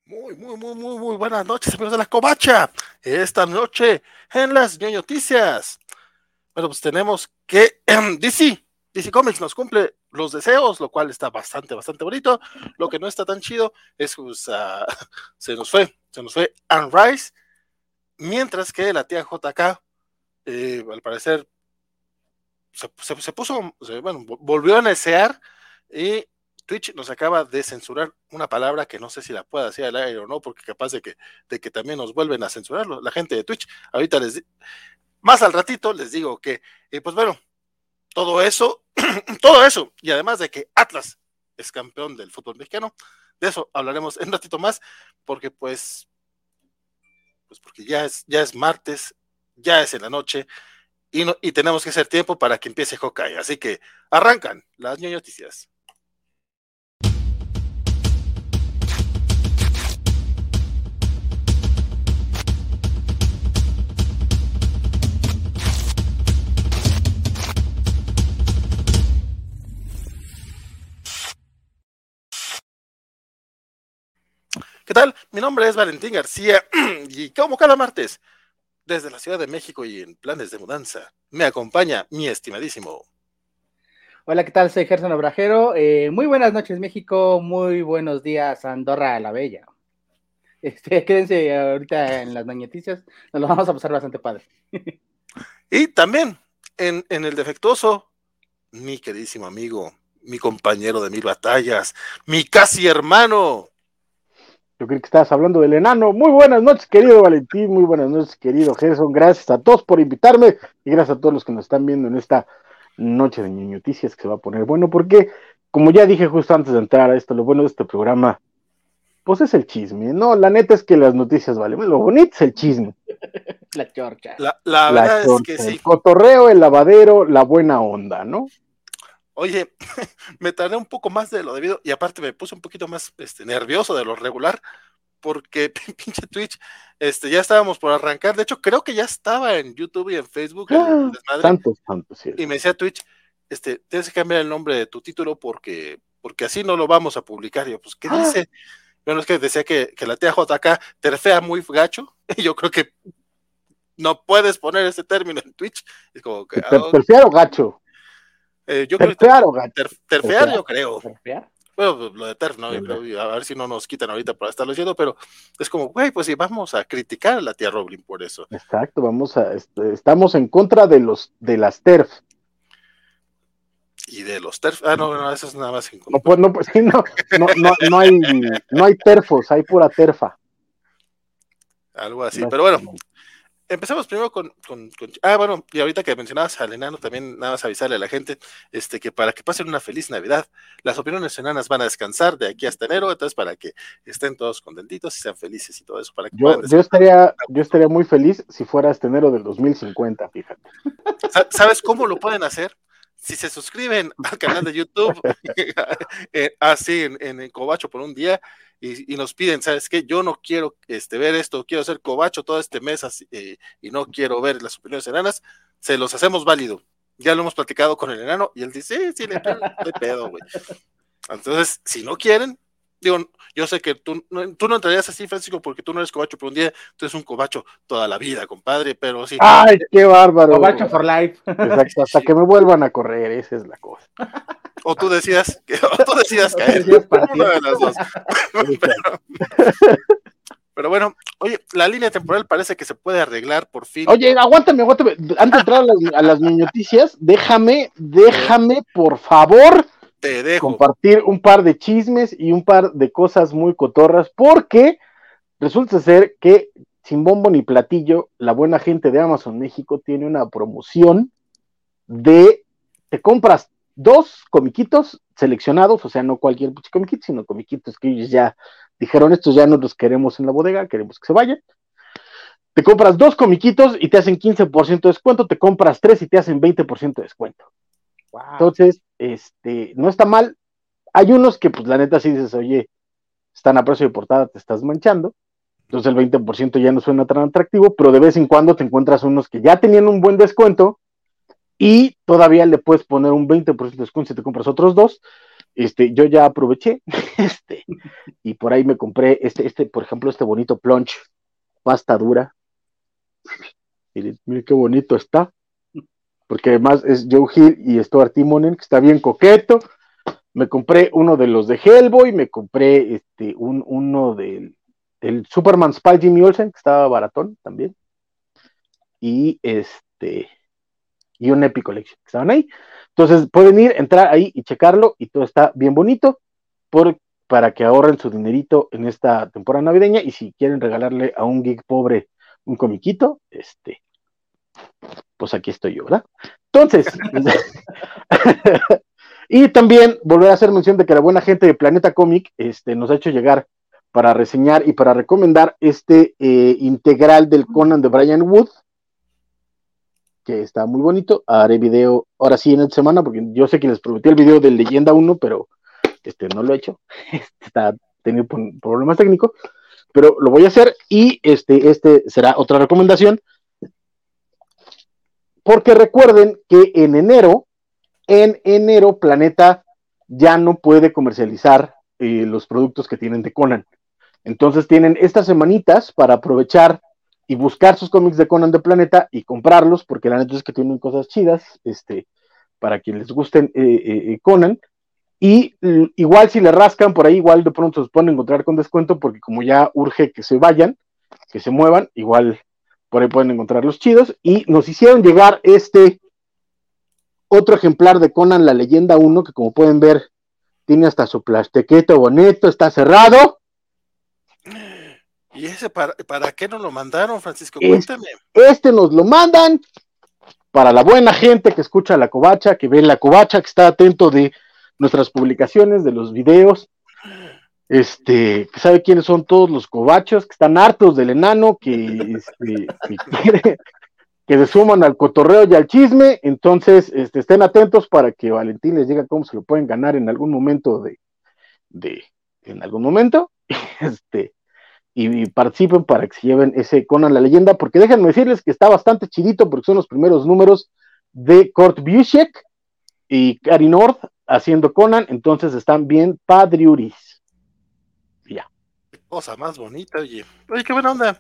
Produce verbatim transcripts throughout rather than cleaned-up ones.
Muy, muy, muy, muy, muy buenas noches, amigos de la Covacha. Esta noche en las ñoñoticias. Bueno, pues tenemos que eh, D C, D C Comics nos cumple los deseos, lo cual está bastante, bastante bonito. Lo que no está tan chido es que pues, uh, se nos fue, se nos fue Anne Rice, mientras que la tía J K, eh, al parecer, se, se, se puso, se, bueno, volvió a necear y Twitch nos acaba de censurar una palabra que no sé si la pueda decir al aire o no, porque capaz de que, de que también nos vuelven a censurarlo, la gente de Twitch. Ahorita les, más al ratito les digo que, eh, pues bueno, todo eso, todo eso, y además de que Atlas es campeón del fútbol mexicano, de eso hablaremos en un ratito más, porque pues, pues porque ya es, ya es martes, ya es en la noche, y, no, y tenemos que hacer tiempo para que empiece Hawkeye, así que arrancan las ñoñoticias. ¿Qué tal? Mi nombre es Valentín García y como cada martes, desde la Ciudad de México y en planes de mudanza, me acompaña mi estimadísimo. Hola, ¿qué tal? Soy Gerson Obrajero. Eh, muy buenas noches, México. Muy buenos días, Andorra la Bella. Este, quédense ahorita en las noticias. Nos lo vamos a pasar bastante padre. Y también en, en el defectuoso, mi queridísimo amigo, mi compañero de mil batallas, mi casi hermano. Yo creo que estabas hablando del enano. Muy buenas noches, querido Valentín. Muy buenas noches, querido Gerson. Gracias a todos por invitarme y gracias a todos los que nos están viendo en esta noche de ñoñoticias que se va a poner bueno, porque como ya dije justo antes de entrar a esto, lo bueno de este programa, pues es el chisme, ¿no? La neta es que las noticias valen. Lo bonito es el chisme. La chorcha. La, la, la verdad chorcha, es que sí. El cotorreo, el lavadero, la buena onda, ¿no? Oye, me tardé un poco más de lo debido y aparte me puse un poquito más este, nervioso de lo regular porque pinche Twitch, este, ya estábamos por arrancar, de hecho creo que ya estaba en YouTube y en Facebook el, ah, desmadre, santos, santos, sí. Y me decía Twitch, este, tienes que cambiar el nombre de tu título porque, porque así no lo vamos a publicar. Y yo, pues, ¿qué ah. dice? Bueno, es que decía que, que la tía J K terfea muy gacho, y yo creo que no puedes poner ese término en Twitch. Es como que, ter, terfear o gacho. Eh, yo terfear creo o gacho. Ter, terfear, terfear, yo creo. ¿Terfear? Bueno, lo de terf, ¿no? Yo creo, a ver si no nos quitan ahorita por estarlo diciendo, pero es como, güey, pues sí, vamos a criticar a la tía Roblin por eso. Exacto, vamos a, este, estamos en contra de los, de las terf. Y de los terf, ah, no, no, eso es nada más en no, pues, no, pues, sí, no, no, no, no hay, no hay terfos, hay pura terfa. Algo así, no, pero bueno, no. Empecemos primero con, con, con, ah, bueno, y ahorita que mencionabas al enano, también nada más avisarle a la gente, este, que para que pasen una feliz Navidad, las opiniones enanas van a descansar de aquí hasta enero, entonces para que estén todos contentitos y sean felices y todo eso. Para que yo, yo estaría, yo estaría muy feliz si fuera este enero del dos mil cincuenta, fíjate. ¿Sabes cómo lo pueden hacer? Si se suscriben al canal de YouTube, eh, así en, en, en Covacho por un día, y, y nos piden, ¿sabes qué? Yo no quiero este, ver esto, quiero hacer Covacho todo este mes así, eh, y no quiero ver las opiniones enanas, se los hacemos válido. Ya lo hemos platicado con el enano, y él dice, sí, sí, le pedo, güey. Entonces, si no quieren, digo, yo sé que tú, no, tú no entrarías así, Francisco, porque tú no eres Covacho por un día, tú eres un Covacho toda la vida, compadre, pero sí. ¡Ay, qué bárbaro! Covacho for life. Exacto, hasta sí. que me vuelvan a correr, esa es la cosa. O tú decidas, que, o tú decidas caer, una de las dos. pero, pero bueno, oye, la línea temporal parece que se puede arreglar por fin. Oye, aguántame, aguántame, antes de entrar a las, a las noticias, déjame, déjame, por favor, te dejo compartir un par de chismes y un par de cosas muy cotorras, porque resulta ser que sin bombo ni platillo, la buena gente de Amazon México tiene una promoción de, te compras dos comiquitos seleccionados, o sea, no cualquier comiquito, sino comiquitos que ellos ya dijeron, estos ya no los queremos en la bodega, queremos que se vayan. Te compras dos comiquitos y te hacen quince por ciento de descuento, te compras tres y te hacen veinte por ciento de descuento. Wow. Entonces, este, no está mal. Hay unos que, pues, la neta, sí dices, oye, están a precio de portada, te estás manchando. Entonces, el veinte por ciento ya no suena tan atractivo, pero de vez en cuando te encuentras unos que ya tenían un buen descuento y todavía le puedes poner un veinte por ciento de descuento si te compras otros dos. este, yo ya aproveché, este, y por ahí me compré este, este, por ejemplo, este bonito plunge, pasta dura. Miren, miren qué bonito está, porque además es Joe Hill y Stuart Timonen, que está bien coqueto. Me compré uno de los de Hellboy, me compré este, un, uno del, del Superman Spy Jimmy Olsen, que estaba baratón también, y este, y un Epic Collection, que estaban ahí. Entonces pueden ir, entrar ahí y checarlo, y todo está bien bonito, por, para que ahorren su dinerito en esta temporada navideña, y si quieren regalarle a un geek pobre un comiquito, este, pues aquí estoy yo, ¿verdad? Entonces, y también volver a hacer mención de que la buena gente de Planeta Comic este, nos ha hecho llegar para reseñar y para recomendar este eh, integral del Conan de Brian Wood, que está muy bonito. Haré video ahora sí en esta semana, porque yo sé que les prometí el video de Leyenda uno, pero este, no lo he hecho. Está teniendo problemas técnicos, pero lo voy a hacer, y este, este será otra recomendación, porque recuerden que en enero, en enero Planeta ya no puede comercializar eh, los productos que tienen de Conan. Entonces tienen estas semanitas para aprovechar y buscar sus cómics de Conan de Planeta y comprarlos, porque la neta es que tienen cosas chidas, este, para quienes les gusten eh, eh, Conan. Y l- igual si le rascan por ahí, igual de pronto se pueden encontrar con descuento, porque como ya urge que se vayan, que se muevan, igual por ahí pueden encontrar los chidos. Y nos hicieron llegar este otro ejemplar de Conan la Leyenda uno, que como pueden ver tiene hasta su plastiquito bonito, está cerrado. ¿Y ese para, para qué nos lo mandaron, Francisco? Este, Cuéntame. este nos lo mandan para la buena gente que escucha la covacha, que ve la covacha, que está atento de nuestras publicaciones, de los videos, este, que sabe quiénes son todos los covachos, que están hartos del enano, que, este, que, quiere, que se suman al cotorreo y al chisme. Entonces este, estén atentos para que Valentín les diga cómo se lo pueden ganar en algún momento de, de en algún momento, este, y, y participen para que se lleven ese Conan la Leyenda, porque déjenme decirles que está bastante chidito, porque son los primeros números de Kurt Busiek y Cary North haciendo Conan, entonces están bien padriuris. Ya. Cosa más bonita, oye. Oye, qué buena onda.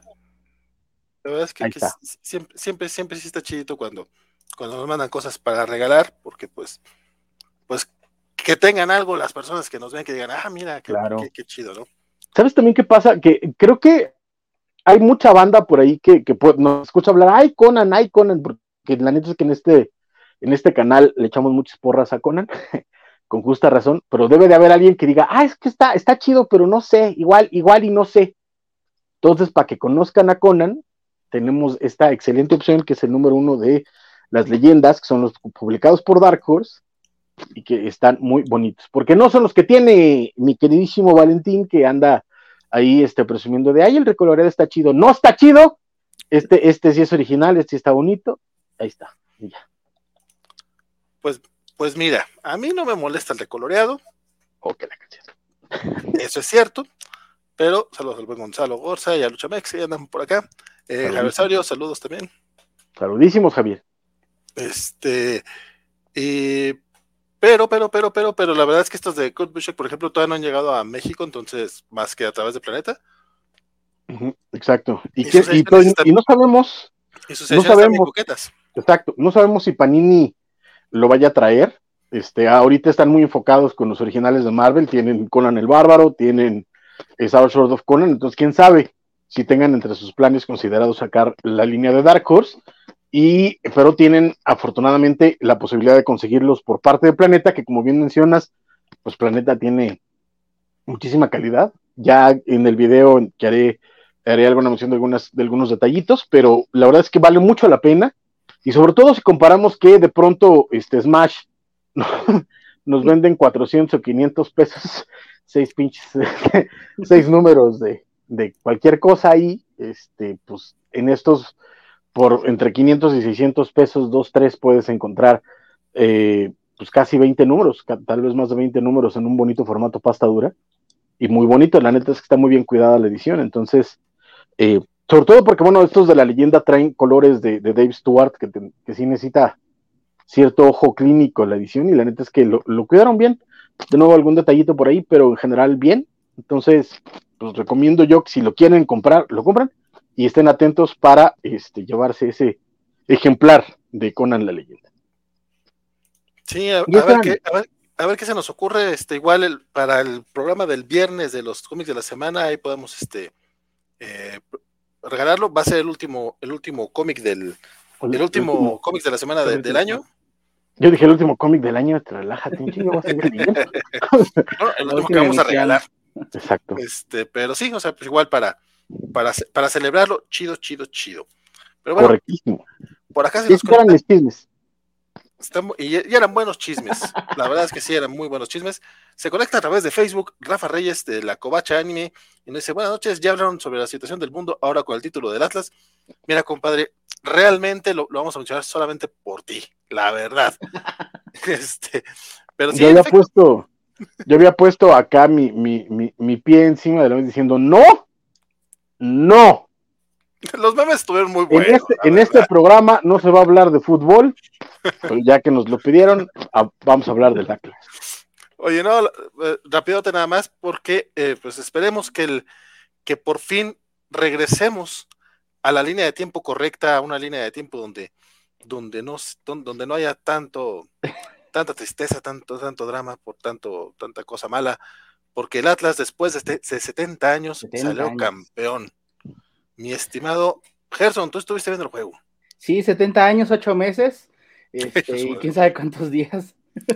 La verdad es que, Ahí que está. siempre, siempre, siempre sí está chidito cuando, cuando nos mandan cosas para regalar, porque pues, pues que tengan algo las personas que nos ven, que digan, ah, mira, qué, Claro. qué, qué chido, ¿no? ¿Sabes también qué pasa? Que creo que hay mucha banda por ahí que, que puede, nos escucha hablar, ay Conan, ay Conan, porque la neta es que en este, en este canal le echamos muchas porras a Conan, con justa razón, pero debe de haber alguien que diga, ah, es que está, está chido, pero no sé, igual, igual y no sé. Entonces, para que conozcan a Conan, tenemos esta excelente opción que es el número uno de las leyendas, que son los publicados por Dark Horse, y que están muy bonitos, porque no son los que tiene mi queridísimo Valentín, que anda ahí este, presumiendo de, ay, el recoloreado está chido. No está chido, este, este sí es original, este sí está bonito, ahí está, y ya. Pues, pues mira, a mí no me molesta el recoloreado. Ok, la canción. Eso es cierto, pero saludos al buen Gonzalo Gorza y a Luchamex, que andan por acá. Eh, Javier Saurio, saludos también. Saludísimos, Javier. Este, y Pero, pero, pero, pero, pero la verdad es que estos de Kurt Busiek, por ejemplo, todavía no han llegado a México, entonces, más que a través de Planeta. Uh-huh, exacto. Y, Y, que, sus y, ediciones están, y no sabemos, y sus no ediciones están bien sabemos, coquetas. exacto, no sabemos si Panini lo vaya a traer. Este, ahorita están muy enfocados con los originales de Marvel, tienen Conan el Bárbaro, tienen Star Sword of Conan, entonces quién sabe si tengan entre sus planes considerados sacar la línea de Dark Horse. Y, pero tienen afortunadamente la posibilidad de conseguirlos por parte de Planeta, que como bien mencionas, pues Planeta tiene muchísima calidad. Ya en el video que haré, haré alguna mención de, algunas, de algunos detallitos, pero la verdad es que vale mucho la pena, y sobre todo si comparamos que de pronto este Smash no, nos venden cuatrocientos o quinientos pesos, seis pinches, seis números de, de cualquier cosa ahí, este, pues en estos por entre quinientos y seiscientos pesos, dos, tres, puedes encontrar eh, pues casi veinte números, tal vez más de veinte números en un bonito formato pasta dura, y muy bonito, la neta es que está muy bien cuidada la edición. Entonces, eh, sobre todo porque, bueno, estos de la leyenda traen colores de, de Dave Stewart, que, te, que sí necesita cierto ojo clínico la edición, y la neta es que lo, lo cuidaron bien. de nuevo algún detallito por ahí, pero en general bien. Entonces, pues recomiendo yo que si lo quieren comprar, lo compran y estén atentos para este, llevarse ese ejemplar de Conan la Leyenda. Sí, a, Y a ver están, qué, a ver, a ver qué se nos ocurre, este, igual el, para el programa del viernes de los cómics de la semana, ahí podemos este eh, regalarlo. Va a ser el último, el último cómic del, el, el el último último, cómic de la semana de, del año. yo dije el último cómic del año, te relájate, un chingo, vas a seguir leyendo. No, el La último que última vamos a emisión. regalar. Exacto. Este, pero sí, o sea, pues igual para, para, para celebrarlo, chido, chido, chido. Pero bueno, Correctísimo. por acá se Y nos estos eran conecta. mis chismes. Estamos, y, y eran buenos chismes, la verdad es que sí, eran muy buenos chismes. Se conecta a través de Facebook Rafa Reyes de la Covacha Anime y nos dice: buenas noches, ya hablaron sobre la situación del mundo ahora con el título del Atlas. Mira, compadre, realmente lo, lo vamos a mencionar solamente por ti, la verdad. este, pero sí, Yo había efecto, puesto, yo había puesto acá mi, mi, mi, mi pie encima de la mesa diciendo no, no. los memes estuvieron muy En buenos, este, la en este verdad. programa no se va a hablar de fútbol, pero ya que nos lo pidieron, a, vamos a hablar del Atlas. Oye, no, eh, rapidote nada más, porque eh, pues esperemos que, el, que por fin regresemos a la línea de tiempo correcta, a una línea de tiempo donde, donde, no, donde no haya tanto, tanta tristeza, tanto, tanto drama, por tanto, tanta cosa mala, porque el Atlas después de, este, de setenta años setenta salió años. campeón. Mi estimado Gerson, tú estuviste viendo el juego. Sí, setenta años, ocho meses, este, y quién sabe cuántos días.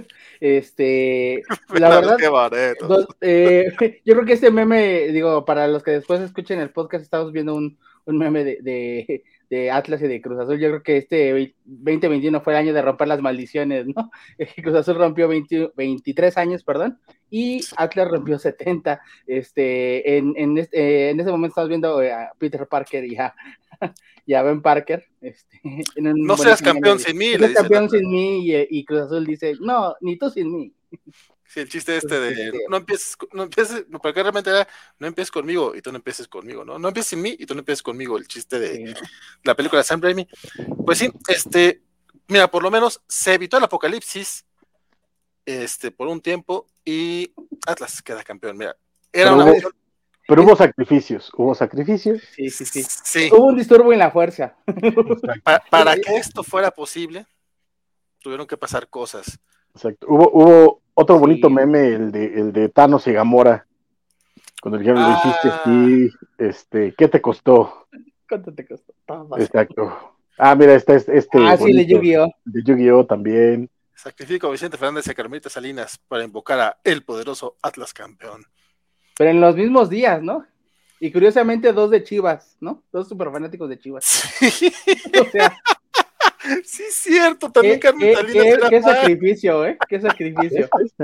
Este, la verdad, dos, eh, yo creo que este meme, digo, para los que después escuchen el podcast, estamos viendo un, un meme de, de, de Atlas y de Cruz Azul. Yo creo que este veinte veintiuno fue el año de romper las maldiciones, ¿no? Cruz Azul rompió veinte, veintitrés años, perdón, y Atlas rompió setenta. Este, en, en, este, en ese momento estamos viendo a Peter Parker y a, y a Ben Parker. Este, en un no seas campeón de, sin mí. No seas campeón sin mí, y, y Cruz Azul dice, no, ni tú sin mí. Sí, el chiste este de no empieces, no empieces, porque realmente era no empieces conmigo y tú no empieces conmigo, ¿no? No empieces sin mí y tú no empieces conmigo, el chiste de sí. La película de Sam Raimi. Pues sí, este, mira, por lo menos se evitó el apocalipsis este, por un tiempo y Atlas queda campeón, mira. Era pero, una hubo, pero hubo sacrificios, hubo sacrificios. Sí, sí, sí. sí. Hubo un disturbio en la fuerza. Pa para que esto fuera posible, tuvieron que pasar cosas. Exacto. Hubo, hubo otro sí. bonito meme, el de, el de Thanos y Gamora. Cuando dijeron, ah, lo hiciste, sí, este, ¿qué te costó? ¿Cuánto te costó? Exacto. Ah, mira, este es este. Ah, bonito, sí, de Yu-Gi-Oh. De Yu-Gi-Oh también. Sacrifico a Vicente Fernández y a Carmelita Salinas para invocar a el poderoso Atlas campeón. Pero en los mismos días, ¿no? Y curiosamente dos de Chivas, ¿no? Dos super fanáticos de Chivas. Sí. O sea, sí, es cierto, también ¿Qué, Carmen Salinas. ¿Qué, era qué sacrificio, eh? Qué sacrificio.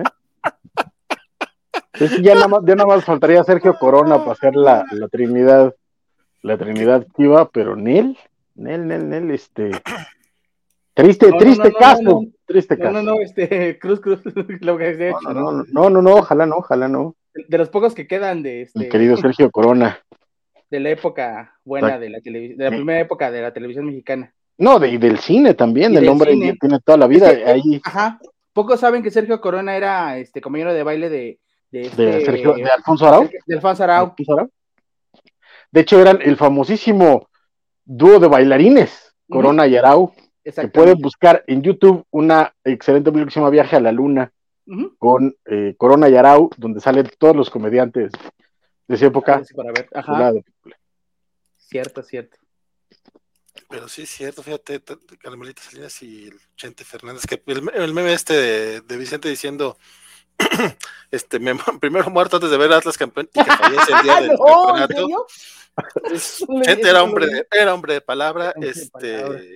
Es que ya nada más, ya nada más faltaría Sergio Corona para hacer la, la Trinidad, la Trinidad Chiva, pero Nel, Nel, Nel, Nel, este. Triste, no, triste no, no, caso, no, no. triste no, caso. No, no, este, Cruz, Cruz, lo que se ha hecho, no, no, no, no, no, ojalá no, ojalá no. De los pocos que quedan de este. Mi querido Sergio Corona. De la época buena de la televisión, de la primera época de la televisión mexicana. No, de, del cine también, y el hombre cine. Tiene toda la vida es que, ahí. Ajá. Pocos saben que Sergio Corona era este compañero de baile de de, este, de, Sergio, de Alfonso Arau. De Alfonso Arau. De hecho, eran el famosísimo dúo de bailarines, Corona uh-huh. y Arau, que pueden buscar en YouTube una excelente película que se llama Viaje a la Luna, uh-huh. con eh, Corona y Arau, donde salen todos los comediantes de esa época. Para ver. Ajá. Cierto, cierto. Pero sí es cierto, fíjate, Carmelita Salinas y el Chente Fernández, que el, el meme este de, de Vicente diciendo este me, primero muerto antes de ver a Atlas campeón y que fallece el día del no, campeonato. Es, Chente era hombre de, era hombre de palabra, hombre este de palabra.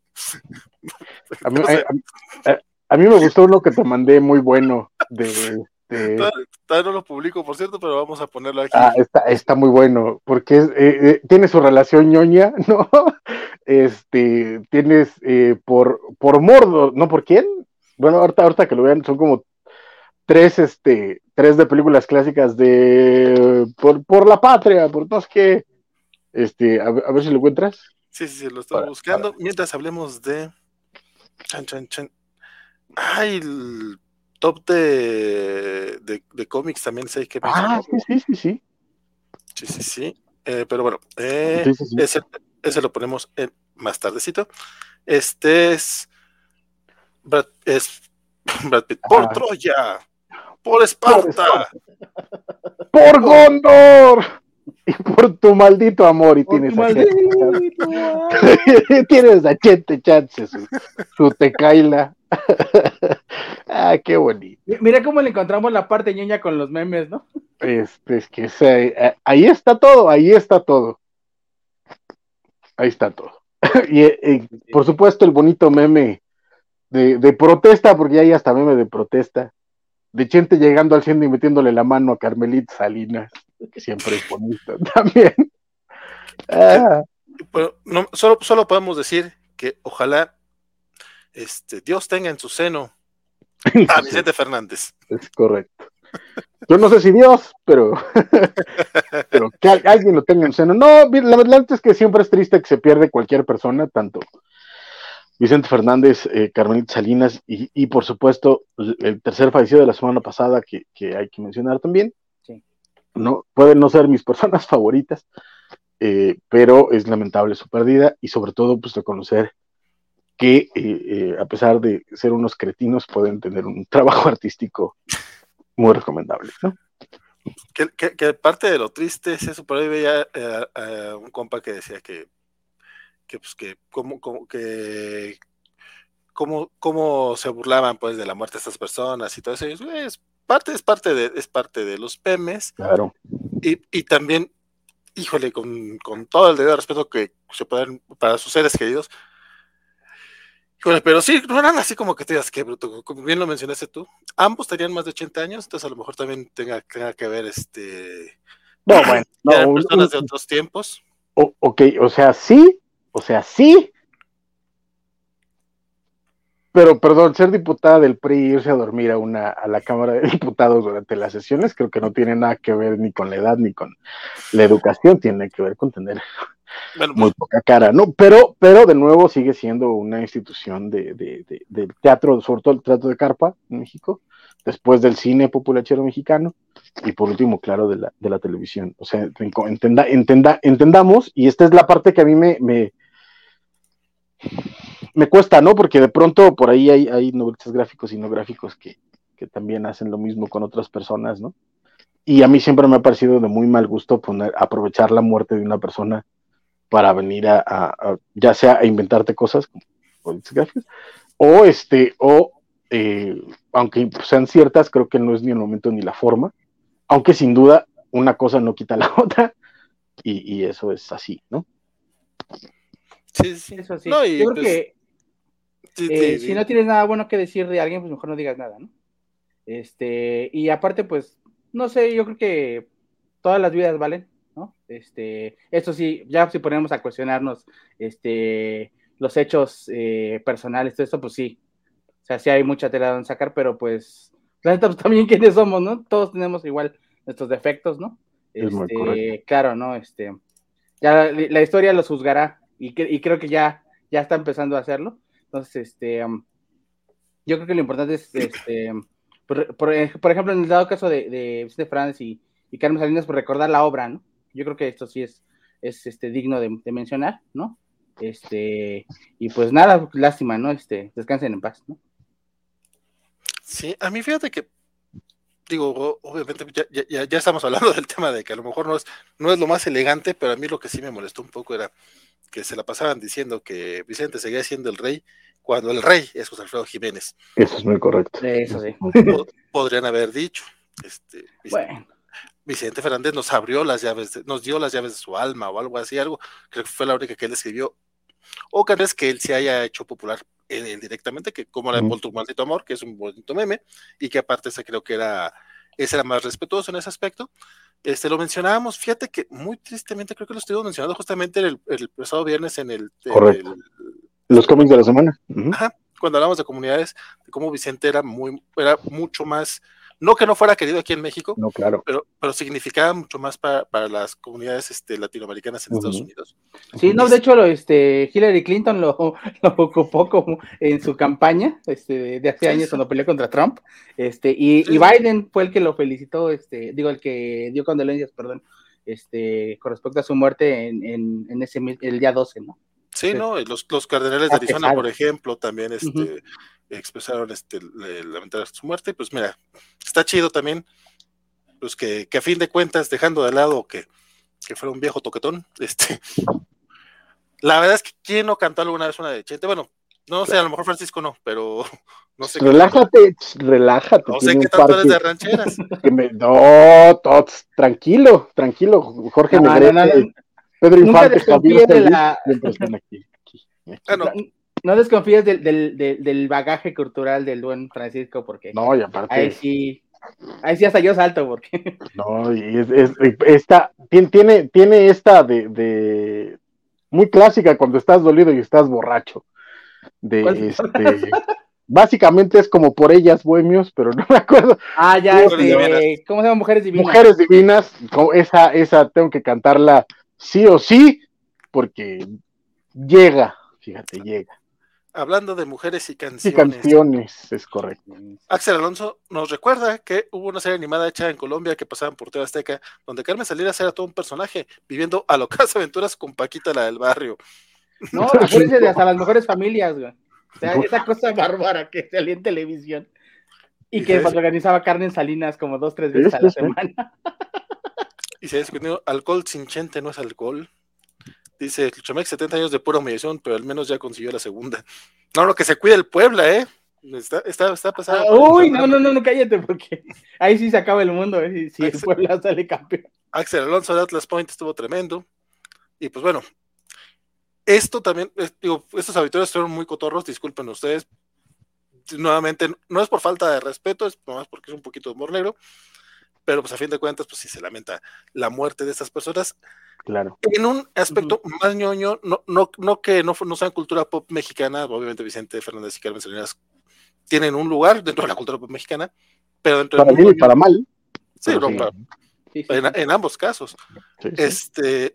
a, mí, a, a, a mí me gustó uno que te mandé muy bueno de Este... Todavía, todavía no lo publico, por cierto, pero vamos a ponerlo aquí. Ah, está, está muy bueno, porque es, eh, eh, tiene su relación ñoña, ¿no? Este, tienes eh, por, por Mordo, ¿no? ¿Por quién? Bueno, ahorita, ahorita que lo vean, son como tres, este, tres de películas clásicas de por, por la patria, por no sé qué. Este, a, a ver si lo encuentras. Sí, sí, sí, lo estoy para, buscando. Para. Mientras hablemos de. Chan, chan, chan. Ay, el... top de, de, de cómics también sé que mencionó. Ah, sí, sí, sí, sí. Sí, sí, sí. Eh, pero bueno, eh, Sí, sí, sí. Ese, ese lo ponemos en más tardecito. Este es Brad, es Brad Pitt. Por Ah, Troya, por por Esparta, ¡por por... Gondor! Y por tu maldito amor, y Por tu tienes a Chente. maldito amor. Tienes a Chente Chance, su, su tecaila. Ah, qué bonito. Mira cómo le encontramos la parte ñoña con los memes, ¿no? Este, es que se, ahí está todo, ahí está todo. Ahí está todo. Y, y por supuesto, el bonito meme de, de protesta, porque ya hay hasta meme de protesta, de Chente llegando al cielo y metiéndole la mano a Carmelita Salinas, que siempre es bonito también. que, Ah, bueno, no, solo, solo podemos decir que ojalá este, Dios tenga en su seno a Vicente Fernández. es correcto. Yo no sé si Dios, pero, pero que alguien lo tenga en seno. No, la verdad es que siempre es triste que se pierde cualquier persona, tanto Vicente Fernández, eh, Carmelita Salinas y, y, por supuesto el tercer fallecido de la semana pasada que, que hay que mencionar también. Sí. No, pueden no ser mis personas favoritas, eh, pero es lamentable su pérdida y sobre todo pues reconocer que eh, eh, a pesar de ser unos cretinos pueden tener un trabajo artístico muy recomendable, ¿no? Que, que, que parte de lo triste es eso, por ahí veía eh, eh, un compa que decía que, que pues que como, como que cómo, cómo se burlaban pues de la muerte de estas personas y todo eso. Y es parte, es parte de, es parte de los memes. Claro. Y, y también, híjole, con, con todo el debido respeto que se pueden para sus seres queridos. Híjole, pero sí, no eran así como que te digas, qué bruto, como bien lo mencionaste tú. Ambos tenían más de ochenta años, entonces a lo mejor también tenga, tenga que ver este. No, bueno, no, Eran un, personas un, de otros tiempos. o, ok, o sea, sí, o sea, sí, pero perdón, ser diputada del P R I y irse a dormir a una a la Cámara de Diputados durante las sesiones creo que no tiene nada que ver ni con la edad ni con la educación, tiene que ver con tener Bueno, muy pues, poca cara, ¿no? Pero, pero de nuevo sigue siendo una institución de, de, de, del teatro, sobre todo el teatro de carpa en México, después del cine populachero mexicano, y por último, claro, de la, de la televisión. O sea, entenda, entenda, entendamos, y esta es la parte que a mí me, me, me cuesta, ¿no? Porque de pronto por ahí hay, hay novelistas gráficos y no gráficos que, que también hacen lo mismo con otras personas, ¿no? Y a mí siempre me ha parecido de muy mal gusto poner, aprovechar la muerte de una persona para venir a, a, a ya sea a inventarte cosas como gráficos, o este, o eh, aunque sean ciertas, creo que no es ni el momento ni la forma, aunque sin duda una cosa no quita la otra, y, y eso es así, ¿no? sí, sí. Eso sí. No, y Yo creo pues, que sí, eh, sí, si sí. no tienes nada bueno que decir de alguien, pues mejor no digas nada, ¿no? Este, y aparte, pues, no sé, yo creo que todas las vidas valen, ¿no? Este, eso sí, ya si ponemos a cuestionarnos, este, los hechos eh, personales, todo esto, pues sí, o sea, sí hay mucha tela donde sacar, pero pues, la neta, pues también quiénes somos, ¿no? Todos tenemos igual nuestros defectos, ¿no? Es muy correcto. Este, claro, ¿no? Este, ya la, la historia los juzgará y, que, y creo que ya, ya está empezando a hacerlo. Entonces, este, um, yo creo que lo importante es, este, por, por, por ejemplo, en el dado caso de, de Vicente Fernández y, y Carmen Salinas, por recordar la obra, ¿no? Yo creo que esto sí es, es este, digno de, de mencionar, ¿no? Este, y pues nada, lástima, ¿no? Este, descansen en paz, ¿no? Sí, a mí fíjate que, digo, obviamente ya, ya, ya estamos hablando del tema de que a lo mejor no es, no es lo más elegante, pero a mí lo que sí me molestó un poco era que se la pasaban diciendo que Vicente seguía siendo el rey cuando el rey es José Alfredo Jiménez. Eso es muy correcto. Eso sí. Pod, podrían haber dicho, este, bueno. Vicente Fernández nos abrió las llaves, de, nos dio las llaves de su alma o algo así, algo, creo que fue la única que él escribió, o tal vez que él se haya hecho popular él, él directamente, que como la de Por tu maldito amor, que es un bonito meme, y que aparte se creo que era, ese era más respetuoso en ese aspecto. Este, lo mencionábamos, fíjate que muy tristemente creo que lo estuvimos mencionando justamente el, el pasado viernes en el... Correcto. En el los cómics de la semana. Uh-huh. Ajá, cuando hablamos de comunidades, de cómo Vicente era muy, era mucho más No que no fuera querido aquí en México, no, claro. pero, pero significaba mucho más para, para las comunidades este, latinoamericanas en uh-huh. Estados Unidos. Sí, no, de hecho, lo, este, Hillary Clinton lo, lo ocupó como en su campaña este, de hace sí, años sí. cuando peleó contra Trump, este, y, sí. y Biden fue el que lo felicitó, este, digo, el que dio condolencias, perdón, este, con respecto a su muerte en, en, en ese el día doce, ¿no? Sí, ¿no? Los, los cardenales de Arizona, pesado. por ejemplo, también este, uh-huh. expresaron este, lamentar su muerte. Pues mira, está chido también, pues que, que a fin de cuentas, dejando de lado que, que fuera un viejo toquetón, este, la verdad es que ¿quién no cantó alguna vez una de Chente? Bueno, no sé, a lo mejor Francisco no, pero no sé. Relájate, relájate. No sé qué tanto eres de rancheras. Que me, no, tots, tranquilo, tranquilo, Jorge no, Negrete. No, no, no. Pedro Infante, Javier de la... siempre están aquí. aquí, aquí. Ah, no. No, no desconfíes del, del, del, del bagaje cultural del buen Francisco, porque no, y aparte, ahí sí, ahí sí hasta yo salto, porque no, y es, es, esta, tiene, tiene esta de, de muy clásica cuando estás dolido y estás borracho. De este, básicamente es como Por ellas bohemios, pero no me acuerdo. Ah, ya, este, ¿cómo se llama? Mujeres divinas. Mujeres divinas, esa, esa tengo que cantarla sí o sí, porque llega, fíjate, llega. Hablando de mujeres y canciones. Y canciones, es correcto. Axel Alonso nos recuerda que hubo una serie animada hecha en Colombia que pasaban por T V Azteca, donde Carmen Salinas era todo un personaje, viviendo alocas aventuras con Paquita, la del barrio. No, acuérdense de hasta las mejores familias, güey. O sea, esa cosa bárbara que salía en televisión y que organizaba Carmen Salinas como dos, tres veces a la semana. Y se ha discutido, alcohol sin Chente no es alcohol. Dice, Chomex, setenta años de pura humillación, pero al menos ya consiguió la segunda. No, lo que se cuida el Puebla, ¿eh? Está, está, está pasando. Ah, uy, no, no, no, no, cállate, porque ahí sí se acaba el mundo, ¿eh? Si Axel, el Puebla sale campeón. Axel Alonso de Atlas Point estuvo tremendo. Y pues bueno, esto también, digo, estos auditores fueron muy cotorros, disculpen ustedes. Nuevamente, no es por falta de respeto, es nomás porque es un poquito de humor negro, pero pues a fin de cuentas, pues sí se lamenta la muerte de estas personas. Claro. En un aspecto uh-huh. más ñoño, no, no, no que no, no sean cultura pop mexicana, obviamente Vicente Fernández y Carmen Salinas tienen un lugar dentro de la cultura pop mexicana, pero dentro para bien y para mal. Sí, no, sí. Para, sí, sí. En, en ambos casos. Sí, sí. Este,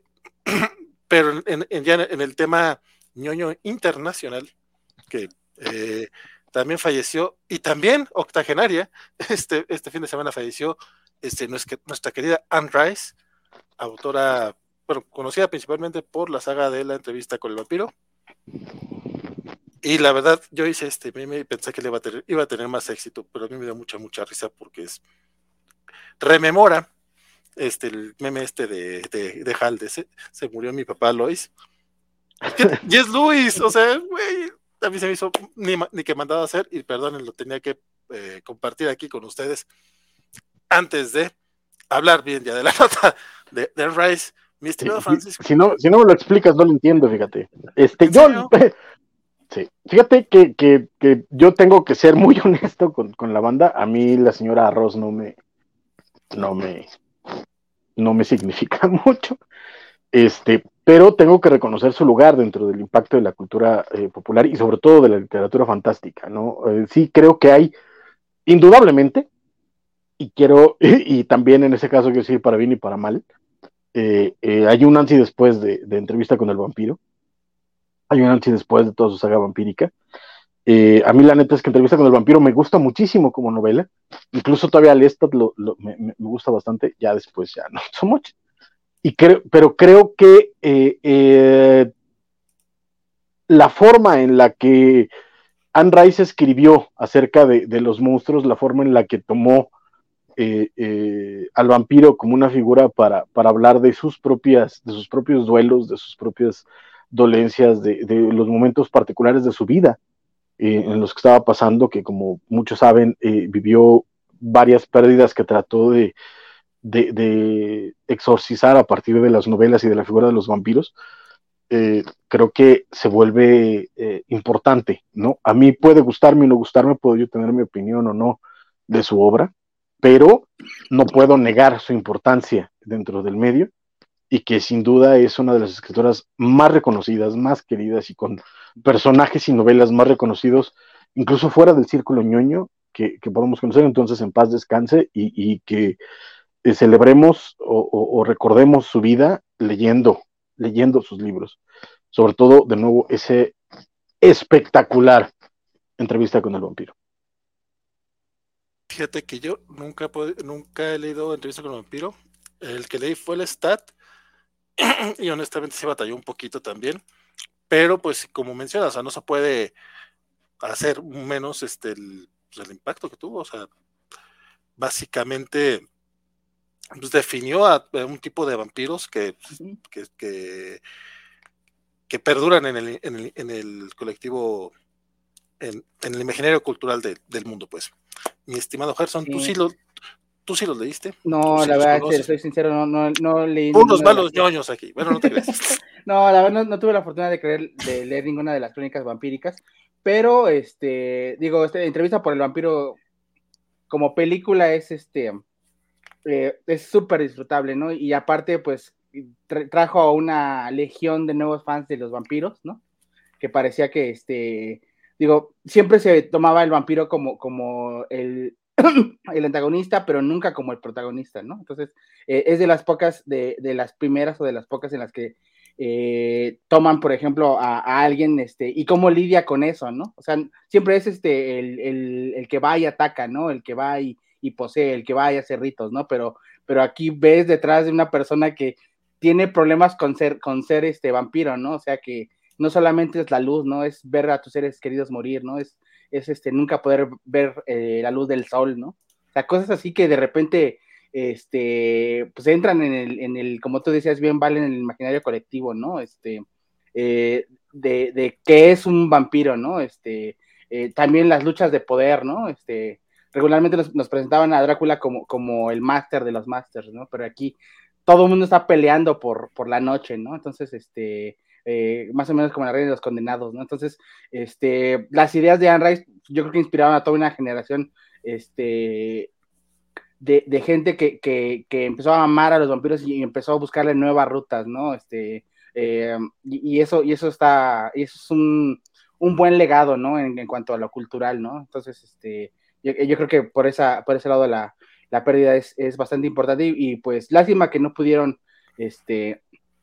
pero en, en, ya en el tema ñoño internacional, que eh, también falleció, y también octogenaria, este, este fin de semana falleció este, nuestra, nuestra querida Anne Rice, autora, bueno, conocida principalmente por la saga de La entrevista con el vampiro. Y la verdad, yo hice este meme y pensé que le iba a tener, iba a tener más éxito, pero a mí me dio mucha, mucha risa porque es rememora este, el meme este de, de, de Halde, se, se murió mi papá Lois. Y es Luis, o sea, güey, a mí se me hizo ni, ni que mandaba a hacer, y perdonen, lo tenía que eh, compartir aquí con ustedes antes de hablar bien ya de la nota de, de Rice, mi estimado Francisco. Si no, si no me lo explicas, no lo entiendo, fíjate. Este, yo, sí, fíjate que, que, que yo tengo que ser muy honesto con, con la banda. A mí la señora Arroz no me, no me, no me significa mucho. Este, pero tengo que reconocer su lugar dentro del impacto de la cultura eh, popular y sobre todo de la literatura fantástica, ¿no? Eh, sí creo que hay, indudablemente, y quiero, y, y también en ese caso quiero decir para bien y para mal, eh, eh, hay un antes y después de, de Entrevista con el vampiro, hay un antes y después de toda su saga vampírica. Eh, a mí la neta es que Entrevista con el vampiro me gusta muchísimo como novela, incluso todavía Lestat lo, lo, me, me gusta bastante, ya después ya no so much. Y creo, pero creo que eh, eh, la forma en la que Anne Rice escribió acerca de, de los monstruos, la forma en la que tomó eh, eh, al vampiro como una figura para, para hablar de sus propias, de sus propios duelos, de sus propias dolencias, de, de los momentos particulares de su vida eh, en los que estaba pasando, que como muchos saben, eh, vivió varias pérdidas que trató de De, de exorcizar a partir de las novelas y de la figura de los vampiros, eh, creo que se vuelve eh, importante, ¿no? A mí puede gustarme o no gustarme, puedo yo tener mi opinión o no de su obra, pero no puedo negar su importancia dentro del medio, y que sin duda es una de las escritoras más reconocidas, más queridas, y con personajes y novelas más reconocidos, incluso fuera del círculo ñoño, que, que podemos conocer. Entonces, en paz descanse y, y que eh, celebremos o, o, o recordemos su vida leyendo, leyendo sus libros. Sobre todo, de nuevo, ese espectacular Entrevista con el vampiro. Fíjate que yo nunca, nunca he leído Entrevista con el vampiro. El que leí fue el Stat y honestamente sí batalló un poquito también, pero pues como mencionas, o sea, no se puede hacer menos este el, pues, el impacto que tuvo. O sea, básicamente pues, definió a, a un tipo de vampiros que, que, que, que perduran en el, en el, en el colectivo, en, en el imaginario cultural de, del mundo, pues. Mi estimado Gerson, sí. ¿tú sí lo, tú sí los leíste? No, sí la verdad, conoces? soy sincero, no, no, no leí. Unos malos ñoños aquí. Bueno, no te creas. No, la verdad, no, no tuve la fortuna de, creer, de leer ninguna de las crónicas vampíricas, pero, este, digo, este, Entrevista por el vampiro como película es, este, eh, es súper disfrutable, ¿no? Y aparte, pues, tra- trajo a una legión de nuevos fans de los vampiros, ¿no? Que parecía que, este, digo, siempre se tomaba el vampiro como, como el, el antagonista, pero nunca como el protagonista, ¿no? Entonces, eh, es de las pocas, de, de las primeras o de las pocas en las que eh, toman, por ejemplo, a, a alguien, este, y cómo lidia con eso, ¿no? O sea, siempre es este, el, el, el que va y ataca, ¿no? El que va y, y posee, el que va y hace ritos, ¿no? Pero, pero aquí ves detrás de una persona que tiene problemas con ser, con ser este vampiro, ¿no? O sea, que no solamente es la luz, ¿no? Es ver a tus seres queridos morir, ¿no? Es, es este, nunca poder ver eh, la luz del sol, ¿no? O sea, cosas así que de repente, este, pues entran en el, en el, como tú decías bien, vale, en el imaginario colectivo, ¿no? Este, eh, de, de qué es un vampiro, ¿no? Este, eh, también las luchas de poder, ¿no? Este, regularmente nos, nos presentaban a Drácula como, como el máster de los másters, ¿no? Pero aquí todo el mundo está peleando por, por la noche, ¿no? Entonces, este, eh, más o menos como la reina de los condenados, ¿no? Entonces, este, las ideas de Anne Rice, yo creo que inspiraron a toda una generación, este, de, de gente que, que, que empezó a amar a los vampiros y empezó a buscarle nuevas rutas, ¿no? Este, eh, y, y eso, y eso está, y eso es un, un buen legado, ¿no? En, en cuanto a lo cultural, ¿no? Entonces, este, yo, yo creo que por esa, por ese lado la, la pérdida es, es bastante importante y, y pues lástima que no pudieron, este,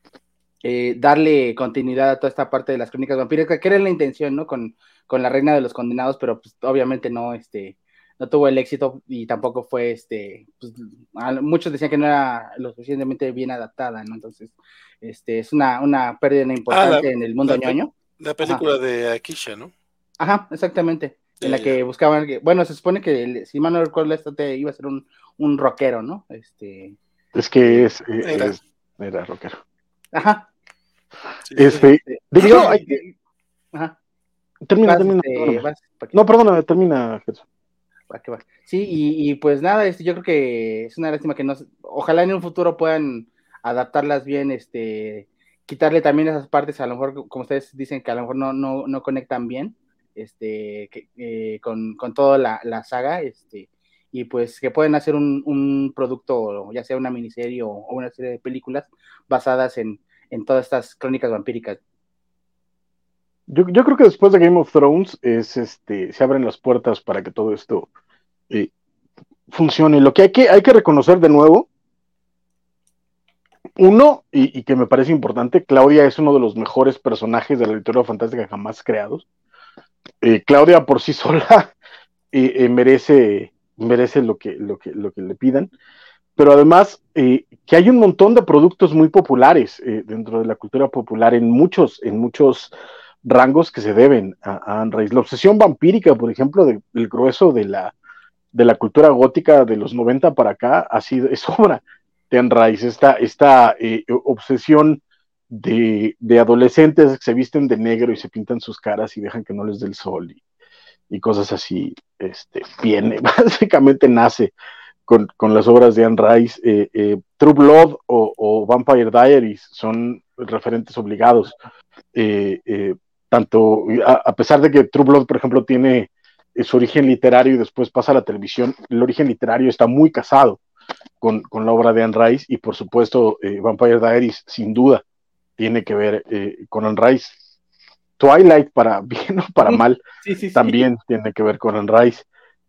Eh, darle continuidad a toda esta parte de las crónicas vampíricas, que era la intención, ¿no? Con, con la reina de los condenados, pero pues obviamente no, este, no tuvo el éxito y tampoco fue, este, pues, muchos decían que no era lo suficientemente bien adaptada, ¿no? Entonces, este, es una, una pérdida importante ah, la, en el mundo la, ñoño. La película Ajá. de Akisha, ¿no? Ajá, exactamente. En la que buscaban, que, bueno, se supone que el, si mal no recuerdo, esto te iba a ser un, un rockero, ¿no? Este. Es que es, era, es, era rockero. Ajá. Sí, este, sí, de hecho, digo, hay que... Ajá. Termina, vas, termina. Este, vas, no, perdóname, termina, Jesús. Sí, y, y pues nada, este, yo creo que es una lástima que no, ojalá en un futuro puedan adaptarlas bien, este, quitarle también esas partes, a lo mejor, como ustedes dicen, que a lo mejor no, no, no conectan bien, este, que, eh, con, con toda la, la saga, este, y pues que pueden hacer un, un producto, ya sea una miniserie o, o una serie de películas basadas en, en todas estas crónicas vampíricas. Yo, yo creo que después de Game of Thrones es este, se abren las puertas para que todo esto eh, funcione. Lo que hay que, hay que reconocer de nuevo, uno, y, y que me parece importante, Claudia es uno de los mejores personajes de la literatura fantástica jamás creados. Eh, Claudia por sí sola eh, eh, merece, merece lo que, lo, que, lo que le pidan, pero además eh, que hay un montón de productos muy populares eh, dentro de la cultura popular en muchos, en muchos rangos que se deben a, a Anne Rice. La obsesión vampírica, por ejemplo, del de, grueso de la, de la cultura gótica de los noventa para acá, ha sido, es obra de Anne Rice, esta, esta eh, obsesión de, de adolescentes que se visten de negro y se pintan sus caras y dejan que no les dé el sol y, y cosas así, este, viene, básicamente nace con, con las obras de Anne Rice. eh, eh, True Blood o, o Vampire Diaries son referentes obligados, eh, eh, tanto, a, a pesar de que True Blood, por ejemplo, tiene su origen literario y después pasa a la televisión, el origen literario está muy casado con, con la obra de Anne Rice, y por supuesto eh, Vampire Diaries sin duda tiene que ver eh, con Anne Rice. Twilight, para bien o para mal, sí, sí, sí. también tiene que ver con Anne Rice.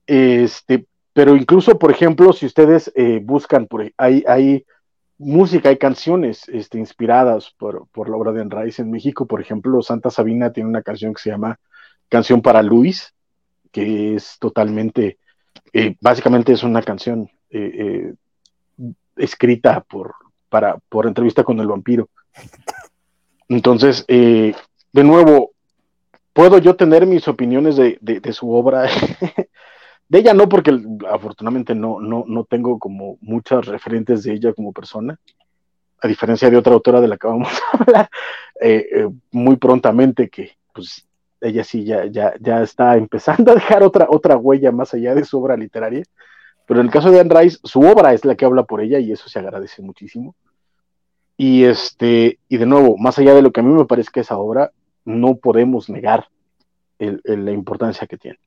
Este, pero incluso, por ejemplo, si ustedes eh, buscan, por, hay, hay música, hay canciones este, inspiradas por, por la obra de Anne Rice en México. Por ejemplo, Santa Sabina tiene una canción que se llama Canción para Luis, que es totalmente, eh, básicamente es una canción eh, eh, escrita por, para, por Entrevista con el Vampiro. Entonces, eh, de nuevo, puedo yo tener mis opiniones de, de, de su obra. De ella no, porque afortunadamente no, no, no tengo como muchas referentes de ella como persona, a diferencia de otra autora de la que vamos a hablar eh, eh, muy prontamente, que pues ella sí ya, ya, ya está empezando a dejar otra, otra huella más allá de su obra literaria. Pero en el caso de Anne Rice, su obra es la que habla por ella y eso se agradece muchísimo. Y, este, y de nuevo, más allá de lo que a mí me parece que esa obra, no podemos negar el, el, la importancia que tiene.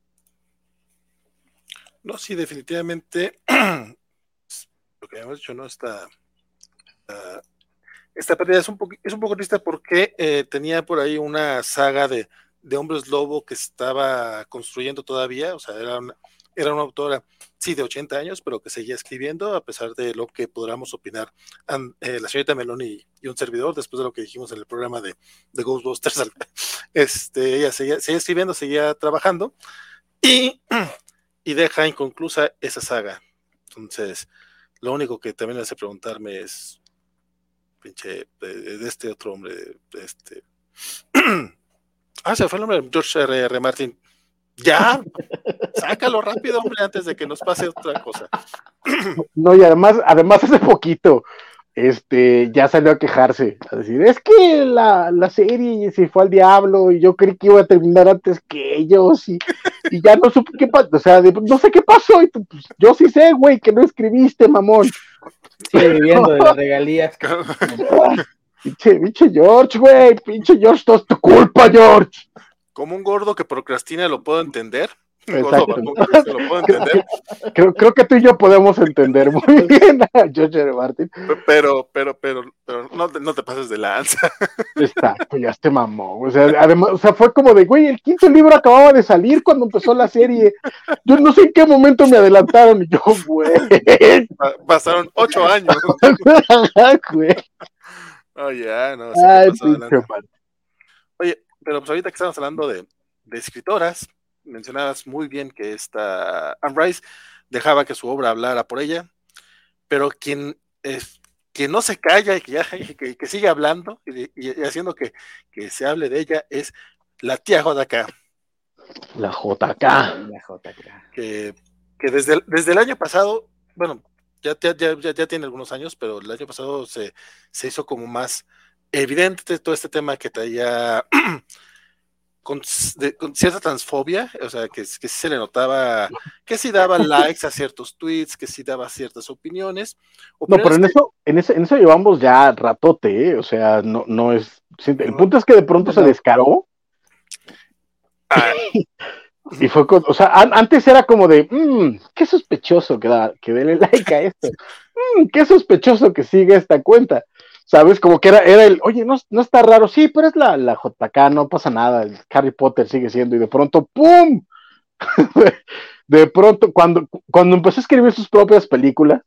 No, sí, definitivamente lo que hemos dicho, ¿no? Esta, uh, esta pérdida es un, poqu- es un poco triste porque eh, tenía por ahí una saga de, de hombres lobo que estaba construyendo todavía, o sea, era una, era una autora, sí, de ochenta años, pero que seguía escribiendo, a pesar de lo que podamos opinar um, eh, la señorita Meloni y un servidor, después de lo que dijimos en el programa de, de Ghostbusters, este, ella seguía, seguía escribiendo, seguía trabajando, y... y deja inconclusa esa saga. Entonces, lo único que también me hace preguntarme es, pinche, de, de este otro hombre, de este... ah, se fue el nombre, George R R. Martin. Ya, sácalo rápido, hombre, antes de que nos pase otra cosa. No, y además, además hace poquito, este, ya salió a quejarse, a decir, es que la, la serie se fue al diablo y yo creí que iba a terminar antes que ellos y, y ya no supe qué pasó, o sea, no sé qué pasó, y tú, pues, yo sí sé, güey, que no escribiste, mamón. Sigue viviendo de las regalías. Pinche, pinche George, güey, pinche George, todo es tu culpa, George. Como un gordo que procrastina lo puedo entender. Exacto. Gordo, que lo puedo entender. Creo, creo que tú y yo podemos entender muy bien a George R. Martin. Pero, pero, pero, pero no, te, no te pases de lanza. Exacto, ya te mamó. O sea, además, o sea, fue como de, güey, el quinto libro acababa de salir cuando empezó la serie. Yo no sé en qué momento me adelantaron. Y yo, güey. Pasaron ocho años. Güey. Oh, ya, no. Sí. Ay, pinche Oye, pero pues ahorita que estamos hablando de, de escritoras, mencionabas muy bien que esta Anne Rice dejaba que su obra hablara por ella, pero quien, es, quien no se calla y que, ya, que, que sigue hablando y, y haciendo que, que se hable de ella es la tía J K. La J K. La J K. Que, que desde, el, desde el año pasado, bueno, ya, ya, ya, ya tiene algunos años, pero el año pasado se, se hizo como más evidente todo este tema que traía con, de, con cierta transfobia, o sea, que, que sí se le notaba que sí daba likes a ciertos tweets, que sí daba ciertas opiniones. opiniones no, pero en que... eso, en eso, en eso llevamos ya ratote, ¿eh? O sea, no, no es. El no, punto es que de pronto no. se descaró. Ah. Y fue con, o sea, an, antes era como de, mmm, qué sospechoso que, da, que dele like a esto, mmm, qué sospechoso que siga esta cuenta, ¿sabes? Como que era, era el, oye, no, no está raro, sí, pero es la, la J K, no pasa nada, el Harry Potter sigue siendo, y de pronto, ¡pum! De pronto, cuando, cuando empezó a escribir sus propias películas,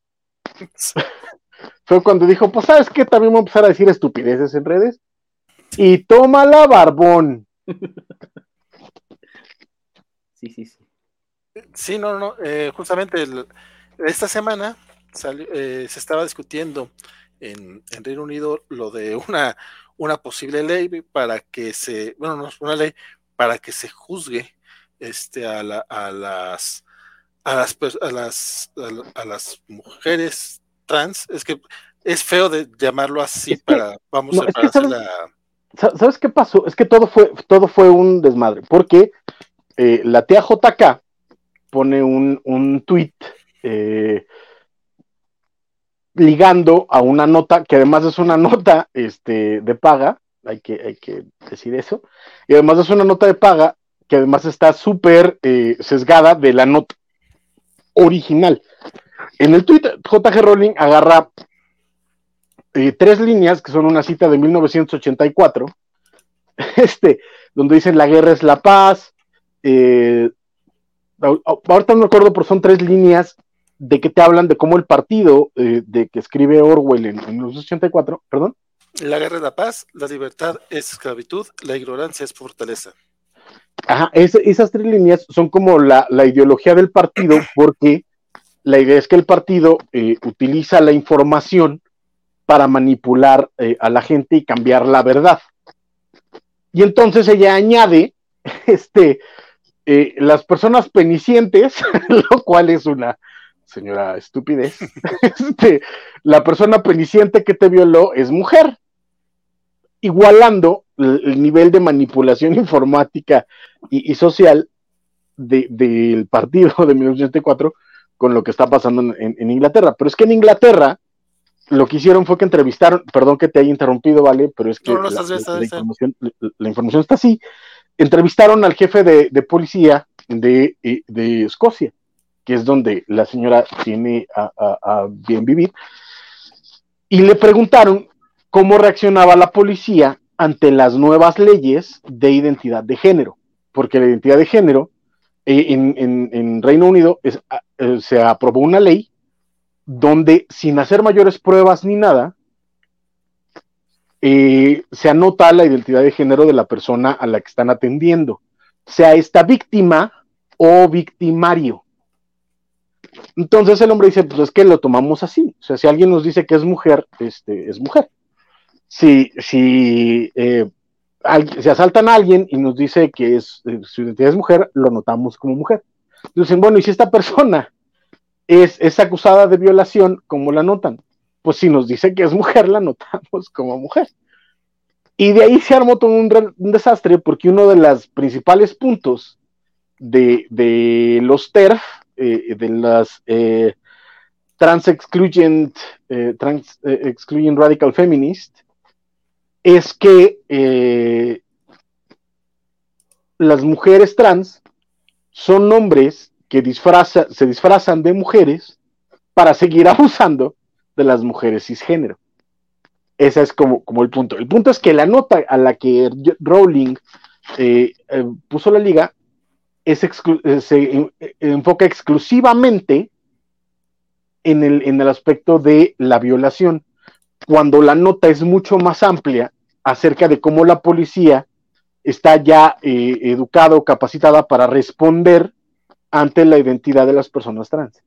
fue cuando dijo, pues, ¿sabes qué? También voy a empezar a decir estupideces en redes, y tómala, barbón. Sí, sí, sí. Sí, no, no, eh, justamente el, esta semana salió, eh, se estaba discutiendo en, en Reino Unido lo de una, una posible ley para que se, bueno, no es una ley para que se juzgue este, a, la, a las a las a las a las mujeres trans. Es que es feo de llamarlo así es para, que, vamos no, a para hacer ¿sabes, la... ¿Sabes qué pasó? Es que todo fue, todo fue un desmadre, porque Eh, la tía J K pone un, un tweet eh, ligando a una nota, que además es una nota este, de paga, hay que, hay que decir eso, y además es una nota de paga que además está súper eh, sesgada de la nota original. En el tweet, J G Rowling agarra eh, tres líneas, que son una cita de mil novecientos ochenta y cuatro, este, donde dicen la guerra es la paz, Eh, ahorita no me acuerdo, pero son tres líneas de que te hablan de cómo el partido eh, de que escribe Orwell en, en los ochenta y cuatro, perdón. La guerra es la paz, la libertad es esclavitud, la ignorancia es fortaleza. Ajá, es, esas tres líneas son como la, la ideología del partido, porque la idea es que el partido eh, utiliza la información para manipular eh, a la gente y cambiar la verdad. Y entonces ella añade, este, eh, las personas penicientes, lo cual es una señora estupidez, este, la persona peniciente que te violó es mujer, igualando el, el nivel de manipulación informática y, y social de, del partido de mil novecientos ochenta y cuatro con lo que está pasando en, en Inglaterra. Pero es que en Inglaterra lo que hicieron fue que entrevistaron, perdón que te haya interrumpido, vale, pero es que No, no, la, estás bien, estás la, bien. información, la, la información está así. Entrevistaron al jefe de, de policía de, de Escocia, que es donde la señora tiene a, a, a bien vivir, y le preguntaron cómo reaccionaba la policía ante las nuevas leyes de identidad de género, porque la identidad de género eh, en, en, en Reino Unido es, eh, se aprobó una ley donde sin hacer mayores pruebas ni nada, eh, se anota la identidad de género de la persona a la que están atendiendo, sea esta víctima o victimario. Entonces el hombre dice, pues es que lo tomamos así, o sea, si alguien nos dice que es mujer, este, es mujer. Si, si, eh, al, si asaltan a alguien y nos dice que es, eh, su identidad es mujer, lo notamos como mujer. Dicen, bueno, y si esta persona es, es acusada de violación, ¿cómo la notan? Pues si nos dice que es mujer, la notamos como mujer. Y de ahí se armó todo un, re, un desastre, porque uno de los principales puntos de, de los T E R F, eh, de las eh, Trans Excludent, eh, Trans eh, Excludent Radical Feminist, es que eh, las mujeres trans son hombres que disfraza, se disfrazan de mujeres para seguir abusando de las mujeres cisgénero. Ese es como, como el punto. El punto es que la nota a la que Rowling eh, eh, puso la liga es exclu eh, se en, eh, enfoca exclusivamente en el, en el aspecto de la violación, cuando la nota es mucho más amplia acerca de cómo la policía está ya eh, educada o capacitada para responder ante la identidad de las personas trans.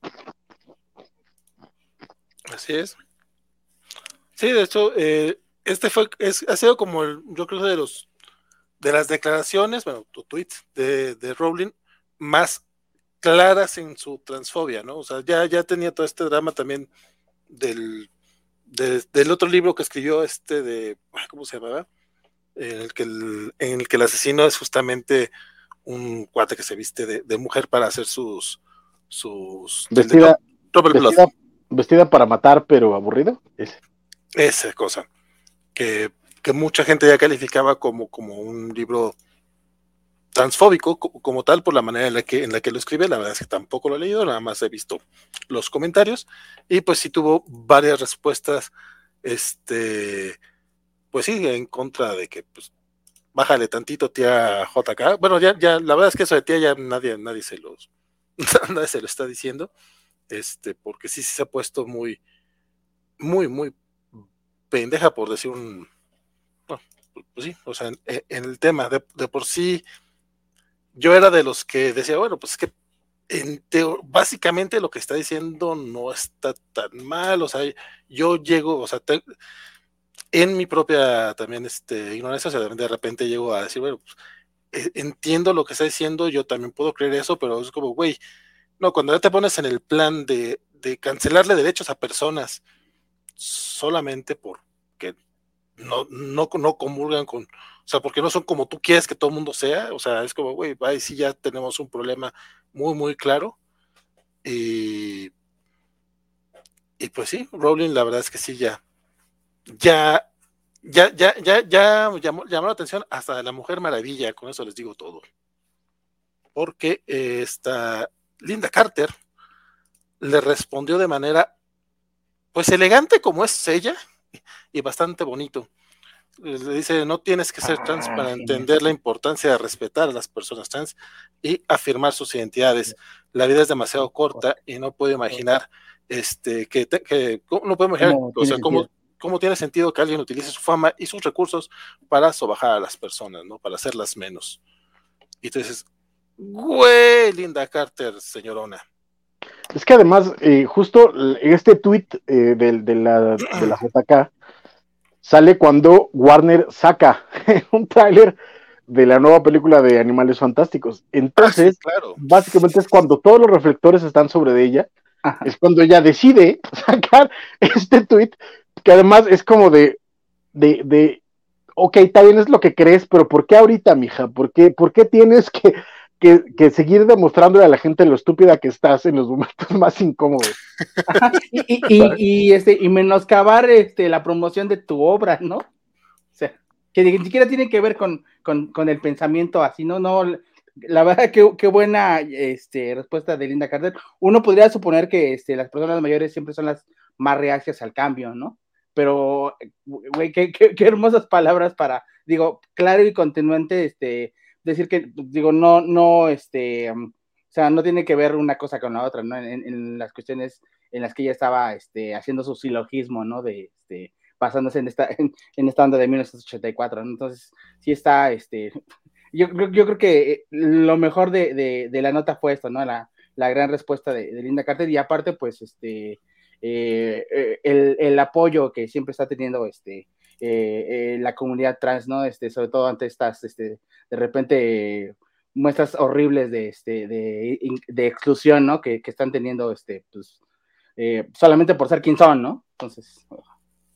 Así es. Sí, de hecho, eh, este fue, es, ha sido como el, yo creo de los, de las declaraciones, bueno, tu tweets de, de Rowling más claras en su transfobia, ¿no? O sea, ya, ya tenía todo este drama también del, de, del otro libro que escribió este de, ¿cómo se llamaba? En el que el, en el que el asesino es justamente un cuate que se viste de, de mujer para hacer sus, sus vestida, vestida, vestida para matar, pero aburrido. Ese. Esa cosa que, que mucha gente ya calificaba como, como un libro transfóbico como, como tal por la manera en la que en la que lo escribe. La verdad es que tampoco lo he leído, nada más he visto los comentarios y pues sí tuvo varias respuestas, este, pues sí, en contra de que pues bájale tantito, tía J K. Bueno, ya, ya, la verdad es que eso de tía ya nadie, nadie se los, nadie se lo está diciendo, este, porque sí, sí se ha puesto muy, muy, muy pendeja, por decir un, no, pues sí, o sea, en, en el tema, de, de por sí, yo era de los que decía, bueno, pues es que en teo, básicamente lo que está diciendo no está tan mal, o sea, yo llego, o sea, te, en mi propia también este, ignorancia, o sea, de repente llego a decir, bueno, pues, eh, entiendo lo que está diciendo, yo también puedo creer eso, pero es como, güey, no, cuando ya te pones en el plan de, de cancelarle derechos a personas solamente porque no, no, no comulgan con, o sea, porque no son como tú quieres que todo el mundo sea, o sea, es como, güey, ahí sí ya tenemos un problema muy, muy claro. Y, y pues sí, Rowling, la verdad es que sí, ya, ya, ya, ya, ya, ya llamó, llamó la atención hasta de la Mujer Maravilla, con eso les digo todo. Porque eh, esta Linda Carter le respondió de manera, pues elegante como es ella, y bastante bonito. le dice, no tienes que ser trans para entender la importancia de respetar a las personas trans y afirmar sus identidades. La vida es demasiado corta y no puedo imaginar este, que, te, que no puedo imaginar, o sea, cómo, cómo tiene sentido que alguien utilice su fama y sus recursos para sobajar a las personas, ¿no? Para hacerlas menos. Y tú dices, güey, Linda Carter, señorona. Es que además, eh, justo este tweet eh, de, de, la, de la J K sale cuando Warner saca un tráiler de la nueva película de Animales Fantásticos. Entonces, ah, sí, claro. Básicamente es cuando todos los reflectores están sobre ella, ajá, es cuando ella decide sacar este tweet, que además es como de, de, de ok, está bien, es lo que crees, pero ¿por qué ahorita, mija? ¿Por qué, por qué tienes que, que, que seguir demostrándole a la gente lo estúpida que estás en los momentos más incómodos? Ajá, y, y, y, y, este, y menoscabar este, la promoción de tu obra, ¿no? O sea, que ni siquiera tiene que ver con, con, con el pensamiento así, ¿no? No, la verdad, qué, qué buena este, respuesta de Linda Carter. Uno podría suponer que este, las personas mayores siempre son las más reacias al cambio, ¿no? Pero, güey, qué, qué, qué hermosas palabras para, digo, claro y continuamente, este, decir que, digo, no, no, este, um, o sea, no tiene que ver una cosa con la otra, ¿no? En, en las cuestiones en las que ella estaba, este, haciendo su silogismo, ¿no? De, este, basándose en esta, en, en esta onda de mil novecientos ochenta y cuatro, ¿no? Entonces, sí está, este, yo, yo creo que lo mejor de, de, de la nota fue esto, ¿no? La, la gran respuesta de, de Linda Carter, y aparte, pues, este, Eh, el, el apoyo que siempre está teniendo este, eh, eh, la comunidad trans, ¿no? Este, sobre todo ante estas, este, de repente, eh, muestras horribles de, este, de, de exclusión, ¿no? Que, que están teniendo, este, pues, eh, solamente por ser quien son, ¿no? Entonces. Oh.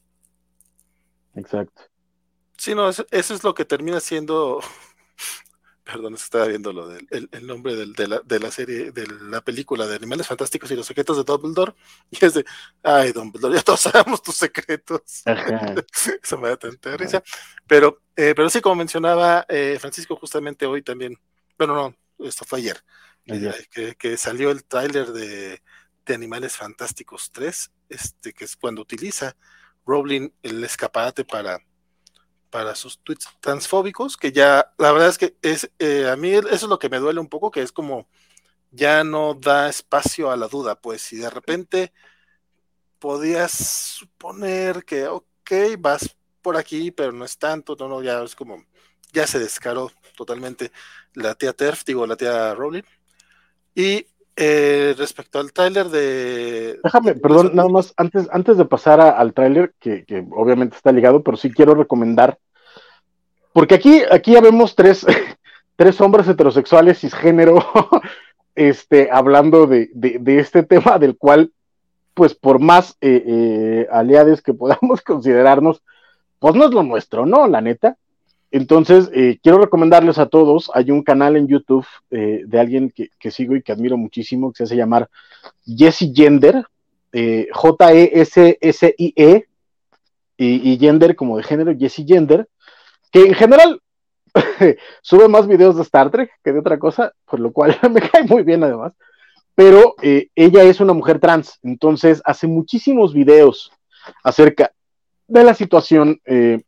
Exacto. Sí, no, eso, eso es lo que termina siendo. Perdón, estaba viendo lo del el, el nombre del, de, la, de la serie, de la película de Animales Fantásticos y los secretos de Dumbledore, y es de, ay, Dumbledore, ya todos sabemos tus secretos. Eso me da tanta risa. Pero, eh, pero sí, como mencionaba eh, Francisco justamente hoy también, bueno, no, esto fue ayer, ayer. Eh, que, que salió el tráiler de, de Animales Fantásticos tres, este, que es cuando utiliza Rowling el escaparate para para sus tweets transfóbicos, que ya, la verdad es que es, eh, a mí eso es lo que me duele un poco, que es como, ya no da espacio a la duda, pues, si de repente podías suponer que, ok, vas por aquí, pero no es tanto, no, no, ya es como, ya se descaró totalmente la tía Terf, digo, la tía Rowling, y eh, respecto al tráiler de... Déjame, de, perdón, de nada más, antes, antes de pasar a, al tráiler, que, que obviamente está ligado, pero sí quiero recomendar, porque aquí, aquí ya vemos tres, tres hombres heterosexuales cisgénero, este, hablando de, de, de este tema, del cual, pues por más eh, eh, aliados que podamos considerarnos, pues no es lo nuestro, ¿no? La neta. Entonces, eh, quiero recomendarles a todos, hay un canal en YouTube eh, de alguien que, que sigo y que admiro muchísimo, que se hace llamar Jessie Gender, eh, J E S S I E, y, y Gender como de género, Jessie Gender, que en general sube más videos de Star Trek que de otra cosa, por lo cual me cae muy bien además, pero eh, ella es una mujer trans, entonces hace muchísimos videos acerca de la situación eh,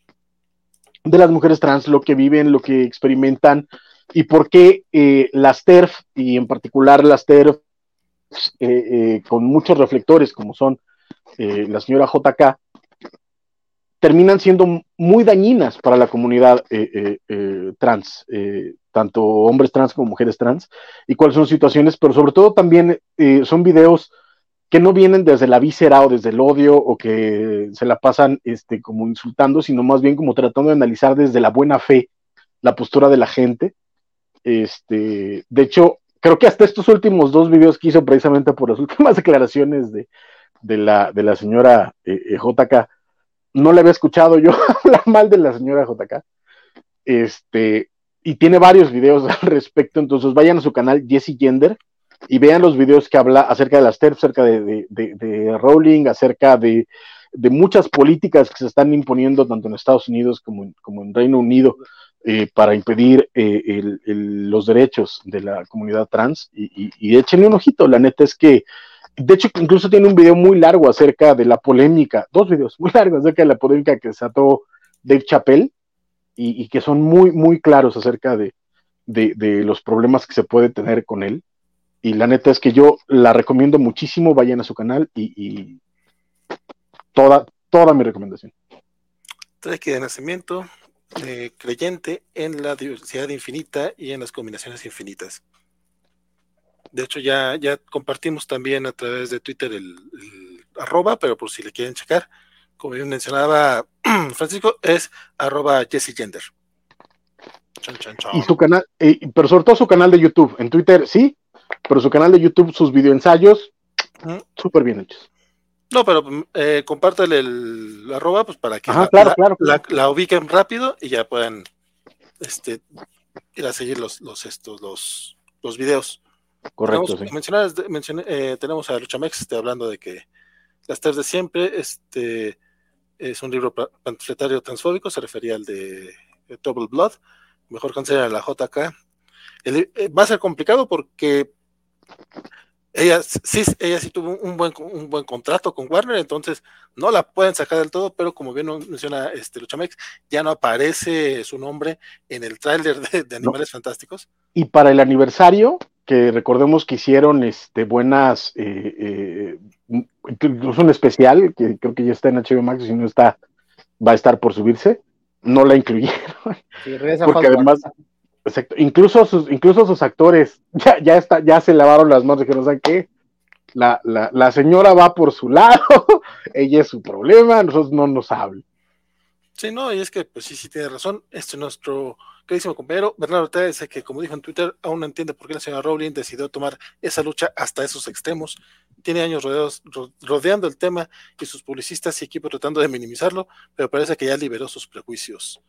de las mujeres trans, lo que viven, lo que experimentan, y por qué eh, las TERF, y en particular las TERF eh, eh, con muchos reflectores, como son eh, la señora J K, terminan siendo muy dañinas para la comunidad eh, eh, eh, trans, eh, tanto hombres trans como mujeres trans, y cuáles son situaciones, pero sobre todo también eh, son videos que no vienen desde la víscera o desde el odio o que se la pasan este, como insultando, sino más bien como tratando de analizar desde la buena fe la postura de la gente. Este, de hecho, creo que hasta estos últimos dos videos que hizo precisamente por las últimas declaraciones de, de, la, de la señora eh, J K, no le había escuchado yo hablar mal de la señora J K. Este, y tiene varios videos al respecto, entonces vayan a su canal Jessie Gender y vean los videos que habla acerca de las TERF, acerca de, de, de, de Rowling, acerca de, de muchas políticas que se están imponiendo tanto en Estados Unidos como en, como en Reino Unido eh, para impedir eh, el, el, los derechos de la comunidad trans, y, y, y échenle un ojito. La neta es que, de hecho, incluso tiene un video muy largo acerca de la polémica, dos videos muy largos acerca de la polémica que desató Dave Chappelle, y, y que son muy, muy claros acerca de, de, de los problemas que se puede tener con él. Y la neta es que yo la recomiendo muchísimo, vayan a su canal y, y toda, toda mi recomendación. Treki de nacimiento, eh, creyente en la diversidad infinita y en las combinaciones infinitas. De hecho, ya, ya compartimos también a través de Twitter el, el arroba, pero por si le quieren checar, como bien mencionaba Francisco, es arroba Jesse Gender. Chan, chan, chan. Y su canal, eh, pero sobre todo su canal de YouTube. En Twitter sí, pero su canal de YouTube, sus videoensayos, ¿Mm? súper bien hechos. No, pero eh, compártale el, el arroba pues para que Ajá, la, claro, la, claro, claro. La, la ubiquen rápido y ya puedan este, ir a seguir los, los, estos, los, los videos. Correcto, tenemos, sí. mencionar, mencioné, eh, tenemos a Luchamex este, hablando de que Las Terres de Siempre este, es un libro panfletario transfóbico, se refería al de Double Blood, mejor considera la J K. El, eh, va a ser complicado porque ella sí, ella sí tuvo un buen, un buen contrato con Warner, entonces no la pueden sacar del todo, pero como bien menciona este Luchamex, ya no aparece su nombre en el tráiler de, de Animales no. Fantásticos. Y para el aniversario, que recordemos que hicieron este, buenas, eh, eh, incluso un especial, que creo que ya está en H B O Max, si no está, va a estar por subirse, no la incluyeron. Sí, porque además, exacto, incluso sus, incluso sus actores ya, ya, está, ya se lavaron las manos, dijeron, ¿saben qué? La, la, la señora va por su lado, ella es su problema, nosotros no nos hablan. Sí, no, y es que, pues sí, sí tiene razón. Este nuestro queridísimo compañero Bernardo Ortega dice que, como dijo en Twitter, aún no entiende por qué la señora Rowling decidió tomar esa lucha hasta esos extremos. Tiene años rodeados, rodeando el tema y sus publicistas y equipos tratando de minimizarlo, pero parece que ya liberó sus prejuicios.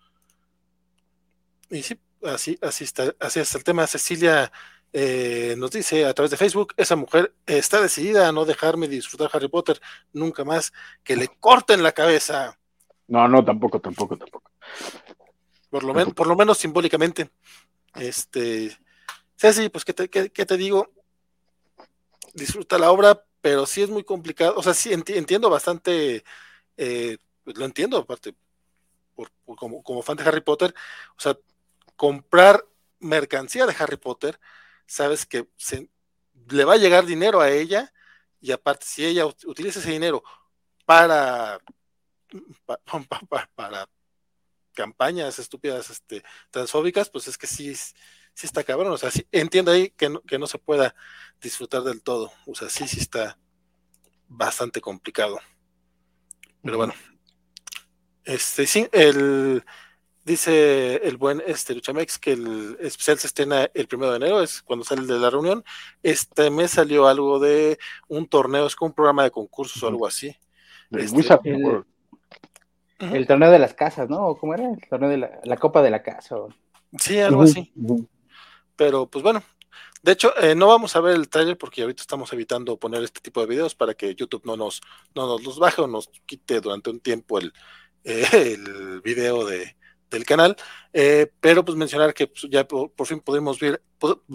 Y sí, así, así está, así está el tema. Cecilia eh, nos dice a través de Facebook, esa mujer está decidida a no dejarme disfrutar Harry Potter nunca más, que le corten la cabeza. No, no, tampoco, tampoco, tampoco. Por lo, men por lo menos simbólicamente. Este, Ceci, pues, ¿qué te, qué, qué te digo? Disfruta la obra, pero sí es muy complicado. O sea, sí enti entiendo bastante, eh, lo entiendo, aparte, por, por, como, como fan de Harry Potter. O sea, comprar mercancía de Harry Potter, sabes que se, le va a llegar dinero a ella, y aparte, si ella utiliza ese dinero para. Para, para, para campañas estúpidas este, transfóbicas, pues es que sí, sí está cabrón, o sea, sí, entiendo ahí que no, que no se pueda disfrutar del todo, o sea, sí, sí está bastante complicado, pero bueno, este, sí, el, dice el buen este Luchamex que el especial se estrena el primero de enero, es cuando sale de la reunión. Este mes salió algo de un torneo, es como un programa de concursos o algo así. El este, Wizard el, uh-huh. el torneo de las casas, ¿no? ¿Cómo era? El torneo de la, la Copa de la Casa. ¿O? Sí, algo uh-huh. así. Uh-huh. Pero pues bueno, de hecho eh, no vamos a ver el trailer porque ahorita estamos evitando poner este tipo de videos para que YouTube no nos, no nos los baje o nos quite durante un tiempo el, eh, el video de, del canal, eh, pero pues mencionar que pues, ya por, por fin pudimos ver,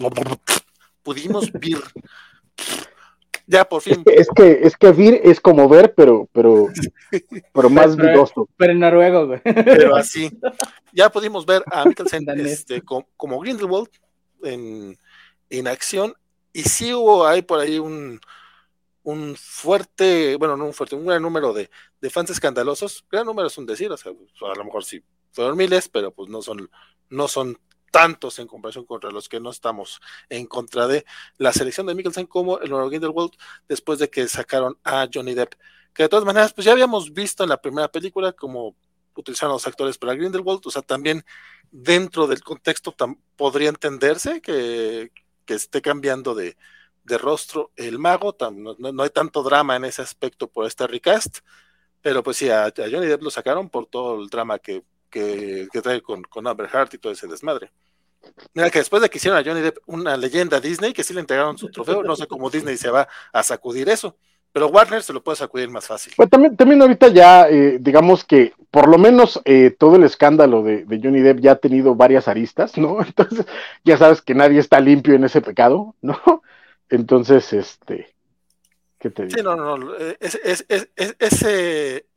pudimos ver, ya por fin. Es que, es que ver es como ver, pero, pero, pero más pero, vidoso. Pero en noruego, güey. Pero así, ya pudimos ver a Mikkelsen este, como, como Grindelwald en, en acción, y sí hubo ahí por ahí un, un fuerte, bueno, no un fuerte, un gran número de, de fans escandalosos. Gran número es un decir, o sea, a lo mejor sí fueron miles, pero pues no son, no son tantos en comparación contra los que no estamos en contra de la selección de Mikkelsen como el nuevo Grindelwald después de que sacaron a Johnny Depp, que de todas maneras pues ya habíamos visto en la primera película como utilizaron los actores para Grindelwald, o sea, también dentro del contexto podría entenderse que, que esté cambiando de, de rostro el mago, no, no, no hay tanto drama en ese aspecto por este recast, pero pues sí, a, a Johnny Depp lo sacaron por todo el drama que Que, que trae con, con Amber Heard y todo ese desmadre. Mira que después de que hicieron a Johnny Depp una leyenda a Disney, que sí le entregaron su trofeo, no sé cómo Disney se va a sacudir eso, pero Warner se lo puede sacudir más fácil. Pues también, también ahorita ya, eh, digamos que por lo menos eh, todo el escándalo de, de Johnny Depp ya ha tenido varias aristas, ¿no? Entonces ya sabes que nadie está limpio en ese pecado, ¿no? Entonces, este, ¿qué te digo? Sí, no, no, no, es, es, es, es, ese...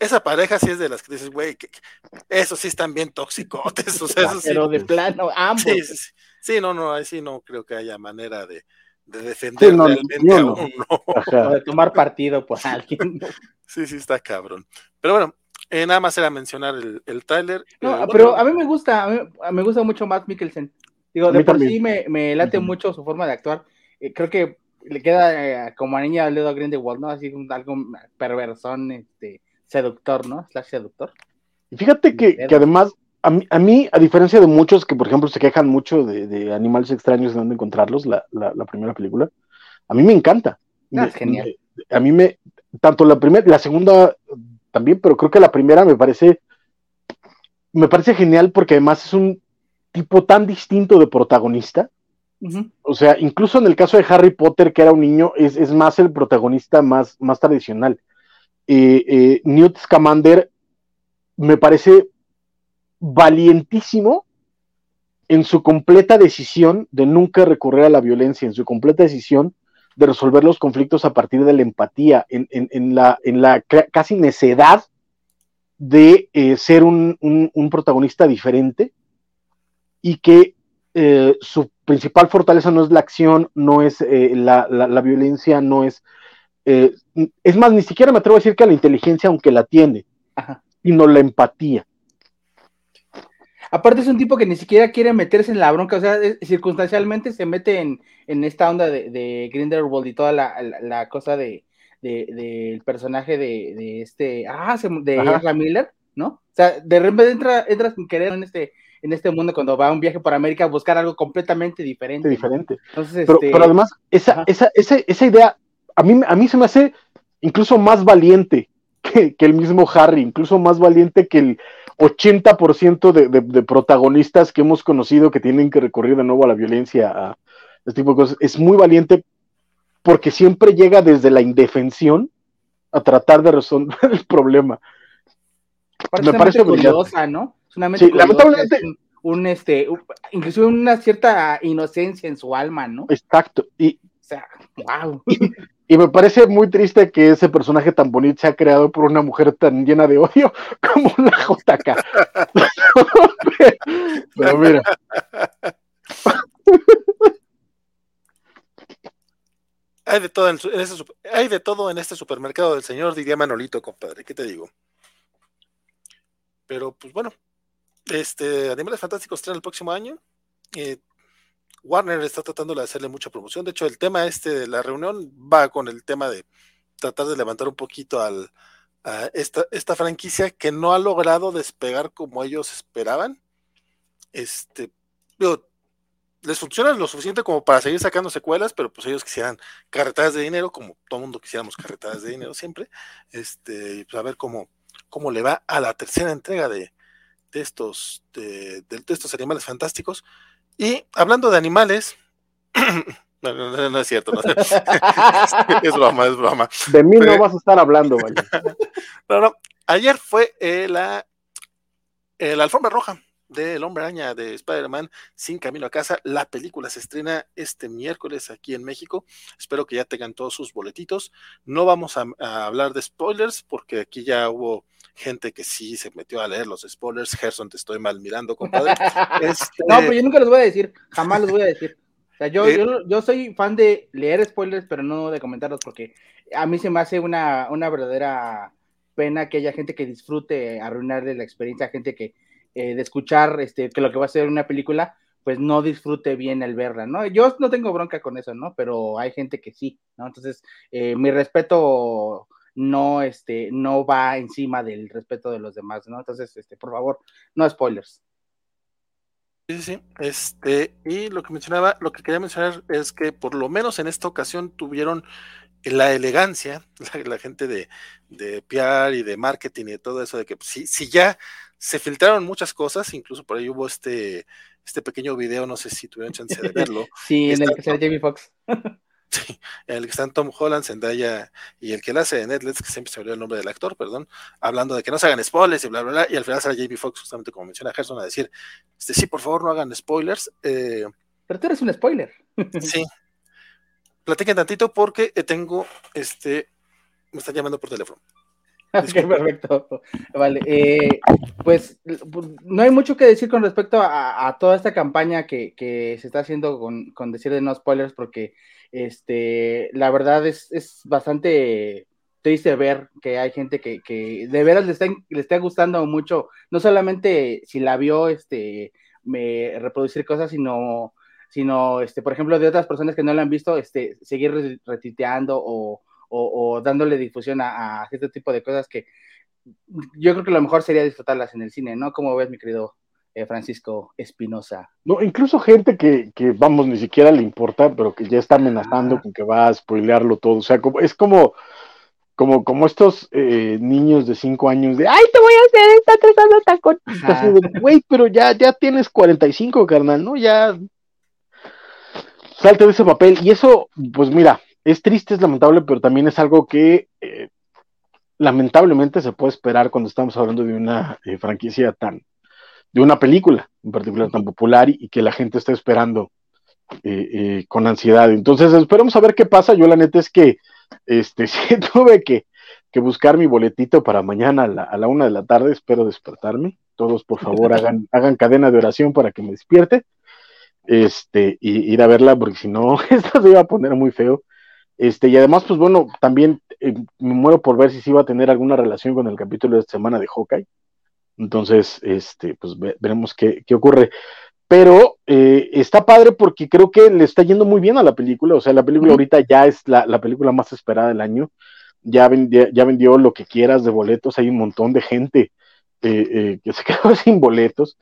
esa pareja sí es de las que dices, güey, que, que, eso sí están bien tóxicotes, o sea, eso sí. Pero de plano, ambos. Sí, sí, sí, sí, no, no, ahí sí no creo que haya manera de, de defender Sí, no, realmente yo a no. uno. Ajá. O de tomar partido por alguien. ¿no? Sí, sí, está cabrón. Pero bueno, eh, nada más era mencionar el, el tráiler. No, eh, pero bueno, a mí me gusta, a mí, me gusta mucho Matt Mikkelsen. Digo, A de mí por también. sí me, me late Ujú. mucho su forma de actuar. Eh, creo que le queda eh, como a niña al dedo a Grindelwald, ¿no? Así un, algo perversón, este, seductor, ¿no? Slash seductor. Y fíjate que, que además, a mí, a mí, a diferencia de muchos que, por ejemplo, se quejan mucho de, de animales extraños y dónde encontrarlos, la, la, la primera película, a mí me encanta. No, Me, es genial. me, a mí me, tanto la primera, la segunda también, pero creo que la primera me parece, me parece genial porque además es un tipo tan distinto de protagonista. Uh-huh. O sea, incluso en el caso de Harry Potter, que era un niño, es, es más el protagonista más, más tradicional. Eh, eh, Newt Scamander me parece valientísimo en su completa decisión de nunca recurrir a la violencia, en su completa decisión de resolver los conflictos a partir de la empatía, en, en, en la, en la casi necedad de eh, ser un, un, un, protagonista diferente y que eh, su principal fortaleza no es la acción, no es eh, la, la, la, violencia, no es... Eh, es más, ni siquiera me atrevo a decir que la inteligencia, aunque la tiene, Ajá. sino la empatía. Aparte es un tipo que ni siquiera quiere meterse en la bronca, o sea, es, circunstancialmente se mete en, en esta onda de, de Grindelwald y toda la, la, la cosa de, de, de el personaje de, de este, ah, de Ezra Miller, ¿no? O sea, de repente entra, entra sin querer en este, en este mundo cuando va a un viaje por América a buscar algo completamente diferente. diferente. ¿no? Entonces, pero, este... pero además, esa, esa, esa, esa idea, a mí, a mí se me hace incluso más valiente que, que el mismo Harry, incluso más valiente que el ochenta por ciento de, de, de protagonistas que hemos conocido que tienen que recurrir de nuevo a la violencia, a este tipo de cosas. Es muy valiente porque siempre llega desde la indefensión a tratar de resolver el problema. Me parece curiosa, ¿no? Es una mente sí, curiosa, lamentablemente, es un, un este, un, inclusive una cierta inocencia en su alma, ¿no? Exacto. Y, o sea, wow. Y, y me parece muy triste que ese personaje tan bonito sea creado por una mujer tan llena de odio como la J K. Pero mira. Hay de todo en, en ese, hay de todo en este supermercado del señor, diría Manolito, compadre, ¿qué te digo? Pero pues bueno, este Animales Fantásticos traen el próximo año. Eh, Warner está tratando de hacerle mucha promoción. De hecho, el tema este de la reunión va con el tema de tratar de levantar un poquito al, a esta, esta franquicia que no ha logrado despegar como ellos esperaban. Este, digo, les funciona lo suficiente como para seguir sacando secuelas, pero pues ellos quisieran carretadas de dinero, como todo mundo quisiéramos carretadas de dinero siempre, este, pues a ver cómo, cómo le va a la tercera entrega de, de estos, de, de, de estos Animales Fantásticos. Y hablando de animales, no, no, no, no es cierto, no. es broma, es broma. De mí pero, no vas a estar hablando, vale. No, no, ayer fue eh, la, eh, la alfombra roja del Hombre Araña de Spider-Man Sin Camino a Casa. La película se estrena este miércoles aquí en México. Espero que ya tengan todos sus boletitos. No vamos a, a hablar de spoilers porque aquí ya hubo gente que sí se metió a leer los spoilers. Gerson, te estoy mal mirando, compadre. Este... No, pero yo nunca los voy a decir, jamás los voy a decir. O sea, yo, eh, yo, yo soy fan de leer spoilers, pero no de comentarlos, porque a mí se me hace una, una verdadera pena que haya gente que disfrute arruinarle la experiencia a gente que eh, de escuchar este, que lo que va a ser una película, pues no disfrute bien el verla, ¿no? Yo no tengo bronca con eso, ¿no? Pero hay gente que sí, ¿no? Entonces, eh, mi respeto no, este, no va encima del respeto de los demás, ¿no? Entonces, este, por favor, no spoilers. Sí, sí, este, y lo que mencionaba, lo que quería mencionar es que por lo menos en esta ocasión tuvieron la elegancia, la, la gente de, de P R y de marketing y de todo eso, de que si, si ya se filtraron muchas cosas, incluso por ahí hubo este, este pequeño video, no sé si tuvieron chance de verlo. Sí, en el que sale Jamie Foxx. Sí, en el que están Tom Holland, Zendaya y el que la hace de Netflix, que siempre se me olvidó el nombre del actor, perdón, hablando de que no se hagan spoilers y bla, bla, bla, y al final sale Jamie Foxx, justamente como menciona Gerson, a decir, este, sí, por favor, no hagan spoilers. Eh, Pero tú eres un spoiler. Sí. Platiquen tantito porque tengo, este, me están llamando por teléfono. Ok, perfecto. Vale. Eh, pues no hay mucho que decir con respecto a, a toda esta campaña que, que se está haciendo con, con decir de no spoilers, porque este, la verdad es, es bastante triste ver que hay gente que, que de veras le está, le está gustando mucho, no solamente si la vio este, me, reproducir cosas, sino, sino este, por ejemplo, de otras personas que no la han visto, este, seguir retuiteando o O, o dándole difusión a, a este tipo de cosas que yo creo que lo mejor sería disfrutarlas en el cine, ¿no? ¿Cómo ves, mi querido eh, Francisco Espinosa? No, incluso gente que, que, vamos, ni siquiera le importa, pero que ya está amenazando ah. con que va a spoilearlo todo. O sea, como, es como, como, como estos eh, niños de cinco años de, ay, te voy a hacer esta trazando tacón. Güey, pero ya, ya tienes cuarenta y cinco, carnal, ¿no? Ya salte de ese papel. Y eso, pues mira, es triste, es lamentable, pero también es algo que eh, lamentablemente se puede esperar cuando estamos hablando de una eh, franquicia tan, de una película en particular tan popular y, y que la gente está esperando eh, eh, con ansiedad. Entonces, esperemos a ver qué pasa. Yo la neta es que este, sí tuve que, que buscar mi boletito para mañana a la, a la una de la tarde. Espero despertarme. Todos, por favor, hagan, hagan cadena de oración para que me despierte. Este, y ir a verla, porque si no, esto se iba a poner muy feo. Este, y además, pues bueno, también eh, me muero por ver si sí iba a tener alguna relación con el capítulo de esta semana de Hawkeye. Entonces, este, pues ve, veremos qué, qué ocurre. Pero eh, está padre porque creo que le está yendo muy bien a la película. O sea, la película ahorita ya es la, la película más esperada del año. Ya, vendi, ya vendió lo que quieras de boletos. Hay un montón de gente eh, eh, que se quedó sin boletos.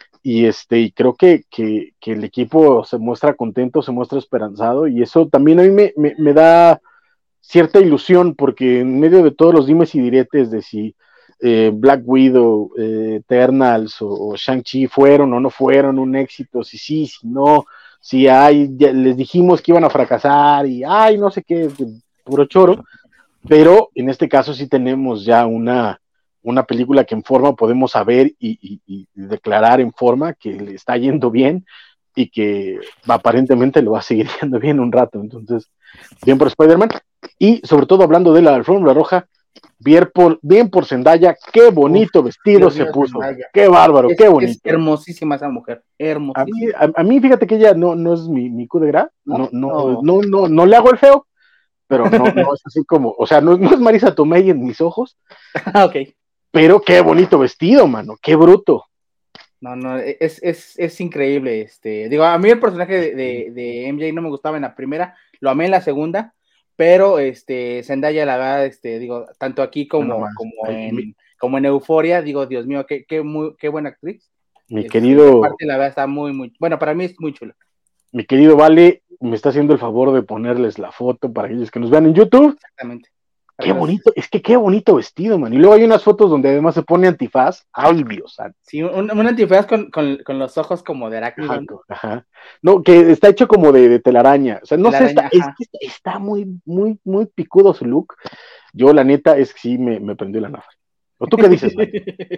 Y este, y creo que, que, que el equipo se muestra contento, se muestra esperanzado. Y eso también a mí me, me, me da cierta ilusión, porque en medio de todos los dimes y diretes de si eh, Black Widow, eh, Eternals o, o Shang-Chi fueron o no fueron un éxito, si sí, si no, si hay, ya les dijimos que iban a fracasar y ay, no sé qué, puro choro, pero en este caso sí tenemos ya una, una película que en forma podemos saber y, y, y declarar en forma que le está yendo bien y que aparentemente lo va a seguir yendo bien un rato. Entonces, bien por Spider-Man. Y sobre todo hablando de la alfombra roja, bien por, bien por Zendaya, qué bonito Uf, vestido Dios se mío, puso, Zendaya. Qué bárbaro, es, qué bonito. Es hermosísima esa mujer, hermosísima. A mí, a, a mí fíjate que ella no, no es mi, mi coup de gras, no no, no, no, no, no le hago el feo, pero no, no es así como, o sea, no, no es Marisa Tomei en mis ojos. Ok. Pero qué bonito vestido, mano, qué bruto. No, no, es, es, es increíble. Este, digo, a mí el personaje de, de, de M J no me gustaba en la primera, lo amé en la segunda, pero este, Zendaya, la verdad, este, digo, tanto aquí como, no como, Ay, en, mi, como en Euforia, digo, Dios mío, qué, qué, muy, qué buena actriz. Mi este, querido. Aparte, la verdad está muy, muy, bueno, para mí es muy chula. Mi querido Vale, me está haciendo el favor de ponerles la foto para aquellos que nos vean en YouTube. Exactamente. Qué bonito, es que qué bonito vestido, man. Y luego hay unas fotos donde además se pone antifaz. Ay, Dios. Sí, un, un antifaz con, con, con los ojos como de arácnido. Ajá, ajá. No, que está hecho como de, de telaraña. O sea, no telaraña, sé, está, es que está muy, muy, muy picudo su look. Yo, la neta, es que sí me, me prendió la nafra. ¿O tú qué dices, man?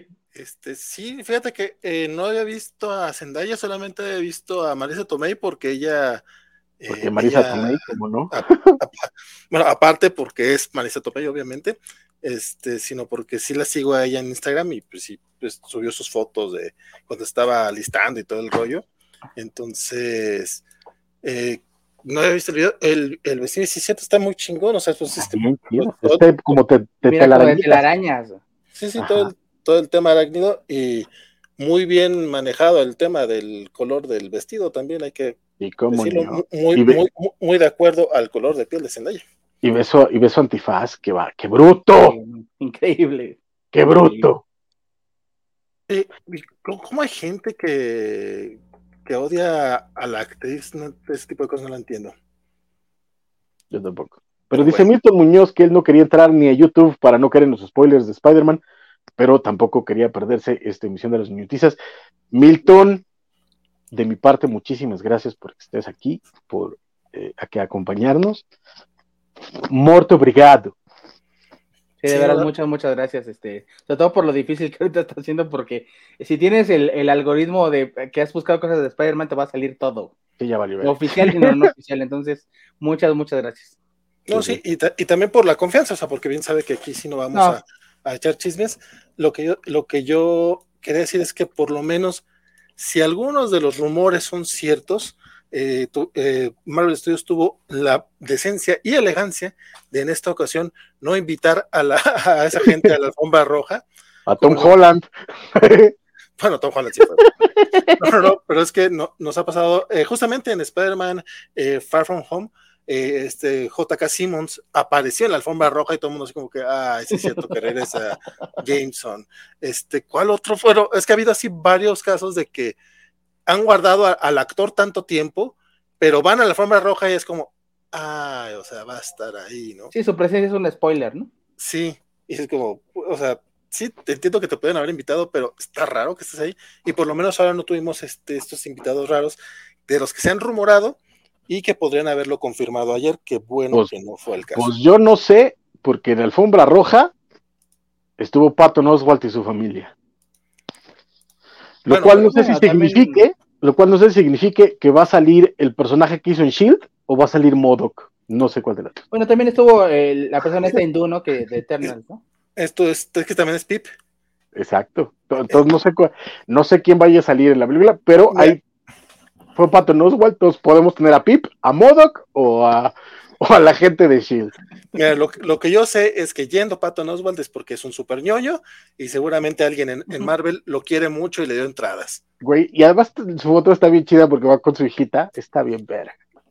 Este, sí, fíjate que eh, no había visto a Zendaya, solamente había visto a Marisa Tomei porque ella... Porque Marisa ella, Tomei, ¿cómo no? A, a, bueno, aparte porque es Marisa Tomei, obviamente, este, sino porque sí la sigo a ella en Instagram y pues sí, pues, subió sus fotos de cuando estaba listando y todo el rollo. Entonces, eh, no había visto el video, el, el vestido sí cierto, está muy chingón, o sea, pues este, bien, todo, este todo, como te, te mira, como de telarañas. Sí, sí, todo el, todo el tema arácnido y muy bien manejado el tema del color del vestido también, hay que ¿Y cómo decirlo, no? muy, muy, muy, muy de acuerdo al color de piel de Zendaya. Y beso, y beso antifaz, que va, ¡qué bruto! Increíble. ¡Qué bruto! Eh, ¿Cómo hay gente que, que odia a la actriz? No, ese tipo de cosas no lo entiendo. Yo tampoco. Pero, pero dice bueno. Milton Muñoz que él no quería entrar ni a YouTube para no caer en los spoilers de Spider-Man, pero tampoco quería perderse esta emisión de las noticias. Milton, de mi parte, muchísimas gracias por que estés aquí, por eh, a que acompañarnos. Morto obrigado. Sí, de sí, verdad, ¿verdad? muchas, muchas gracias, este, sobre todo por lo difícil que ahorita está haciendo, porque si tienes el, el algoritmo de que has buscado cosas de Spider-Man, te va a salir todo. Sí, ya valió. Oficial y no, no oficial, entonces, muchas, muchas gracias. No, sí, sí y, ta y también por la confianza, o sea, porque bien sabe que aquí sí no vamos no. A, a echar chismes. Lo que yo, lo que yo quería decir es que por lo menos, si algunos de los rumores son ciertos, eh, tu, eh, Marvel Studios tuvo la decencia y elegancia de en esta ocasión no invitar a, la, a esa gente a la alfombra roja. A Tom Holland. Bueno, Tom Holland sí fue. No, no, no, pero es que no, nos ha pasado, eh, justamente en Spider-Man eh, Far From Home, eh, este J K. Simmons apareció en la alfombra roja y todo el mundo así como que, ah, sí es cierto que regresa Jameson. Este, ¿cuál otro fueron? Es que ha habido así varios casos de que han guardado a, al actor tanto tiempo, pero van a la alfombra roja y es como, ah, o sea, va a estar ahí, ¿no? Sí, su presencia es un spoiler, ¿no? Sí, y es como, o sea, sí, te entiendo que te pueden haber invitado, pero está raro que estés ahí, y por lo menos ahora no tuvimos este, estos invitados raros de los que se han rumorado y que podrían haberlo confirmado ayer, que bueno pues, que no fue el caso. Pues yo no sé, porque en la alfombra roja estuvo Patton Oswalt y su familia. Lo bueno, cual no sé bueno, si signifique, también... lo cual no sé si signifique que va a salir el personaje que hizo en Shield o va a salir M O D O K. No sé cuál de las dos. Bueno, también estuvo eh, la persona esta hindú, ¿no? Que de Eternals, ¿no? Esto es, es que también es Pip. Exacto. Entonces no sé cu- no sé quién vaya a salir en la película, pero yeah. Hay fue Patton Oswalt, entonces podemos tener a Pip, a M O D O K o a, o a la gente de Shield. Mira, lo, lo que yo sé es que yendo Patton Oswalt es porque es un super ñoño y seguramente alguien en, en Marvel lo quiere mucho y le dio entradas. Güey, y además su foto está bien chida porque va con su hijita, está bien verga.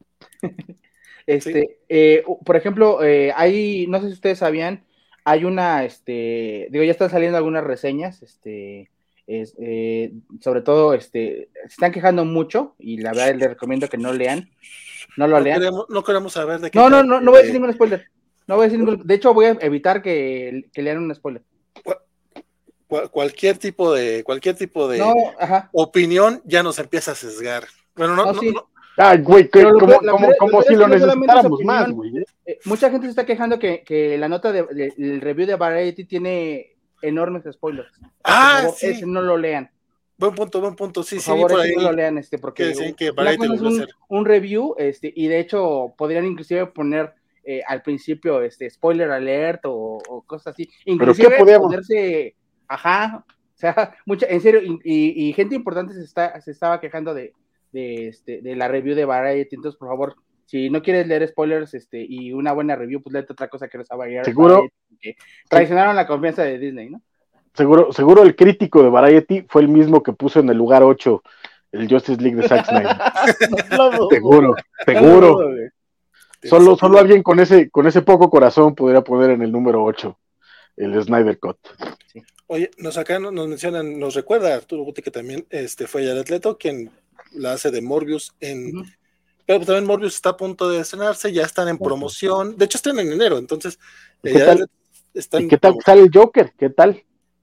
Este, sí. eh, por ejemplo, eh, hay, no sé si ustedes sabían, hay una, este, digo, ya están saliendo algunas reseñas, este, es, eh, sobre todo, este, se están quejando mucho y la verdad les recomiendo que no lean, no lo no lean. Queremos, no queremos saber de qué. No, no, no, no voy a decir ningún spoiler. No voy a decir ningún, de hecho voy a evitar que, que lean un spoiler. Cual, cualquier tipo de, cualquier tipo de no, opinión ya nos empieza a sesgar. Bueno, no, no, no, sí. no. Ay, güey, como, como, como si lo necesitáramos más, güey. Eh, mucha gente se está quejando que, que la nota del de, de, review de Variety tiene enormes spoilers. Ah, por favor, sí. Ese no lo lean. Buen punto, buen punto. Sí, por sí, favor, por ese ahí. no lo lean, este, porque que, que Variety es un, un review, este, y de hecho podrían inclusive poner eh, al principio, este, spoiler alert o, o cosas así. Inclusive ¿Pero qué podíamos? ponerse, ajá, o sea, mucha, en serio, y, y, y gente importante se está, se estaba quejando de, de, este, de la review de Variety. Entonces, por favor, si no quieres leer spoilers, este, y una buena review, pues léete otra cosa que no sea Variety. Seguro. Que traicionaron la confianza de Disney, ¿no? Seguro, seguro el crítico de Variety fue el mismo que puso en el lugar ocho el Justice League de Zack Snyder. seguro, seguro. Solo, solo alguien con ese, con ese poco corazón pudiera poner en el número ocho el Snyder Cut. Sí. Oye, nos acá nos mencionan, nos recuerda Arturo Guti que también este, fue Jared Leto quien la hace de Morbius en... Uh-huh. Pero también Morbius está a punto de estrenarse, ya están en promoción, de hecho están en enero, entonces... ¿Y qué, tal? Están ¿Y qué tal sale el Joker? ¿Qué tal?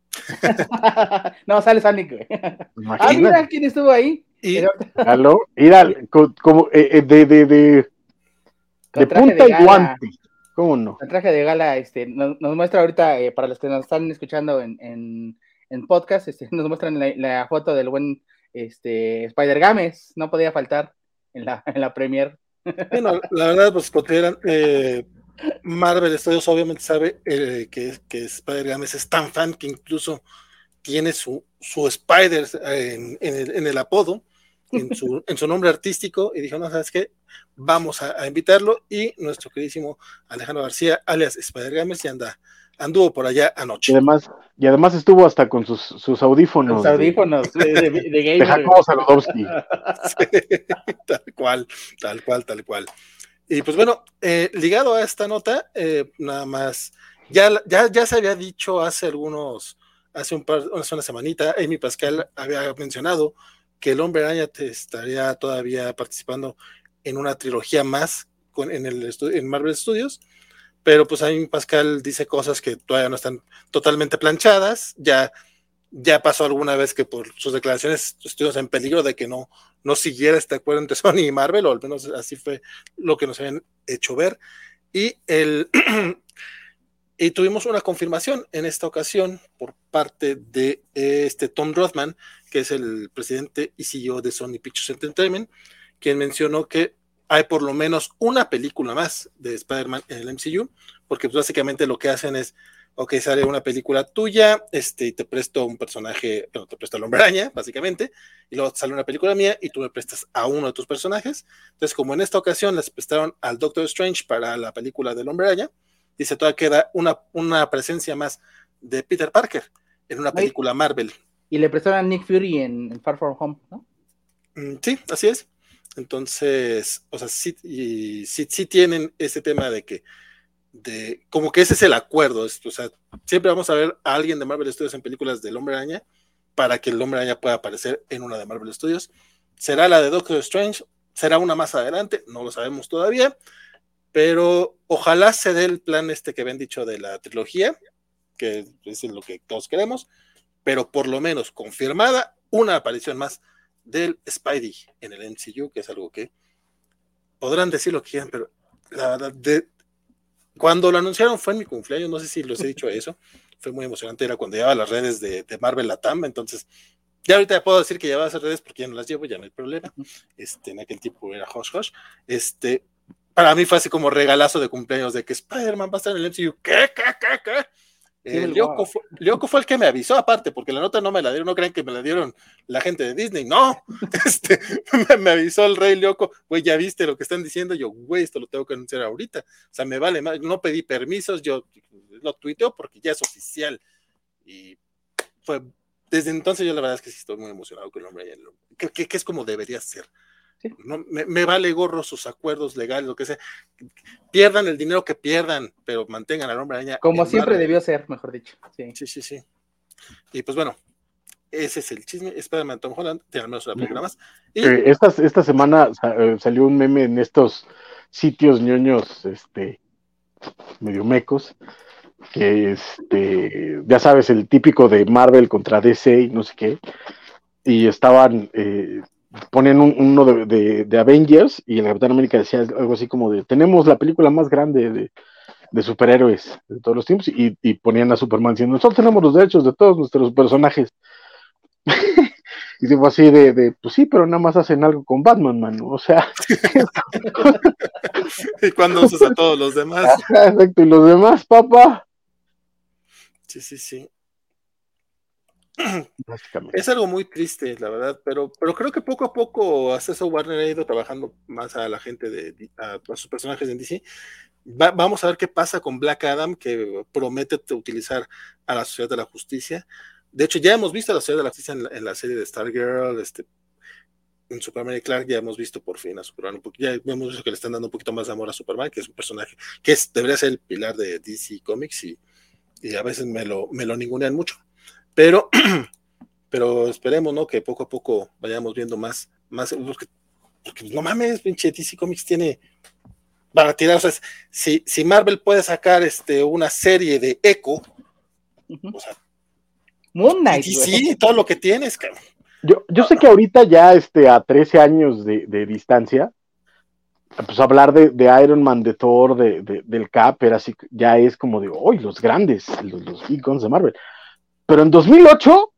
no, sale Sonic, güey. Ah, mira quién estuvo ahí. Y... Aló, mira, como eh, de, de, de, de punta y guante. ¿Cómo no? El traje de gala este, nos, nos muestra ahorita, eh, para los que nos están escuchando en, en, en podcast, este, nos muestran la, la foto del buen este, Spider-Games, no podía faltar en la, en la premier. Bueno, la verdad, pues consideran, eh, Marvel Studios obviamente sabe eh, que, que Spider-Games es tan fan que incluso tiene su, su Spider en, en, el, en el apodo, en su, en su nombre artístico, y dijo, no, ¿sabes qué? Vamos a, a invitarlo, y nuestro queridísimo Alejandro García, alias Spider-Games, ya anda, anduvo por allá anoche. Y además, y además estuvo hasta con sus, sus audífonos. Sus audífonos de, de, de, de gamer. De Jacobo Saludowski. Sí, tal cual, tal cual, tal cual. Y pues bueno, eh, ligado a esta nota, eh, nada más, ya, ya, ya se había dicho hace algunos, hace un par, hace una semanita, Amy Pascal había mencionado que el Hombre Araña te estaría todavía participando en una trilogía más con, en, el, en Marvel Studios, pero pues Amy Pascal dice cosas que todavía no están totalmente planchadas, ya, ya pasó alguna vez que por sus declaraciones estuvimos en peligro de que no, no siguiera este acuerdo entre Sony y Marvel, o al menos así fue lo que nos habían hecho ver, y el... Y tuvimos una confirmación en esta ocasión por parte de este Tom Rothman, que es el presidente y C E O de Sony Pictures Entertainment, quien mencionó que hay por lo menos una película más de Spider-Man en el M C U, porque pues básicamente lo que hacen es ok, sale una película tuya, este, y te presto un personaje, bueno, te presto al Hombre Araña, básicamente, y luego sale una película mía y tú me prestas a uno de tus personajes. Entonces, como en esta ocasión les prestaron al Doctor Strange para la película del Hombre Araña, dice, todavía queda una, una presencia más de Peter Parker en una película Ay, Marvel. y le prestaron a Nick Fury en, en Far From Home, ¿no? Mm, sí, así es. Entonces, o sea, sí, y, sí, sí tienen ese tema de que de como que ese es el acuerdo, es, o sea, siempre vamos a ver a alguien de Marvel Studios en películas del Hombre Araña para que el Hombre Araña pueda aparecer en una de Marvel Studios. ¿Será la de Doctor Strange? ¿Será una más adelante? No lo sabemos todavía, pero ojalá se dé el plan este que habían dicho de la trilogía, que es lo que todos queremos, pero por lo menos confirmada una aparición más del Spidey en el M C U, que es algo que podrán decir lo que quieran, pero la verdad, de, cuando lo anunciaron fue en mi cumpleaños, no sé si los he dicho eso, fue muy emocionante, era cuando llevaba las redes de, de Marvel Latam, entonces ya ahorita puedo decir que llevaba esas redes porque ya no las llevo, ya no hay problema, este, en aquel tiempo era Hush Hush, este, para mí fue así como regalazo de cumpleaños de que Spider-Man va a estar en el M C U, ¿qué, qué, qué, qué? Eh, Lyoko, fue, Lyoko fue el que me avisó aparte, porque la nota no me la dieron, no crean que me la dieron la gente de Disney, no, este, me, me avisó el rey Lyoko, güey, ya viste lo que están diciendo, yo, güey, esto lo tengo que anunciar ahorita, o sea, me vale más, no pedí permisos, yo lo tuiteo porque ya es oficial, y fue, desde entonces yo la verdad es que sí estoy muy emocionado con el hombre, que, que, que es como debería ser. Sí. No, me, me vale gorro sus acuerdos legales, lo que sea. Pierdan el dinero que pierdan, pero mantengan al Hombre Araña. Como siempre Marvel. Debió ser, mejor dicho. Sí. sí, sí, sí. Y pues bueno, ese es el chisme. Spider-Man Tom Holland, tiene al menos una película más. Y... Eh, esta, esta semana salió un meme en estos sitios ñoños, este, medio mecos, que este, ya sabes, el típico de Marvel contra D C y no sé qué. Y estaban... Eh, ponen un, uno de, de, de Avengers y el Capitán América decía algo así como de tenemos la película más grande de, de superhéroes de todos los tiempos y, y ponían a Superman diciendo nosotros tenemos los derechos de todos nuestros personajes y digo así de, de pues sí, pero nada más hacen algo con Batman, mano, o sea y cuando usas a todos los demás. Exacto, y los demás, papá. Sí, sí, sí. Es algo muy triste, la verdad, pero, pero creo que poco a poco Acceso Warner ha ido trabajando más a la gente de a, a sus personajes en D C. Va, vamos a ver qué pasa con Black Adam, que promete utilizar a la Sociedad de la Justicia. De hecho, ya hemos visto a la Sociedad de la Justicia en la, en la serie de Stargirl, este, en Superman y Clark ya hemos visto por fin a Superman, ya hemos visto que le están dando un poquito más de amor a Superman, que es un personaje que es, debería ser el pilar de D C Comics y, y a veces me lo, me lo ningunean mucho. Pero, pero esperemos, ¿no? Que poco a poco vayamos viendo más, más, porque, porque no mames, pinche D C Comics tiene para tirar, o sea, si, si Marvel puede sacar este, una serie de Echo, uh-huh. O sea, Moon Knight, y sí, todo lo que tienes, cabrón. Yo, yo sé que ahorita ya este, a trece años de, de distancia, pues hablar de, de Iron Man, de Thor, de, de, del Cap, era así, ya es como de, ¡oh! Los grandes, los, los big guns de Marvel. Pero en dos mil ocho,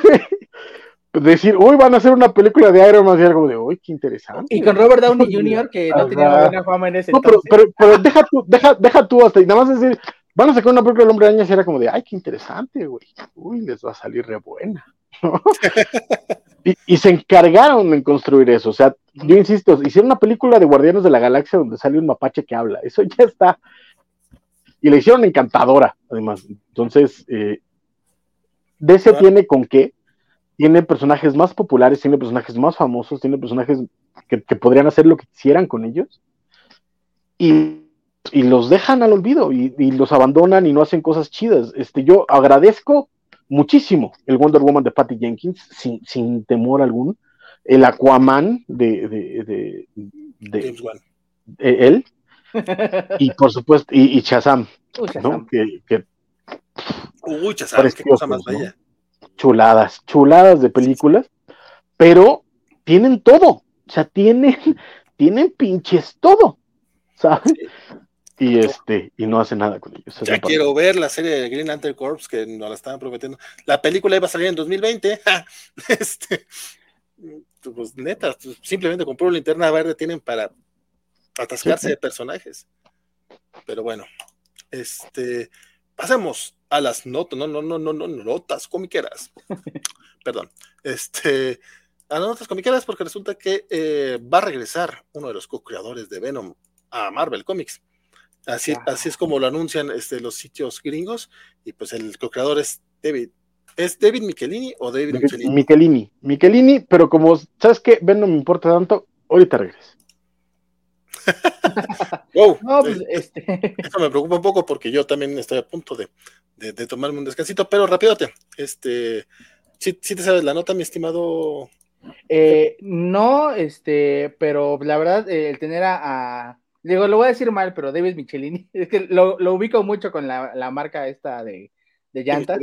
decir, uy, van a hacer una película de Iron Man, y algo de, uy, qué interesante. Y con Robert Downey junior, que no tenía buena fama en ese no, entonces. Pero, pero, pero deja tú, deja, deja tú hasta, y nada más decir, van a sacar una película del Hombre Araña, y era como de, ay, qué interesante, güey. Uy, les va a salir re buena. ¿No? y, y se encargaron en construir eso. O sea, yo insisto, hicieron una película de Guardianes de la Galaxia donde sale un mapache que habla. Eso ya está. Y la hicieron encantadora, además. Entonces, eh, D C tiene con qué. Tiene personajes más populares, tiene personajes más famosos, tiene personajes que, que podrían hacer lo que quisieran con ellos. Y, y los dejan al olvido y, y los abandonan y no hacen cosas chidas. Este, yo agradezco muchísimo el Wonder Woman de Patty Jenkins, sin, sin temor alguno. El Aquaman de, de, de, de, James Wan. de él. Y por supuesto, y, y Shazam, Uy, Shazam. ¿no? Que, que, Uy, Shazam, qué cosa más bella. ¿no? Chuladas, chuladas de películas, pero tienen todo. O sea, tienen, tienen pinches todo, ¿sabes? Sí. Y este, y no hace nada con ellos. Ya quiero para... ver la serie de Green Lantern Corps que nos la estaban prometiendo. La película iba a salir en dos mil veinte. este, pues neta, simplemente compró una linterna verde, tienen para atascarse sí, sí. de personajes. Pero bueno, este, pasemos a las notas, no, no, no, no, no, notas comiqueras. Perdón. Este, a las notas comiqueras porque resulta que eh, va a regresar uno de los co-creadores de Venom a Marvel Comics. Así, wow. así es como lo anuncian este, los sitios gringos, y pues el co-creador es David. ¿Es David Michelini o David Michelini? Michelini, Michelini, pero como, ¿sabes qué? Ven, no me importa tanto, ahorita regreso. Wow, no, pues, eh, este... Eso me preocupa un poco porque yo también estoy a punto de, de, de tomarme un descansito, pero rápidote, este, ¿sí, sí te sabes la nota, mi estimado? Eh, no, este, pero la verdad, eh, el tener a, a, digo, lo voy a decir mal, pero David Michelini, es que lo, lo ubico mucho con la, la marca esta de, de llantas,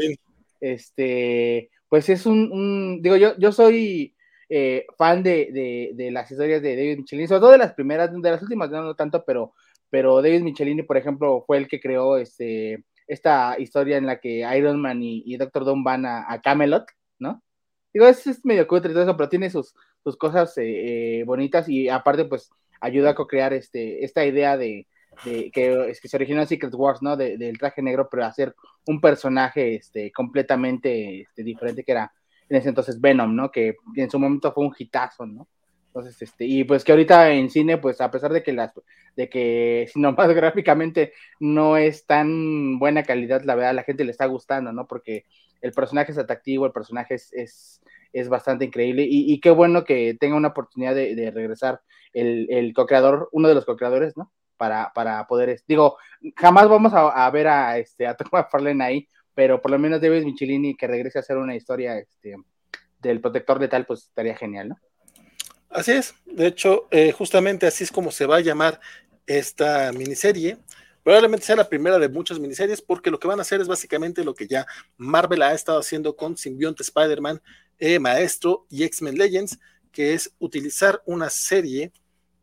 este, pues es un, un digo, yo, yo soy eh, fan de, de, de las historias de David Michelini, sobre todo de las primeras, de las últimas no, no tanto, pero, pero David Michelini, por ejemplo, fue el que creó este, esta historia en la que Iron Man y, y Doctor Doom van a, a Camelot, ¿no? Digo, es, es medio cutre y todo eso, pero tiene sus, sus cosas eh, eh, bonitas, y aparte, pues, ayuda a co-crear este, esta idea de, de que, es que se originó en Secret Wars, ¿no? De, del traje negro, pero hacer un personaje este, completamente este, diferente, que era en ese entonces Venom, ¿no? Que en su momento fue un hitazo, ¿no? Entonces, este, y pues que ahorita en cine, pues a pesar de que las, de que cinematográficamente no es tan buena calidad, la verdad a la gente le está gustando, ¿no? Porque el personaje es atractivo, el personaje es, es, es bastante increíble, y, y qué bueno que tenga una oportunidad de, de regresar el, el co-creador, uno de los co-creadores, ¿no? Para, para poder, digo, jamás vamos a, a ver a, este, a Tom McFarlane ahí, pero por lo menos David Michelini que regrese a hacer una historia este, del Protector Letal, pues estaría genial, ¿no? Así es, de hecho, eh, justamente así es como se va a llamar esta miniserie. Probablemente sea la primera de muchas miniseries, porque lo que van a hacer es básicamente lo que ya Marvel ha estado haciendo con Symbionte Spider-Man, eh, Maestro y X-Men Legends, que es utilizar una serie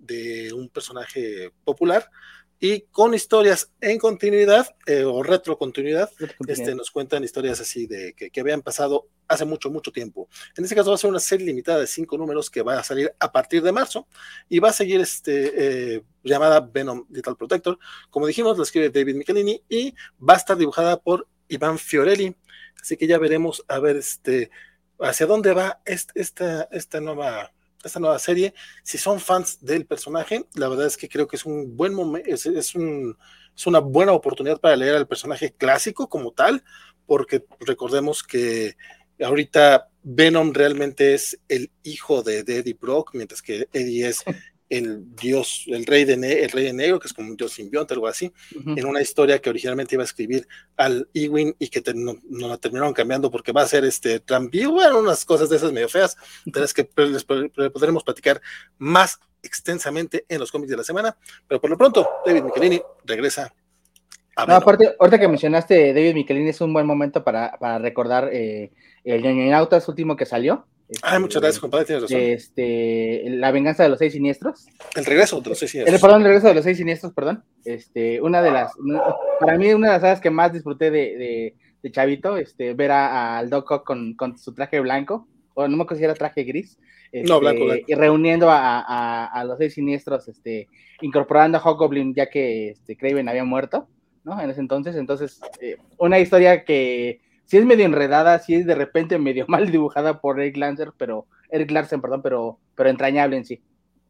de un personaje popular y con historias en continuidad eh, o retrocontinuidad, este, nos cuentan historias así de que, que habían pasado hace mucho, mucho tiempo. En este caso va a ser una serie limitada de cinco números que va a salir a partir de marzo y va a seguir este, eh, llamada Venom Lethal Protector. Como dijimos, la escribe David Michelini y va a estar dibujada por Iván Fiorelli. Así que ya veremos a ver este, hacia dónde va este, esta, esta nueva... esta nueva serie. Si son fans del personaje, la verdad es que creo que es un buen momento, es, es, un, es una buena oportunidad para leer al personaje clásico como tal, porque recordemos que ahorita Venom realmente es el hijo de, de Eddie Brock, mientras que Eddie es el dios, el rey de, ne el rey de negro, que es como un dios simbionte, algo así, uh-huh. en una historia que originalmente iba a escribir al Ewing y que te, no, no la terminaron cambiando porque va a ser este Trump, bueno, unas cosas de esas medio feas, de las que les podremos platicar más extensamente en los cómics de la semana, pero por lo pronto, David Michelini regresa a No, aparte, ahorita que mencionaste David Michelini, es un buen momento para, para recordar eh, el Ñoñonautas último que salió. Este, Ay, muchas gracias, compadre, tienes razón. Este, La venganza de los seis siniestros. El regreso de los seis siniestros. El, perdón, el regreso de los seis siniestros, perdón. Este, una de las, para mí, una de las sagas que más disfruté de, de, de chavito, este, ver a, al Doc Ock con, con su traje blanco, o no me acuerdo si era traje gris. Este, no, blanco, blanco. Y reuniendo a, a, a los seis siniestros, este, incorporando a Hobgoblin, ya que este, Kraven había muerto, ¿no? En ese entonces, entonces, eh, una historia que sí es medio enredada, sí es de repente medio mal dibujada por Eric Larsen, pero Eric Larsen, perdón, pero, pero entrañable en sí.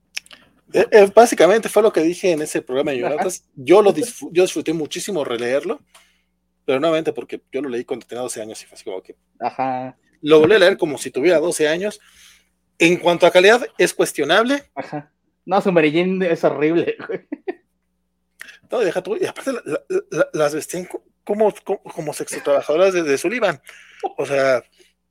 Eh, eh, básicamente fue lo que dije en ese programa de Ñoñonautas. Yo lo disfr yo disfruté muchísimo releerlo, pero nuevamente porque yo lo leí cuando tenía doce años y fue así como que Ajá. Lo volví a leer como si tuviera doce años. En cuanto a calidad, es cuestionable. Ajá. No, su Mary Jane es horrible, güey. No, deja tú, y aparte la, la, la, las vestían como, como, como sexotrabajadoras de, de Sullivan. O sea,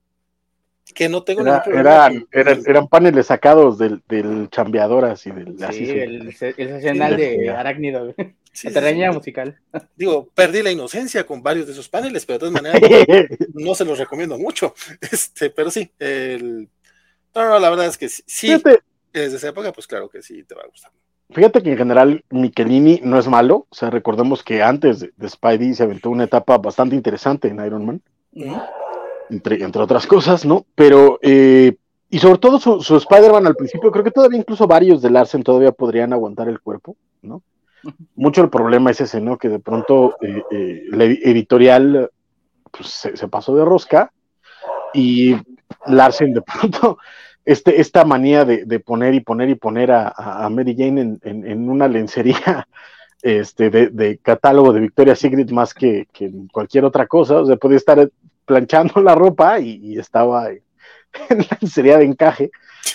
que no tengo Era, eran, eran, eran paneles sacados del, del chambeadoras y del sí, así, el, el sesional sí, de Arácnido, sí, la sí, sí, musical. Digo, perdí la inocencia con varios de esos paneles, pero de todas maneras no, no se los recomiendo mucho. Este, pero sí, el... no, no, la verdad es que sí, Fíjate, desde esa época, pues claro que sí te va a gustar. Fíjate que en general Michelini no es malo, o sea, recordemos que antes de, de Spidey se aventó una etapa bastante interesante en Iron Man, uh-huh. entre, entre otras cosas, ¿no? Pero, eh, y sobre todo su, su Spider-Man al principio, creo que todavía incluso varios de Larsen todavía podrían aguantar el cuerpo, ¿no? mucho el problema es ese, ¿no? Que de pronto eh, eh, la editorial pues, se, se pasó de rosca y Larsen de pronto, este, esta manía de, de poner y poner y poner a, a Mary Jane en, en, en una lencería este, de, de catálogo de Victoria's Secret más que, que cualquier otra cosa, o sea, podía estar planchando la ropa y, y estaba en la lencería de encaje.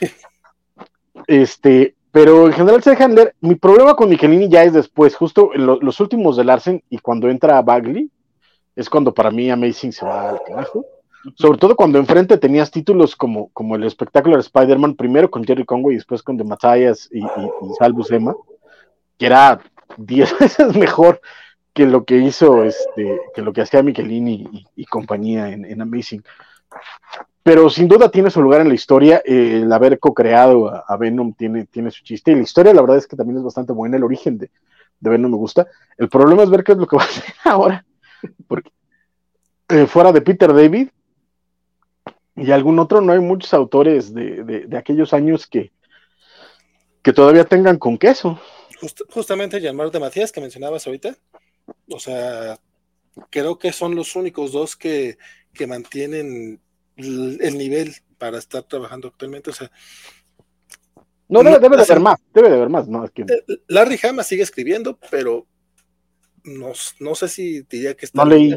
Este, pero en general se dejan leer. Mi problema con Michelini ya es después, justo en lo, los últimos de Larsen y cuando entra a Bagley, es cuando para mí Amazing se va al carajo. Sobre todo cuando enfrente tenías títulos como, como el espectacular Spider-Man, primero con Jerry Conway y después con The Matthias y, y, y Sal Buscema, que era diez veces mejor que lo que hizo, este, que lo que hacía Michelini y, y compañía en, en Amazing. Pero sin duda tiene su lugar en la historia. Eh, el haber co-creado a, a Venom tiene, tiene su chiste. Y la historia, la verdad es que también es bastante buena. El origen de, de Venom me gusta. El problema es ver qué es lo que va a hacer ahora. Porque eh, fuera de Peter David y algún otro, no hay muchos autores de, de, de aquellos años que, que todavía tengan con queso. Just, justamente Jean-Marc de Matías, que mencionabas ahorita. O sea, creo que son los únicos dos que, que mantienen el nivel para estar trabajando actualmente. O sea, no, debe, debe de haber más, debe de haber más, ¿no? Es que... Larry Hama sigue escribiendo, pero no, no sé si diría que está. No leí,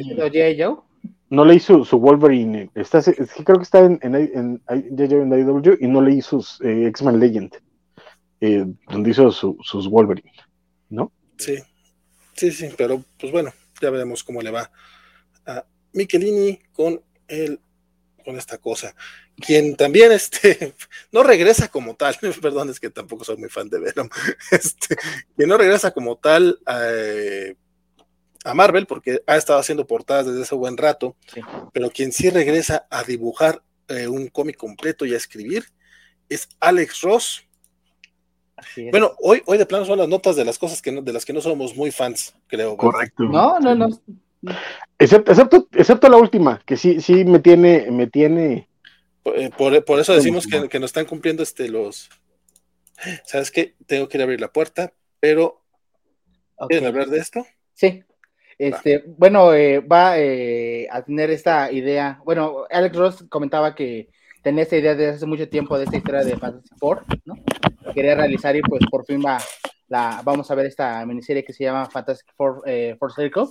no leí su, su Wolverine, está, es que creo que está en, en, en, en I W y no leí sus eh, X-Men Legend, eh, donde hizo su, sus Wolverine, ¿no? Sí, sí, sí, pero pues bueno, ya veremos cómo le va a Michelini con el con esta cosa, quien también este, no regresa como tal, perdón, es que tampoco soy muy fan de Venom, este, que no regresa como tal eh, a Marvel, porque ha estado haciendo portadas desde ese buen rato, sí. Pero quien sí regresa a dibujar eh, un cómic completo y a escribir es Alex Ross. Así es. Bueno, hoy, hoy de plano son las notas de las cosas que no, de las que no somos muy fans, creo. Correcto. No, no, no. Excepto, excepto, excepto la última, que sí, sí me tiene, me tiene. Por, por, por eso decimos que, que nos están cumpliendo este los. ¿Sabes qué? Tengo que ir a abrir la puerta, pero okay. ¿Quieren hablar de esto? Sí. Este, va. Bueno, eh, va eh, a tener esta idea. Bueno, Alex Ross comentaba que tenía esta idea desde hace mucho tiempo de esta historia de Fantastic Four, ¿no? Quería realizar y pues por fin va la, vamos a ver esta miniserie que se llama Fantastic Four, eh, Four Circle.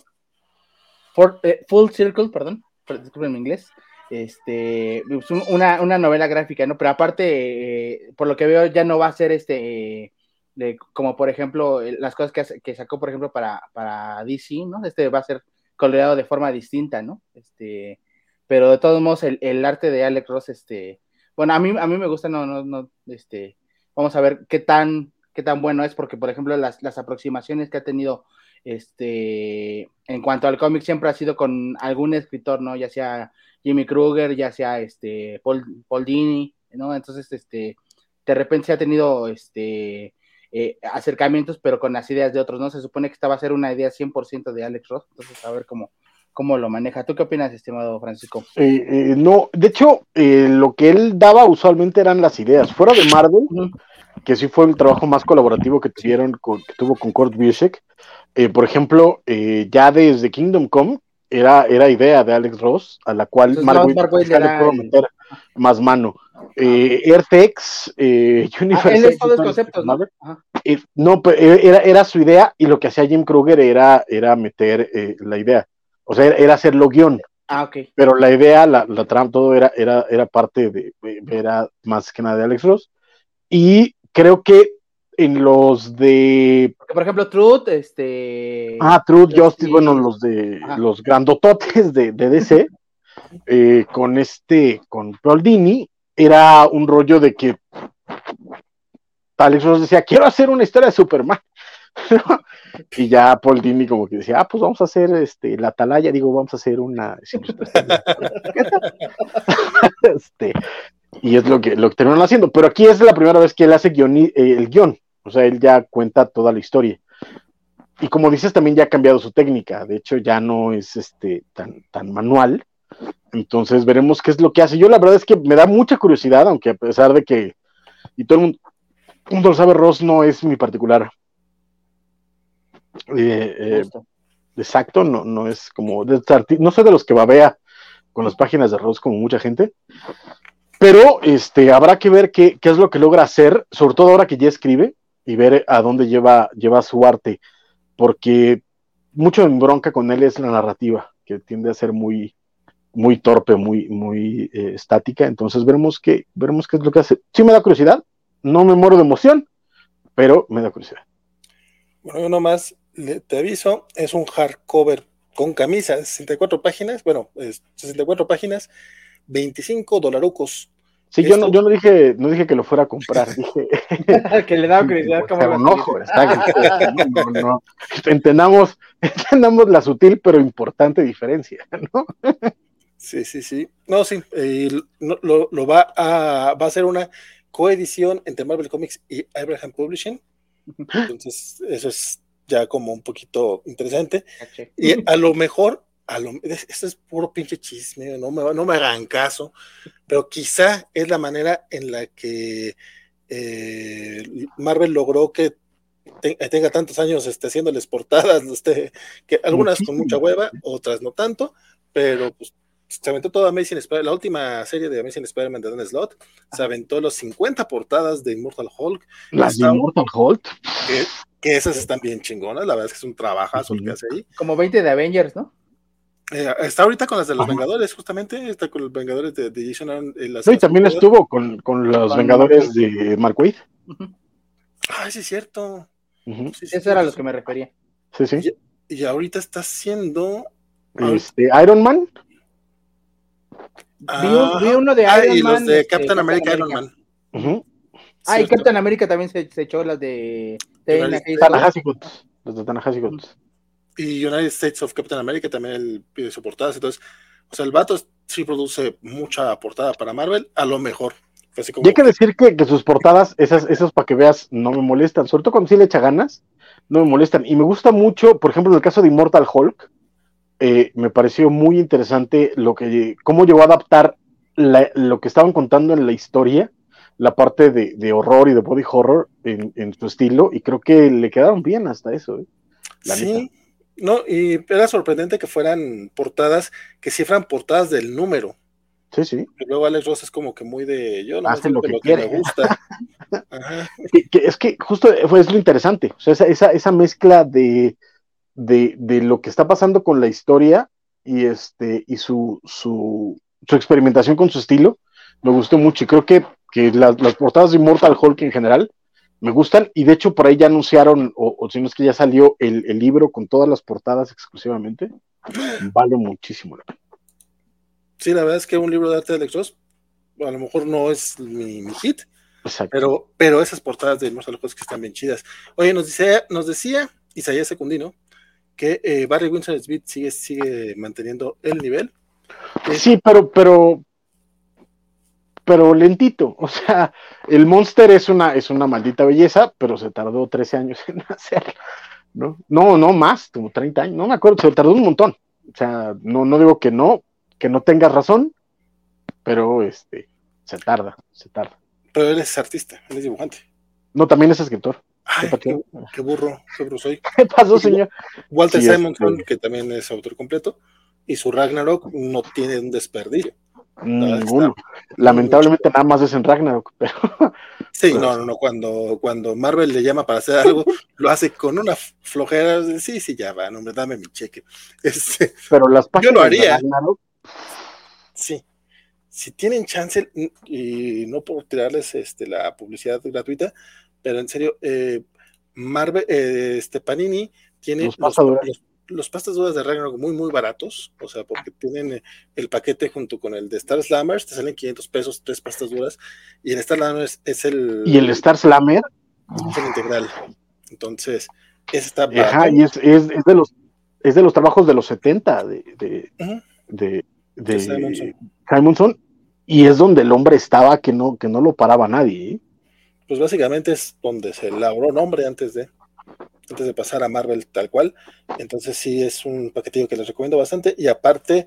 For, eh, Full Circle, perdón, disculpen mi inglés, este, una, una novela gráfica, ¿no? Pero aparte, eh, por lo que veo, ya no va a ser este, eh, de, como por ejemplo, las cosas que, que sacó, por ejemplo, para, para D C, ¿no? Este va a ser coloreado de forma distinta, ¿no? Este, pero de todos modos, el, el arte de Alex Ross, este, bueno, a mí, a mí me gusta, no, no, no, este, vamos a ver qué tan, qué tan bueno es, porque, por ejemplo, las, las aproximaciones que ha tenido este, en cuanto al cómic siempre ha sido con algún escritor, ¿no? Ya sea Jimmy Kruger, ya sea este Paul, Paul Dini, ¿no? Entonces, este, de repente se ha tenido este eh, acercamientos, pero con las ideas de otros, ¿no? Se supone que esta va a ser una idea cien por ciento de Alex Ross, entonces a ver cómo, cómo lo maneja. ¿Tú qué opinas, estimado Francisco? Eh, eh, no, de hecho, eh, lo que él daba usualmente eran las ideas. Fuera de Marvel, uh-huh. que sí fue el trabajo más colaborativo que tuvieron, con, que tuvo con Kurt Busiek. Eh, por ejemplo, eh, ya desde Kingdom Come era, era idea de Alex Ross, a la cual Mark Waid le pudo meter más mano. Eh, Earth-X, eh, Universe ah, él es todos los conceptos, ¿no? Eh, no, era, era su idea, y lo que hacía Jim Kruger era, era meter eh, la idea. O sea, era, era hacerlo guión. Ah, ok. Pero la idea, la, la trama, todo era, era, era parte de, era más que nada de Alex Ross. Y creo que en los de... Porque, por ejemplo, Truth, este... Ah, Truth, Justice, Justice bueno, los de Ajá. los grandototes de, de D C, eh, con este, con Paul Dini, era un rollo de que Alex Ross decía, quiero hacer una historia de Superman. Y ya Paul Dini como que decía, ah, pues vamos a hacer este, la atalaya, digo, vamos a hacer una... este, y es lo que, lo que terminaron haciendo, pero aquí es la primera vez que él hace guion, eh, el guión. O sea, él ya cuenta toda la historia. Y como dices, también ya ha cambiado su técnica. De hecho, ya no es este tan, tan manual. Entonces, veremos qué es lo que hace. Yo la verdad es que me da mucha curiosidad, aunque a pesar de que, y todo el mundo, mundo lo sabe, Ross no es mi particular Eh, eh, exacto, no, no es como, de, no soy de los que babea con las páginas de Rose como mucha gente, pero este, habrá que ver qué, qué es lo que logra hacer, sobre todo ahora que ya escribe, y ver a dónde lleva, lleva su arte, porque mucho en bronca con él es la narrativa, que tiende a ser muy, muy torpe, muy, muy eh, estática, entonces veremos qué, veremos qué es lo que hace. Sí me da curiosidad, no me muero de emoción, pero me da curiosidad. Bueno, yo nomás le, te aviso, es un hardcover con camisa, sesenta y cuatro páginas, bueno, es sesenta y cuatro páginas, veinticinco dolarucos. Sí, yo no, yo no dije, no dije que lo fuera a comprar, dije que le daba curiosidad cómo un ojo, no, no, no. Entendamos, entendamos la sutil pero importante diferencia, ¿no? Sí, sí, sí. No, sí, eh, lo, lo, lo va a va a ser una coedición entre Marvel Comics y Abraham Publishing. Entonces, eso es ya como un poquito interesante. Y a lo mejor, a lo, esto es puro pinche chisme, no me, no me hagan caso, pero quizá es la manera en la que eh, Marvel logró que te, tenga tantos años este, haciéndoles portadas, este, que algunas Muchísimo. Con mucha hueva, otras no tanto, pero pues se aventó toda Amazing Spider-Man, la última serie de Amazing Spider-Man de Don Slott, se aventó los cincuenta portadas de Immortal Hulk. Las de Immortal Hulk. Que, que esas están bien chingonas, la verdad es que es un trabajazo uh-huh. el que hace ahí. Como veinte de Avengers, ¿no? Eh, está ahorita con las de los uh-huh. Vengadores, justamente, está con los Vengadores de, de Jason Aaron. Eh, no, y también estuvo con, con los con Vengadores Mark de Mark Waid. Uh-huh. Ay, sí es cierto. Uh-huh. Sí, sí, Eso era a lo que me refería. Sí, sí. Y, y ahorita está haciendo... Este, Iron Man. Ah, vi, vi uno de ah, Iron y Man. los de este, Captain America, Iron Man. Uh-huh. Ah, y Captain America también se, se echó las de... Ta-Nehisi Coates. Los de Ta-Nehisi Coates. Y United States of Captain America también él pide su portadas. Entonces, o sea, el vato sí produce mucha portada para Marvel, a lo mejor. Así como... Y hay que decir que, que sus portadas, esas, esas para que veas, no me molestan. Sobre todo cuando sí le echa ganas, no me molestan. Y me gusta mucho, por ejemplo, en el caso de Immortal Hulk, eh, me pareció muy interesante lo que, cómo llegó a adaptar la, lo que estaban contando en la historia, la parte de, de horror y de body horror en, en su estilo, y creo que le quedaron bien hasta eso. ¿eh? La sí, neta. No, y era sorprendente que fueran portadas, que sí fueran portadas del número. Sí, sí. Y luego Alex Ross es como que muy de yo no hace lo, que, lo quiere. que me gusta. Ajá. Que, que es que justo fue es lo interesante, o sea, esa, esa, esa mezcla de, de, de lo que está pasando con la historia y este y su, su, su experimentación con su estilo, me gustó mucho, y creo que, que las, las portadas de Immortal Hulk en general me gustan, y de hecho por ahí ya anunciaron, o, o si no es que ya salió el, el libro con todas las portadas exclusivamente, vale muchísimo la pena. Sí, la verdad es que un libro de arte de Alex Ross, a lo mejor no es mi, mi hit, pero, pero esas portadas de Immortal Hulk que están bien chidas. Oye, nos, dice, nos decía Isaías Secundino que eh, Barry Windsor Smith sigue, sigue manteniendo el nivel. Sí, pero, pero pero lentito, o sea, el Monster es una, es una maldita belleza, pero se tardó trece años en hacerlo, ¿no? No, no más, como treinta años, no me acuerdo, se tardó un montón, o sea, no, no digo que no, que no tengas razón, pero este, se tarda, se tarda. Pero él es artista, él es dibujante. No, también es escritor. Ay, qué, qué burro, qué burro soy. ¿Qué pasó, señor? Walter sí, Simonson, es... que también es autor completo, y su Ragnarok no tiene un desperdicio. Ninguno. Lamentablemente nada más es en Ragnarok, pero... Sí, pero... no, no, no, cuando, cuando Marvel le llama para hacer algo, lo hace con una flojera, sí, sí, ya va, no, dame mi cheque. Este, pero las páginas yo lo haría. De Ragnarok... Sí, si tienen chance, y no por tirarles este, la publicidad gratuita, pero en serio, eh, Marvel, eh, este Panini tiene los, los, los, los pastas duras de Ragnarok muy, muy baratos, o sea, porque tienen el paquete junto con el de Star Slammers, te salen quinientos pesos, tres pastas duras, y el Star Slammers es el... ¿Y el Star Slammer? Es el integral. Entonces, ese está barato. Ajá, y es, es, es, de los, es de los trabajos de los setenta de, de, uh-huh. de, de, de Simonson. Simonson, y es donde el hombre estaba que no, que no lo paraba nadie, ¿eh? Pues básicamente es donde se elaboró nombre antes de antes de pasar a Marvel tal cual. Entonces sí es un paquetillo que les recomiendo bastante, y aparte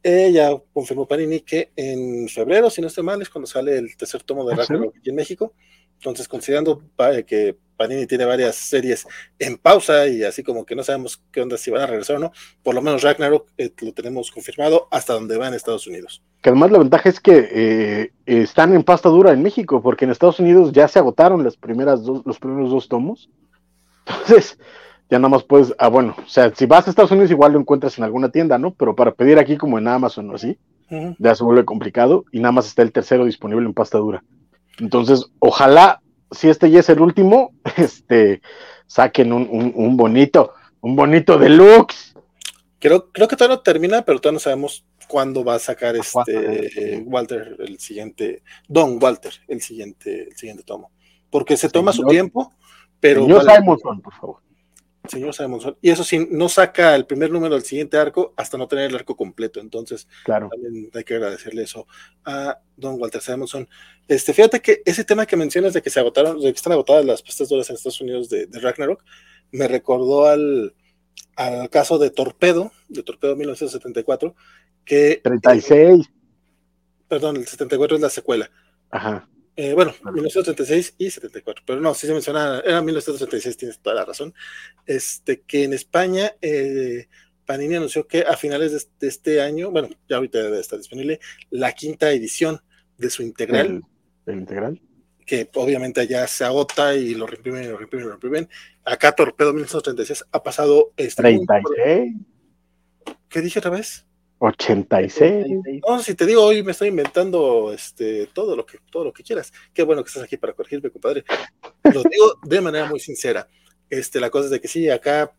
Eh, ya confirmó Panini que en febrero, si no estoy mal, es cuando sale el tercer tomo de Ragnarok aquí en México. Entonces, considerando que Panini tiene varias series en pausa y así como que no sabemos qué onda, si van a regresar o no, por lo menos Ragnarok eh, lo tenemos confirmado hasta donde va en Estados Unidos. Que además la ventaja es que eh, están en pasta dura en México, porque en Estados Unidos ya se agotaron las primeras dos, los primeros dos tomos. Entonces, ya nada más puedes, ah, bueno, o sea, si vas a Estados Unidos igual lo encuentras en alguna tienda, ¿no? Pero para pedir aquí como en Amazon o así, uh-huh. ya se vuelve complicado y nada más está el tercero disponible en pasta dura. Entonces, ojalá, si este ya es el último, este, saquen un, un, un bonito, un bonito deluxe. Creo, creo que todavía no termina, pero todavía no sabemos cuándo va a sacar este eh, Walter, el siguiente, Don Walter, el siguiente, el siguiente tomo. Porque se toma señor, su tiempo, pero... Señor vale, Simonson, por favor. Señor Simonson. Y eso sí, no saca el primer número del siguiente arco hasta no tener el arco completo. Entonces, claro. También hay que agradecerle eso a Don Walter Simonson. Este, fíjate que ese tema que mencionas de que se agotaron, de que están agotadas las pastas duras en Estados Unidos de, de Ragnarok, me recordó al, al caso de Torpedo, de Torpedo mil novecientos setenta y cuatro, que... treinta y seis. Eh, perdón, el setenta y cuatro es la secuela. Ajá. Eh, bueno, mil novecientos treinta y seis y setenta y cuatro, pero no, sí se menciona, era mil novecientos treinta y seis, tienes toda la razón. Este, que en España, eh, Panini anunció que a finales de, de este año, bueno, ya ahorita debe estar disponible, la quinta edición de su integral. ¿El, el integral? Que obviamente ya se agota y lo reimprimen, y lo reimprimen, y lo reimprimen. Acá Torpedo mil novecientos treinta y seis ha pasado... Este, treinta y seis. ¿Qué dije otra vez? ochenta y seis. No, si te digo, hoy me estoy inventando este, todo, lo que, todo lo que quieras. Qué bueno que estás aquí para corregirme, compadre. Lo digo de manera muy sincera. Este, la cosa es de que sí, acá,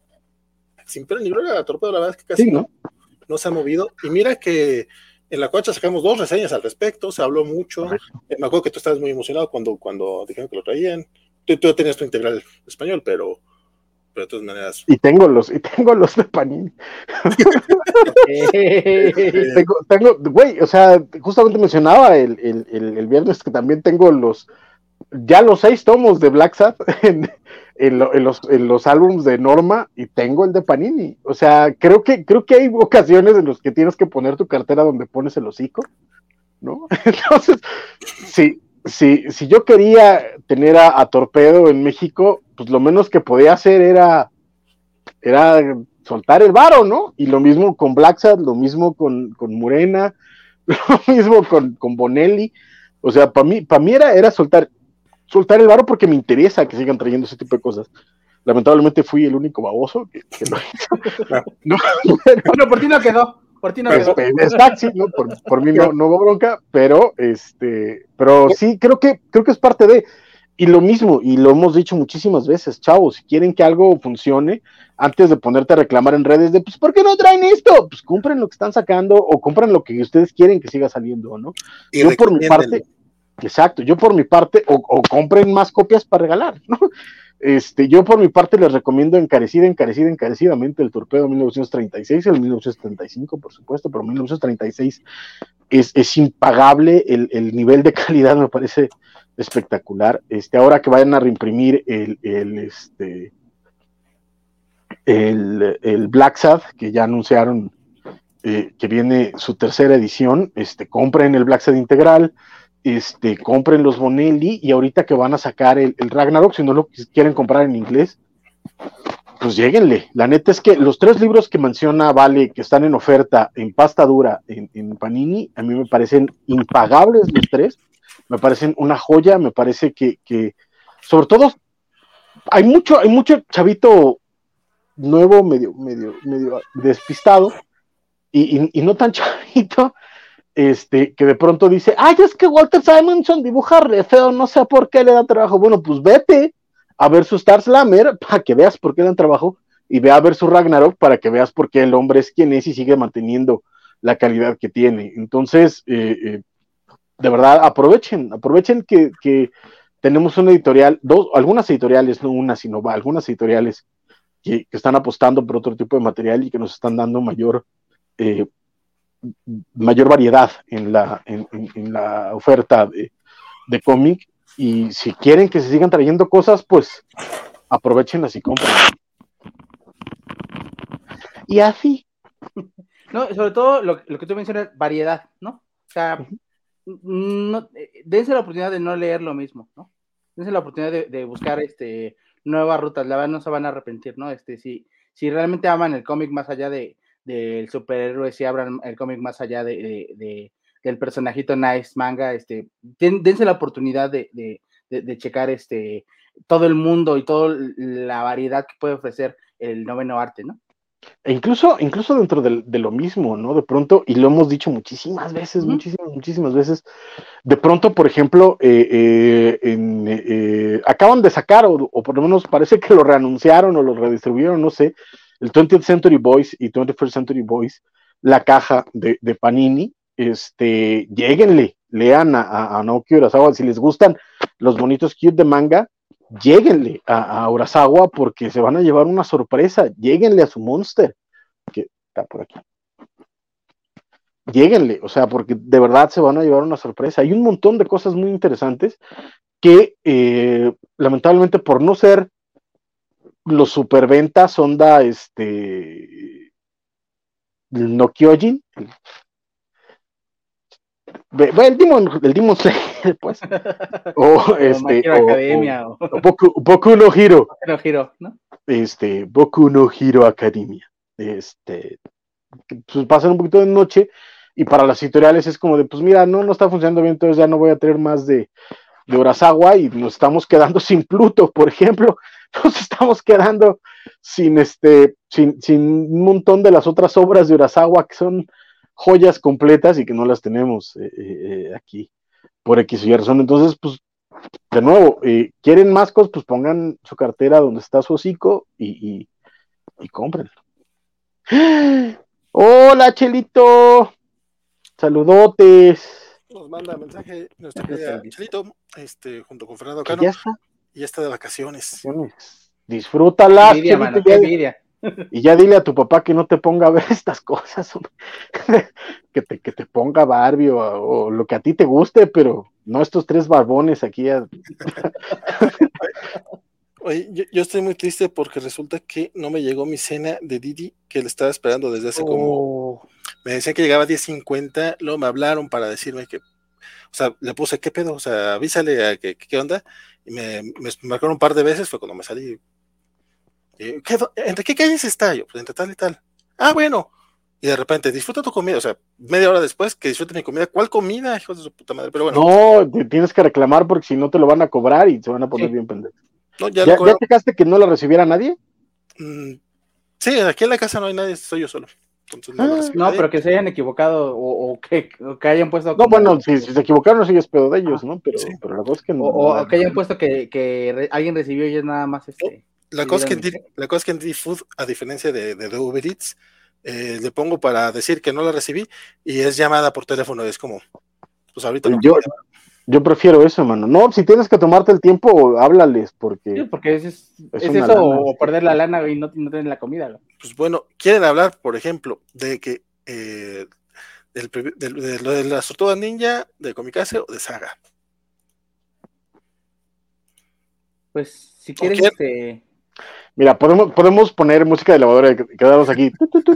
sin pena ni gloria, Torpedo, la verdad es que casi sí, ¿no? no, no se ha movido. Y mira que en la cuacha sacamos dos reseñas al respecto, se habló mucho. Eh, me acuerdo que tú estabas muy emocionado cuando, cuando dijeron que lo traían. Tú, tú tenías tu integral español, pero... pero de todas maneras. Y tengo los, y tengo los de Panini. tengo, tengo, güey, o sea, justamente mencionaba el, el, el, el viernes que también tengo los, ya los seis tomos de Black Sabbath en, en, lo, en, los, en los álbumes de Norma y tengo el de Panini. O sea, creo que, creo que hay ocasiones en las que tienes que poner tu cartera donde pones el hocico, ¿no? Entonces, sí. Si, si yo quería tener a, a Torpedo en México, pues lo menos que podía hacer era, era soltar el varo, ¿no? Y lo mismo con Black Sabbath, lo mismo con, con Murena, lo mismo con, con Bonelli. O sea, para mí, para mí era, era soltar, soltar el varo porque me interesa que sigan trayendo ese tipo de cosas. Lamentablemente fui el único baboso que, que lo hizo. No, bueno, por ti no quedó. Por ti no pues, quedó. Es taxi, ¿no? Por, por mí no, no hubo bronca, pero este, pero sí, creo que, creo que es parte de, y lo mismo, y lo hemos dicho muchísimas veces, chavos, si quieren que algo funcione, antes de ponerte a reclamar en redes de, pues, ¿por qué no traen esto? Pues compren lo que están sacando, o compren lo que ustedes quieren que siga saliendo, ¿no? Y yo por mi parte, exacto, yo por mi parte, o, o compren más copias para regalar, ¿no? Este, yo por mi parte les recomiendo encarecida, encarecida, encarecidamente el Torpedo mil novecientos treinta y seis, el mil novecientos setenta y cinco, por supuesto, pero mil novecientos treinta y seis es, es impagable, el, el nivel de calidad me parece espectacular. Este, ahora que vayan a reimprimir el, el, este, el, el Black Sabbath, que ya anunciaron eh, que viene su tercera edición, este, compren el Black Sabbath integral, Este, compren los Bonelli, y ahorita que van a sacar el, el Ragnarok, si no lo quieren comprar en inglés, pues lléguenle. La neta es que los tres libros que menciona Vale, que están en oferta en pasta dura en, en Panini, a mí me parecen impagables los tres, me parecen una joya, me parece que, que sobre todo hay mucho, hay mucho chavito nuevo, medio, medio, medio despistado, y, y, y no tan chavito, Este, que de pronto dice, ay, es que Walter Simonson dibuja re feo, no sé por qué le da trabajo. Bueno, pues vete a ver su Star Slammer para que veas por qué le dan trabajo, y ve a ver su Ragnarok para que veas por qué el hombre es quien es y sigue manteniendo la calidad que tiene. Entonces, eh, eh, de verdad, aprovechen, aprovechen que, que tenemos una editorial, dos, algunas editoriales, no una, sino algunas editoriales que, que están apostando por otro tipo de material y que nos están dando mayor eh, mayor variedad en la, en, en, en la oferta de, de cómic, y si quieren que se sigan trayendo cosas, pues aprovechenlas y compren. Y así. No, sobre todo lo, lo que tú mencionas, variedad, ¿no? O sea, no, dense la oportunidad de no leer lo mismo, ¿no? Dense la oportunidad de, de buscar este, nuevas rutas, la verdad no se van a arrepentir, ¿no? Este, si, si realmente aman el cómic más allá de del superhéroe, si abran el cómic más allá de, de, de del personajito nice manga, este, den, dense la oportunidad de, de, de, de checar este, todo el mundo y toda la variedad que puede ofrecer el noveno arte, ¿no? E incluso, incluso dentro de, de lo mismo, ¿no? De pronto, y lo hemos dicho muchísimas veces, uh-huh. muchísimas, muchísimas veces, de pronto, por ejemplo, eh, eh, en, eh, acaban de sacar, o, o por lo menos parece que lo reanunciaron o lo redistribuyeron, no sé, el twentieth Century Boys y twenty-first Century Boys, la caja de, de Panini, este, lléguenle, lean a, a, a Naoki Urasawa, si les gustan los bonitos cute de manga, lléguenle a, a Urasawa porque se van a llevar una sorpresa, lléguenle a su Monster, que está por aquí. Lléguenle, o sea, porque de verdad se van a llevar una sorpresa. Hay un montón de cosas muy interesantes que eh, lamentablemente por no ser los superventas onda este no Kyojin, el Demon, el Demon Slayer, pues, o este, o, Academia, o, o Boku, Boku no Hero, Boku no Hero, ¿no? Este, Boku no Hero Academia, este, pues pasan un poquito de noche y para las editoriales es como de, pues mira, no, no está funcionando bien, entonces ya no voy a tener más de, de Urasawa y nos estamos quedando sin Pluto, por ejemplo, nos estamos quedando sin este, sin, sin un montón de las otras obras de Urasawa que son joyas completas y que no las tenemos eh, eh, aquí por X y Y razón. Entonces, pues, de nuevo, eh, quieren más cosas, pues pongan su cartera donde está su hocico y, y, y compren. Hola, Chelito. Saludotes. Nos manda mensaje nuestra querida Chelito, este, junto con Fernando ¿Que Cano. ya está? Y ya está de vacaciones. Disfrútalas, envidia, Chelito, mano, ya, envidia. Y ya dile a tu papá que no te ponga a ver estas cosas, que, te, que te ponga Barbie o, o lo que a ti te guste, pero no estos tres barbones aquí. A... Oye, yo, yo estoy muy triste porque resulta que no me llegó mi cena de Didi, que le estaba esperando desde hace oh. como... Me decían que llegaba a diez cincuenta, luego me hablaron para decirme que... O sea, le puse, ¿qué pedo? O sea, avísale a que, qué onda. Y me, me marcaron un par de veces, fue cuando me salí. ¿Qué, ¿Entre qué calles está? Yo, pues entre tal y tal. Ah, bueno. Y de repente, disfruta tu comida. O sea, media hora después, que disfrute mi comida. ¿Cuál comida, hijos de su puta madre? Pero bueno. No, te tienes que reclamar porque si no te lo van a cobrar y se van a poner sí. bien pendejos. No, ya, ¿Ya, ¿Ya checaste que no lo recibiera nadie? Mm, sí, aquí en la casa no hay nadie, soy yo solo. Entonces no, ah, no pero que se hayan equivocado o, o, que, o que hayan puesto. No, bueno, si, si se equivocaron, sí es pedo de ellos, ah, ¿no? Pero, sí. pero la cosa es que no. O, o que hayan puesto que, que re, alguien recibió y es nada más este. La cosa, que en D, la cosa es que en Didi Food, a diferencia de, de, de Uber Eats, eh, le pongo para decir que no la recibí y es llamada por teléfono. Es como, pues ahorita no. Yo, yo prefiero eso, mano. No, si tienes que tomarte el tiempo, háblales, porque. Sí, porque es, es, es, es eso lana, o perder la lana y no, no tener la comida. ¿no? Pues bueno, quieren hablar, por ejemplo, de que eh, del, del, de, de, de las tortugas ninja, de Komikase o de Saga. Pues si quieres, este. Mira, podemos, podemos poner música de lavadora y quedarnos aquí.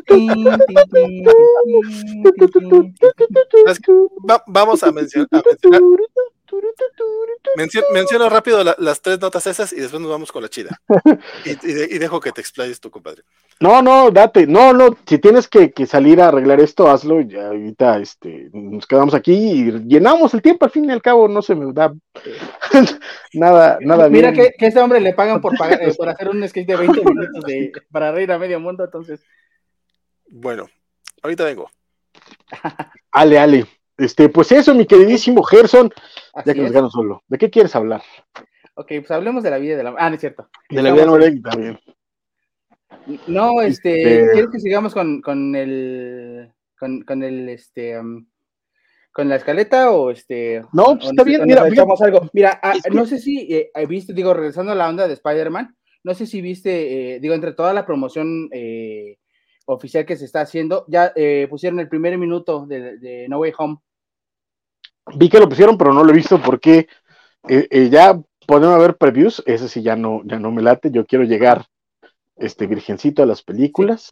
Va, vamos a mencionar, a mencionar. Mencio, menciono rápido la, las tres notas esas y después nos vamos con la chida. Y, y, de, y dejo que te explayes tú, compadre. No, no, date, no, no, si tienes que, que salir a arreglar esto, hazlo, ya ahorita este, nos quedamos aquí y llenamos el tiempo, al fin y al cabo, no se me da nada, nada Mira bien. que, que a ese hombre le pagan por pagar, eh, por hacer un sketch de veinte minutos de, para reír a medio mundo, entonces. Bueno, ahorita vengo. Ale, ale. Este, pues eso, mi queridísimo Gerson, Así ya que nos ganan solo. ¿De qué quieres hablar? Ok, pues hablemos de la vida de la... Ah, no es cierto. De Estamos... la vida de Morelli también. No, este, este... ¿quieres que sigamos con, con el, con, con el, este, um, con la escaleta o este? No, pues o, está o bien, mira, mira. algo. Mira, ah, es que... no sé si eh, viste, digo, regresando a la onda de Spider-Man, no sé si viste, eh, digo, entre toda la promoción eh, oficial que se está haciendo, ya eh, pusieron el primer minuto de, de No Way Home. Vi que lo pusieron, pero no lo he visto porque eh, eh, ya podemos ver previews, ese sí ya no, ya no me late, yo quiero llegar este virgencito a las películas. Sí.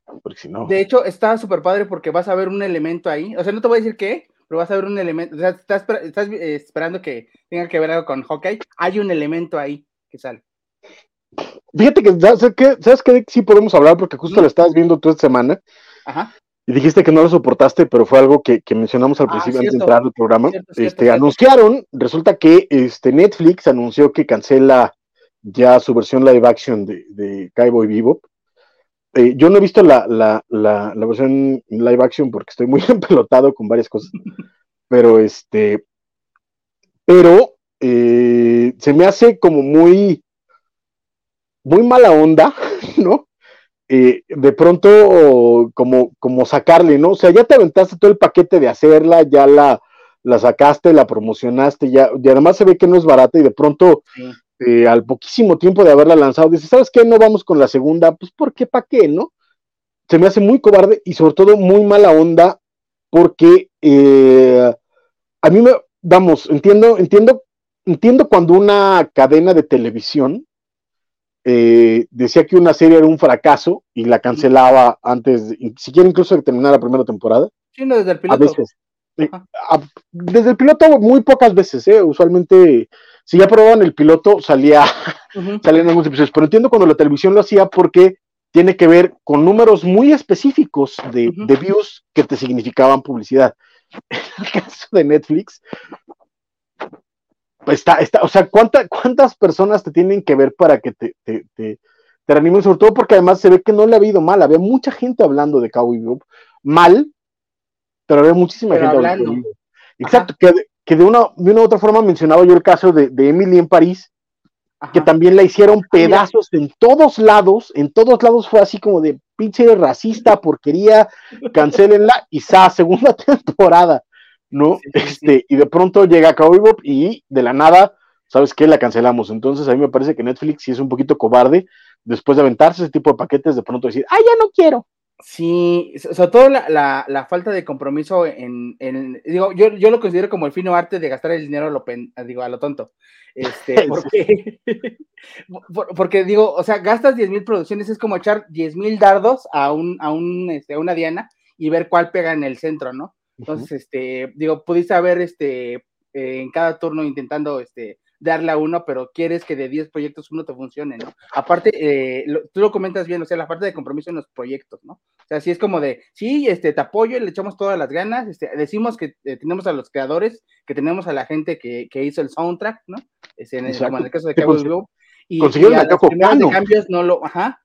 porque si no... De hecho, está súper padre porque vas a ver un elemento ahí, o sea, no te voy a decir qué, pero vas a ver un elemento, o sea, estás, estás eh, esperando que tenga que ver algo con Hawkeye, hay un elemento ahí que sale. Fíjate que, ¿sabes qué? ¿Sabes qué? Sí podemos hablar porque justo ¿Mm? Lo estabas viendo tú esta semana. Ajá. Y dijiste que no lo soportaste, pero fue algo que, que mencionamos al ah, principio cierto. antes de entrar al programa. Cierto, cierto, este, cierto. Anunciaron, resulta que este, Netflix anunció que cancela ya su versión live action de, de Cowboy Bebop. Eh, yo no he visto la, la, la, la versión live action porque estoy muy empelotado con varias cosas. pero este, pero eh, se me hace como muy, muy mala onda, ¿no? Eh, de pronto como, como sacarle, ¿no? O sea, ya te aventaste todo el paquete de hacerla, ya la, la sacaste, la promocionaste, ya, y además se ve que no es barata y de pronto sí. eh, al poquísimo tiempo de haberla lanzado, dices, ¿sabes qué? No vamos con la segunda, pues ¿por qué? ¿Para qué? ¿No? Se me hace muy cobarde y sobre todo muy mala onda porque eh, a mí me, vamos, entiendo, entiendo, entiendo cuando una cadena de televisión Eh, decía que una serie era un fracaso y la cancelaba antes, de, siquiera incluso de terminar la primera temporada. Sí, no, desde el piloto. A veces. Eh, a, desde el piloto muy pocas veces, eh, usualmente, si ya probaban el piloto, salía, uh-huh. salían algunos episodios, pero entiendo cuando la televisión lo hacía porque tiene que ver con números muy específicos de, uh-huh. de views que te significaban publicidad. En el caso de Netflix, Está, está, o sea, ¿cuánta, ¿cuántas personas te tienen que ver para que te, te, te, te reanimen? Sobre todo porque además se ve que no le había ido mal. Había mucha gente hablando de Cowboy Bebop, mal, pero había muchísima pero gente hablando. hablando. Exacto, que, que de, una, de una u otra forma mencionaba yo el caso de, de Emily en París, Ajá. que también la hicieron pedazos en todos lados, en todos lados fue así como de pinche racista, porquería, cancelenla y sa, segunda temporada. ¿no? Sí, sí, este, sí. Y de pronto llega Cowboy Bebop y de la nada, ¿sabes qué? La cancelamos. Entonces a mí me parece que Netflix sí es un poquito cobarde después de aventarse ese tipo de paquetes, de pronto decir, ¡ah, ya no quiero! Sí, sobre todo la, la, la falta de compromiso en, en digo, yo, yo lo considero como el fino arte de gastar el dinero a lo, pen, digo, a lo tonto. Este, porque, porque digo, o sea, gastas diez mil producciones, es como echar diez mil dardos a, un, a, un, este, a una diana y ver cuál pega en el centro, ¿no? Entonces, uh-huh. este, digo, pudiste haber, este, eh, en cada turno intentando, este, darle a uno, pero quieres que de diez proyectos uno te funcione, ¿no? Aparte, eh, lo, tú lo comentas bien, o sea, la parte de compromiso en los proyectos, ¿no? O sea, sí es como de, sí, este, te apoyo, le echamos todas las ganas, este, decimos que eh, tenemos a los creadores, que tenemos a la gente que, que hizo el soundtrack, ¿no? Este, en el, como en el caso de Cowboy Bebop, y, y a los primeros de cambios no lo, ajá,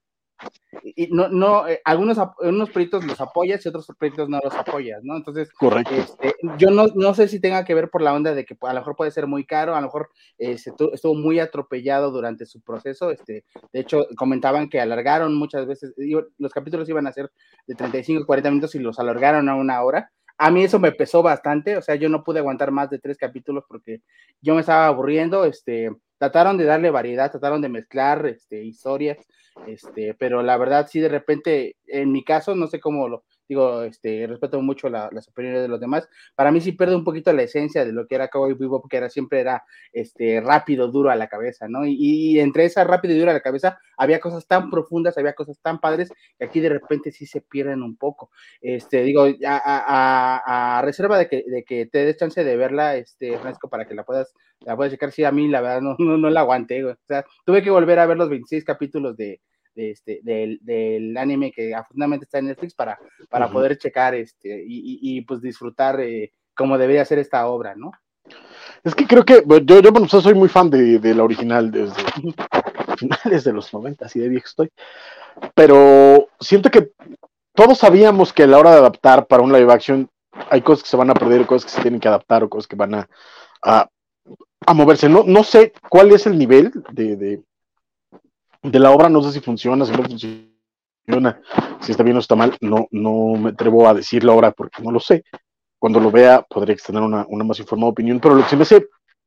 y no, no, eh, algunos, algunos proyectos los apoyas y otros proyectos no los apoyas, ¿no? Entonces, correcto. Este, yo no, no sé si tenga que ver por la onda de que a lo mejor puede ser muy caro, a lo mejor eh, se tu, estuvo muy atropellado durante su proceso, este, de hecho, comentaban que alargaron muchas veces, digo, los capítulos iban a ser de treinta y cinco a cuarenta minutos y los alargaron a una hora. A mí eso me pesó bastante, o sea, yo no pude aguantar más de tres capítulos porque yo me estaba aburriendo, este, trataron de darle variedad, trataron de mezclar este, historias, este, pero la verdad sí de repente, en mi caso, no sé cómo lo, digo, este, respeto mucho la, las opiniones de los demás, para mí sí pierde un poquito la esencia de lo que era Cowboy Bebop, que era, siempre era este, rápido, duro a la cabeza, ¿no? Y, y entre esa rápido y duro a la cabeza había cosas tan profundas, había cosas tan padres, que aquí de repente sí se pierden un poco. Este, digo, a, a, a reserva de que, de que te des chance de verla, este, Francisco, para que la puedas, la puedas checar, sí, a mí la verdad no, no, no la aguanté, güey. O sea, tuve que volver a ver los veintiséis capítulos de De este, del, del anime que afortunadamente está en Netflix para, para uh-huh. poder checar este, y, y, y pues disfrutar eh, como debería ser esta obra, ¿no? Es que creo que yo, yo bueno, soy muy fan de, de la original desde finales de los noventa, así de viejo estoy, pero siento que todos sabíamos que a la hora de adaptar para un live action hay cosas que se van a perder, cosas que se tienen que adaptar o cosas que van a, a, a moverse. No, no sé cuál es el nivel de, de de la obra, no sé si funciona, si no funciona, si está bien o está mal, no, no me atrevo a decir la obra porque no lo sé. Cuando lo vea podré tener una, una más informada opinión, pero lo que se me hace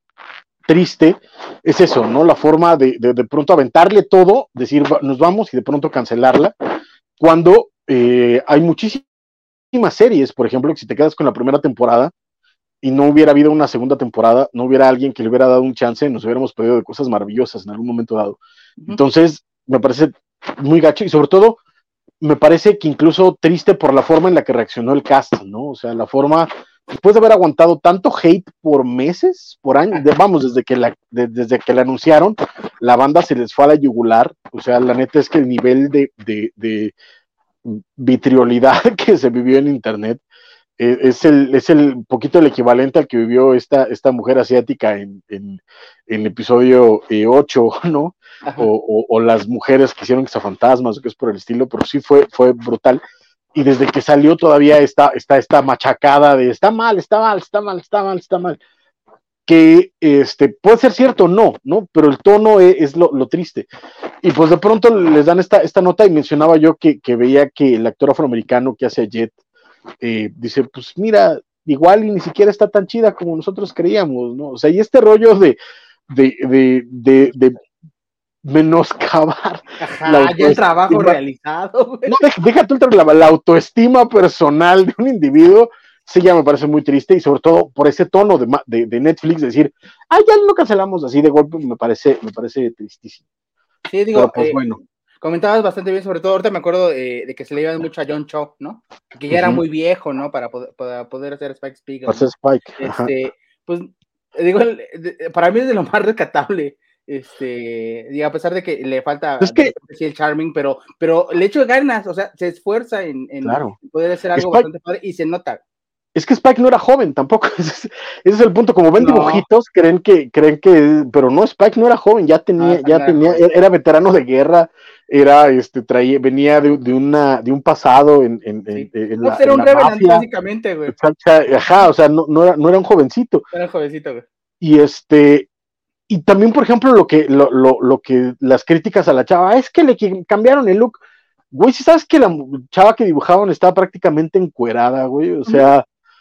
triste es eso, ¿no? La forma de de, de pronto aventarle todo, decir nos vamos y de pronto cancelarla, cuando eh, hay muchísimas series, por ejemplo, que si te quedas con la primera temporada y no hubiera habido una segunda temporada, no hubiera alguien que le hubiera dado un chance, nos hubiéramos perdido de cosas maravillosas en algún momento dado. Entonces, me parece muy gacho y sobre todo me parece que incluso triste por la forma en la que reaccionó el cast, ¿no? O sea, la forma, después de haber aguantado tanto hate por meses, por años, de, vamos, desde que, la, de, desde que la anunciaron, la banda se les fue a la yugular. O sea, la neta es que el nivel de, de, de vitriolidad que se vivió en internet eh, es, el, es el poquito el equivalente al que vivió esta, esta mujer asiática en, en, en episodio eh, ocho, ¿no? O, o, o las mujeres que hicieron cazafantasmas, o que es por el estilo, pero sí fue, fue brutal. Y desde que salió todavía está, está esta machacada de está mal, está mal, está mal, está mal, está mal. Que este, puede ser cierto o no, ¿no? Pero el tono es, es lo, lo triste. Y pues de pronto les dan esta, esta nota y mencionaba yo que, que veía que el actor afroamericano que hace a Jet eh, dice, pues mira, igual y ni siquiera está tan chida como nosotros creíamos, ¿no? O sea, y este rollo de, de, de, de, de menoscabar Ajá, ya el trabajo realizado, güey. No, deja, deja tú la, la autoestima personal de un individuo, sí ya me parece muy triste, y sobre todo por ese tono de, de, de Netflix, decir, ah, ya lo cancelamos así de golpe, me parece, me parece tristísimo. Sí, digo, pero pues eh, bueno. Comentabas bastante bien, sobre todo ahorita me acuerdo eh, de que se le iba mucho a John Cho, ¿no? Que ya uh-huh. era muy viejo, ¿no? Para poder, para poder hacer Spike Spiegel. Hacer ¿no? Spike. Este, pues, digo, para mí es de lo más rescatable. Este, digo, a pesar de que le falta es que, sí, el charming, pero, pero le echo ganas, o sea, se esfuerza en, en claro. poder hacer algo Spike, bastante padre y se nota. Es que Spike no era joven tampoco, ese es, ese es el punto, como ven no. dibujitos, creen que, creen que, pero no, Spike no era joven, ya tenía, ah, ya tenía, joven. Era veterano de guerra, era, este, traía, venía de, de una, de un pasado en, en, sí. en, en no, la, era en un la Revenant, básicamente, güey. Ajá, o sea, no, no era, no era un jovencito. Era un jovencito, güey. Y este, y también, por ejemplo, lo que, lo, lo, lo que las críticas a la chava, es que le cambiaron el look. Güey, si sabes que la chava que dibujaban estaba prácticamente encuerada, güey, o sea.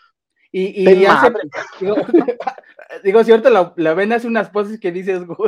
Y, y hace, digo, digo, cierto, la, la ven hace unas poses que dices, güey.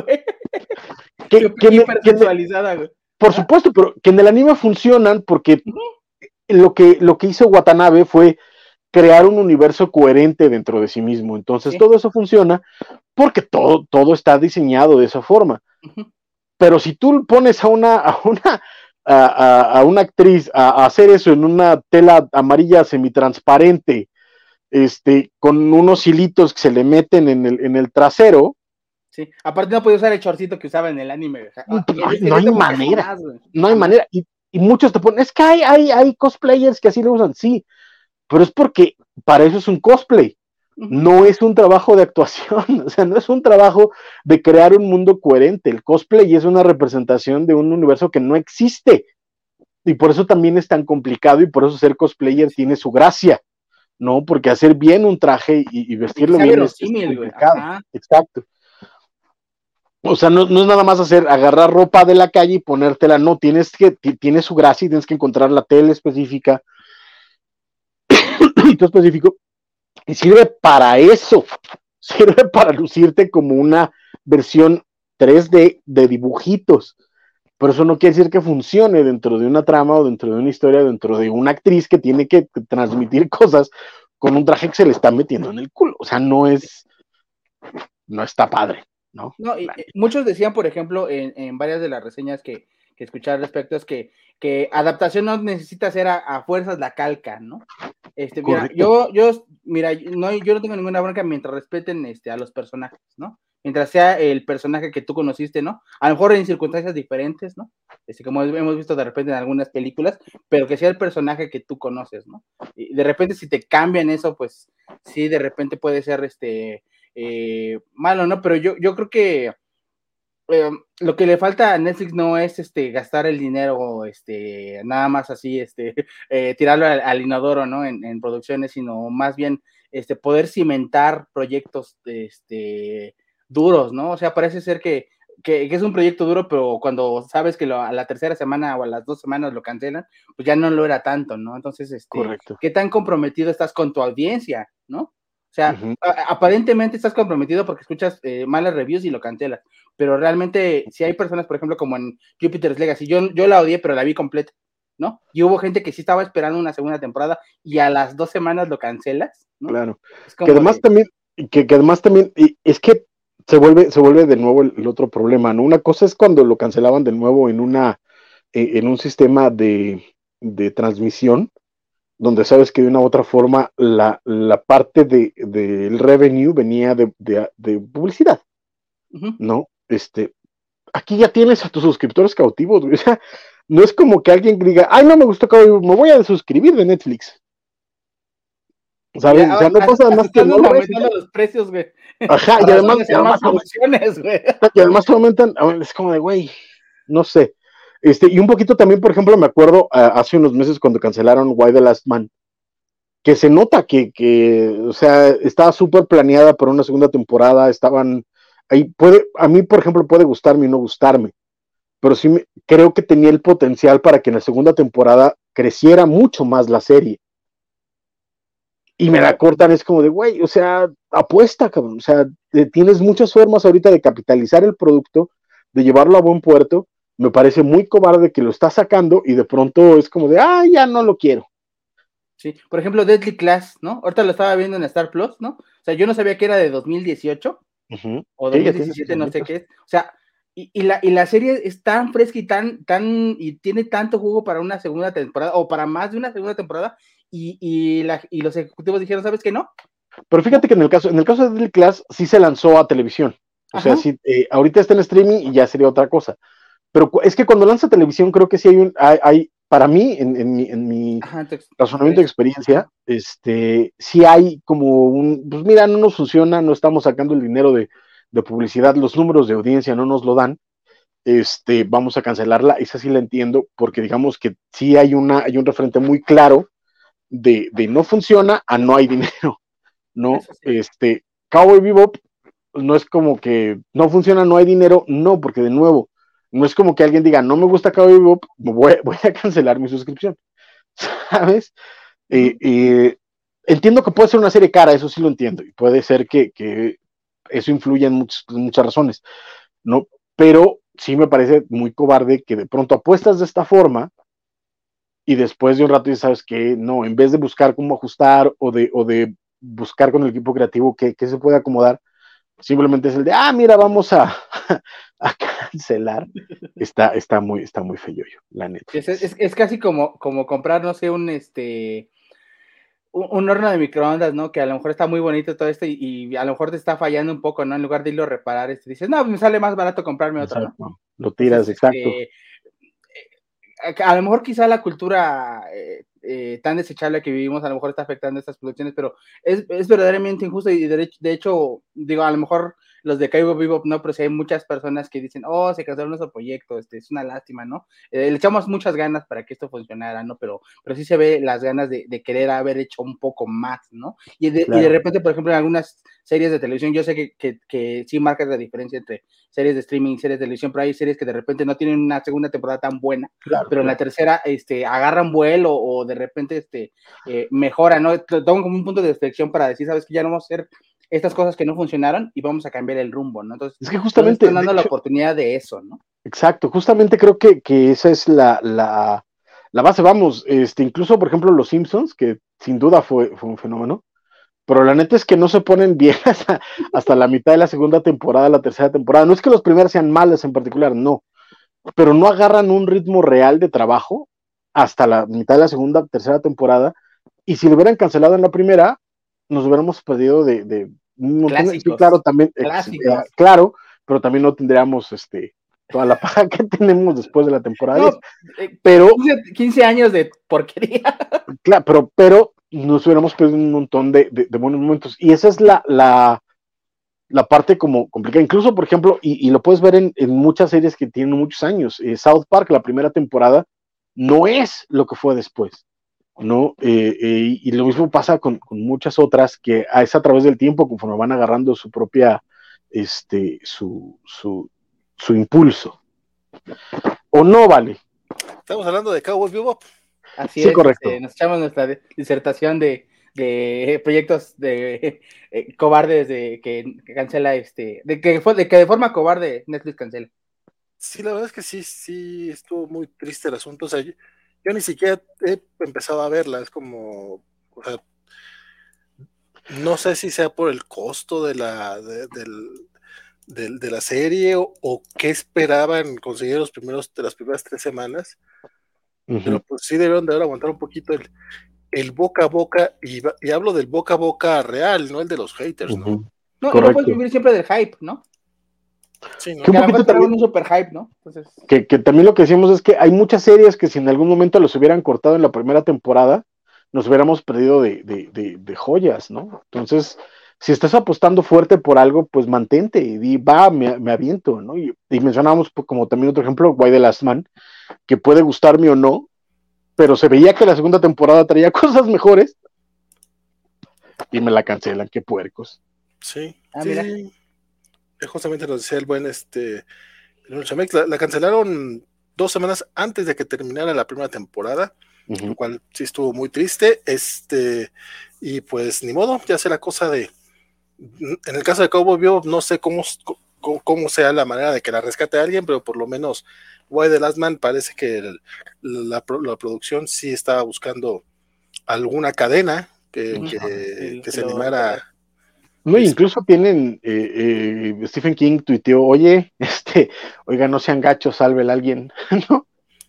Que, que hipersexualizada, güey. Por ¿Ah? supuesto, pero que en el anime funcionan porque uh-huh. lo, que, lo que hizo Watanabe fue crear un universo coherente dentro de sí mismo. Entonces, sí. todo eso funciona porque todo, todo está diseñado de esa forma. Uh-huh. Pero si tú pones a una, a una, a, a, a una actriz a, a hacer eso en una tela amarilla semitransparente, este, con unos hilitos que se le meten en el, en el trasero. Sí, aparte no podía usar el shortcito que usaba en el anime. No, no, no hay manera, más, no hay manera. Y, y muchos te ponen, es que hay, hay, hay cosplayers que así lo usan, sí, pero es porque para eso es un cosplay. No es un trabajo de actuación, o sea, no es un trabajo de crear un mundo coherente. El cosplay es una representación de un universo que no existe. Y por eso también es tan complicado y por eso ser cosplayer tiene su gracia, ¿no? Porque hacer bien un traje y, y vestirlo bien es, es complicado. Exacto. O sea, no, no es nada más hacer, agarrar ropa de la calle y ponértela, no, tienes que, tiene su gracia y tienes que encontrar la tela específica, específico, y sirve para eso, sirve para lucirte como una versión tres D de dibujitos, pero eso no quiere decir que funcione dentro de una trama o dentro de una historia, dentro de una actriz que tiene que transmitir cosas con un traje que se le está metiendo en el culo, o sea, no es, no está padre. No, no y, muchos decían, por ejemplo, en, en varias de las reseñas que, que escuché al respecto, es que, que adaptación no necesita ser a, a fuerzas la calca, ¿no? Este, mira, yo, yo, mira, no, yo no tengo ninguna bronca mientras respeten este, a los personajes, ¿no? Mientras sea el personaje que tú conociste, ¿no? A lo mejor en circunstancias diferentes, ¿no? Este, como hemos visto de repente en algunas películas, pero que sea el personaje que tú conoces, ¿no? Y de repente si te cambian eso, pues sí, de repente puede ser este... Eh, malo, ¿no? Pero yo, yo creo que eh, lo que le falta a Netflix no es este gastar el dinero, este, nada más así, este, eh, tirarlo al, al inodoro, ¿no? En, en producciones, sino más bien este, poder cimentar proyectos este, duros, ¿no? O sea, parece ser que, que, que es un proyecto duro, pero cuando sabes que lo, a la tercera semana o a las dos semanas lo cancelan, pues ya no lo era tanto, ¿no? Entonces, este, correcto. ¿Qué tan comprometido estás con tu audiencia, ¿no? O sea, uh-huh. a- aparentemente estás comprometido porque escuchas eh, malas reviews y lo cancelas, pero realmente si hay personas, por ejemplo, como en Jupiter's Legacy, yo, yo la odié, pero la vi completa, ¿no? Y hubo gente que sí estaba esperando una segunda temporada y a las dos semanas lo cancelas, ¿no? Claro, que además de... también, que, que además también, es que se vuelve, se vuelve de nuevo el, el otro problema, ¿no? Una cosa es cuando lo cancelaban de nuevo en una, eh, en un sistema de, de transmisión, donde sabes que de una u otra forma la, la parte de, del revenue venía de, de, de publicidad, Ujú. ¿no? Este, aquí ya tienes a tus suscriptores cautivos, güey. O sea, no es como que alguien diga, ay, no me gustó Cowboy Bebop, me voy a suscribir de Netflix. ¿Sabes? Mira, O sea, no hasta, pasa hasta más que no están lo ves. aumentando los precios, güey. Ajá, y Para además, poder y hacer más además, promociones, güey. y además te aumentan, es como de, güey, no sé. Este, y un poquito también, por ejemplo, me acuerdo uh, hace unos meses cuando cancelaron Why the Last Man, que se nota que, que o sea, estaba súper planeada para una segunda temporada, estaban, ahí puede, a mí, por ejemplo, puede gustarme y no gustarme, pero sí me, creo que tenía el potencial para que en la segunda temporada creciera mucho más la serie. Y me la cortan, es como de, güey, o sea, apuesta, cabrón, o sea, tienes muchas formas ahorita de capitalizar el producto, de llevarlo a buen puerto, me parece muy cobarde que lo está sacando y de pronto es como de, ah, ya no lo quiero. Sí, por ejemplo, Deadly Class, ¿no? Ahorita lo estaba viendo en Star Plus, ¿no? O sea, yo no sabía que era de dos mil dieciocho uh-huh. o Sí, ya tiene sus dos mil diecisiete, no sé añitos. qué es. O sea, y, y, la, y la serie es tan fresca y tan, tan, y tiene tanto jugo para una segunda temporada, o para más de una segunda temporada, y, y, la, y los ejecutivos dijeron, ¿sabes qué no? Pero fíjate ¿No? que en el caso, en el caso de Deadly Class sí se lanzó a televisión. O sea, Ajá. sí, eh, ahorita está en streaming y ya sería otra cosa. Pero es que cuando lanza televisión creo que sí hay un, hay, hay para mí, en, en mi, en mi Ajá, entonces, razonamiento de experiencia, este, sí hay como un, pues mira, no nos funciona, no estamos sacando el dinero de, de publicidad, los números de audiencia no nos lo dan, este, vamos a cancelarla, esa sí la entiendo, porque digamos que sí hay, una, hay un referente muy claro de, de no funciona a no hay dinero, ¿no? eso sí. Este, Cowboy Bebop no es como que no funciona, no hay dinero, no, porque de nuevo, no es como que alguien diga, no me gusta Cowboy Bebop, voy, voy a cancelar mi suscripción, ¿sabes? Eh, Uh-huh. eh, entiendo que puede ser una serie cara, eso sí lo entiendo, y puede ser que, que eso influya en, muchos, en muchas razones, ¿no? Pero sí me parece muy cobarde que de pronto apuestas de esta forma y después de un rato ya sabes que no, en vez de buscar cómo ajustar o de, o de buscar con el equipo creativo que, que se puede acomodar, simplemente es el de, ah, mira, vamos a, a cancelar. Está, está, muy, está muy feo yo, la neta. Es, es, es casi como, como comprar, no sé, un este un, un horno de microondas, ¿no? Que a lo mejor está muy bonito todo esto y, y a lo mejor te está fallando un poco, ¿no? En lugar de irlo a reparar, este, dices, no, me sale más barato comprarme otro, ¿no? Exacto. Lo tiras, Entonces, exacto. este, a lo mejor quizá la cultura eh, eh, tan desechable que vivimos a lo mejor está afectando estas producciones, pero es, es verdaderamente injusto y de, de, hecho, digo, a lo mejor los de Cowboy Bebop no, pero si hay muchas personas que dicen, oh, se cancelaron nuestro proyecto, este, es una lástima, ¿no? Eh, le echamos muchas ganas para que esto funcionara, ¿no? Pero, pero sí se ve las ganas de, de querer haber hecho un poco más, ¿no? Y de, Claro. y de repente, por ejemplo, en algunas series de televisión, yo sé que, que, que sí marcas la diferencia entre series de streaming y series de televisión, pero hay series que de repente no tienen una segunda temporada tan buena, Claro, pero en claro. la tercera este, agarran vuelo o de repente este, eh, mejoran, ¿no? Toman como un punto de reflexión para decir, sabes que ya no vamos a hacer estas cosas que no funcionaron y vamos a cambiar el rumbo, ¿no? Entonces, es que nos justamente, están de dando la hecho, oportunidad de eso, ¿no? exacto, justamente creo que, que esa es la, la, la base, vamos, este, incluso por ejemplo los Simpsons, que sin duda fue, fue un fenómeno, pero la neta es que no se ponen bien hasta, hasta la mitad de la segunda temporada, la tercera temporada, no es que los primeros sean malos en particular, no, pero no agarran un ritmo real de trabajo hasta la mitad de la segunda, tercera temporada, y si lo hubieran cancelado en la primera, nos hubiéramos perdido de, de un montón de, sí, claro, Clásicos, también, ex, eh, clásicos. claro, pero también no tendríamos este, toda la paja que tenemos después de la temporada diez. No, eh, Pero, quince, quince años de porquería. claro, pero, pero nos hubiéramos perdido un montón de, de, de buenos momentos. Y esa es la, la, la parte como complicada. Incluso, por ejemplo, y, y lo puedes ver en, en, muchas series que tienen muchos años. Eh, South Park, la primera temporada, no es lo que fue después, ¿no? Eh, eh, y lo mismo pasa con, con, muchas otras que es a través del tiempo, conforme van agarrando su propia, este, su, su, su impulso. ¿O no, Vale? Estamos hablando de Cowboy Bebop. Así Sí, es, correcto. este, nos echamos nuestra disertación de, de proyectos de eh, cobardes de que, que cancela este, de que, de que de forma cobarde Netflix cancela. Sí, la verdad es que sí, sí, estuvo muy triste el asunto. O sea, yo, yo ni siquiera he empezado a verla. Es como, o sea, no sé si sea por el costo de la, de, del, de, de la serie o, o qué esperaban conseguir los primeros, de las primeras tres semanas. Uh-huh. Pero pues sí debieron de haber aguantar un poquito el, el boca a boca, y, y hablo del boca a boca real, no el de los haters, uh-huh. ¿no? No, y no puedes vivir siempre del hype, ¿no? Sí, ¿no? Que, que a lo mejor también un super hype, ¿no? Entonces... Que, que también lo que decimos es que hay muchas series que si en algún momento los hubieran cortado en la primera temporada, nos hubiéramos perdido de, de, de, de joyas, ¿no? Entonces, si estás apostando fuerte por algo, pues mantente y di, va, me, me aviento, ¿no? Y, y mencionábamos como también otro ejemplo, Why the Last Man, que puede gustarme o no, pero se veía que la segunda temporada traía cosas mejores y me la cancelan, qué puercos. Sí, ah, sí, sí. Justamente nos decía el buen este la, la cancelaron dos semanas antes de que terminara la primera temporada, uh-huh. Lo cual sí estuvo muy triste, este, y pues ni modo, ya será cosa de, en el caso de Cowboy Bebop, no sé cómo, cómo, cómo sea la manera de que la rescate a alguien, pero por lo menos Why the Last Man parece que el, la, la producción sí estaba buscando alguna cadena que, uh-huh. que, sí, que se animara. No, incluso tienen, eh, eh, Stephen King tuiteó, oye, este, oiga, no sean gachos, sálvela a alguien, ¿no?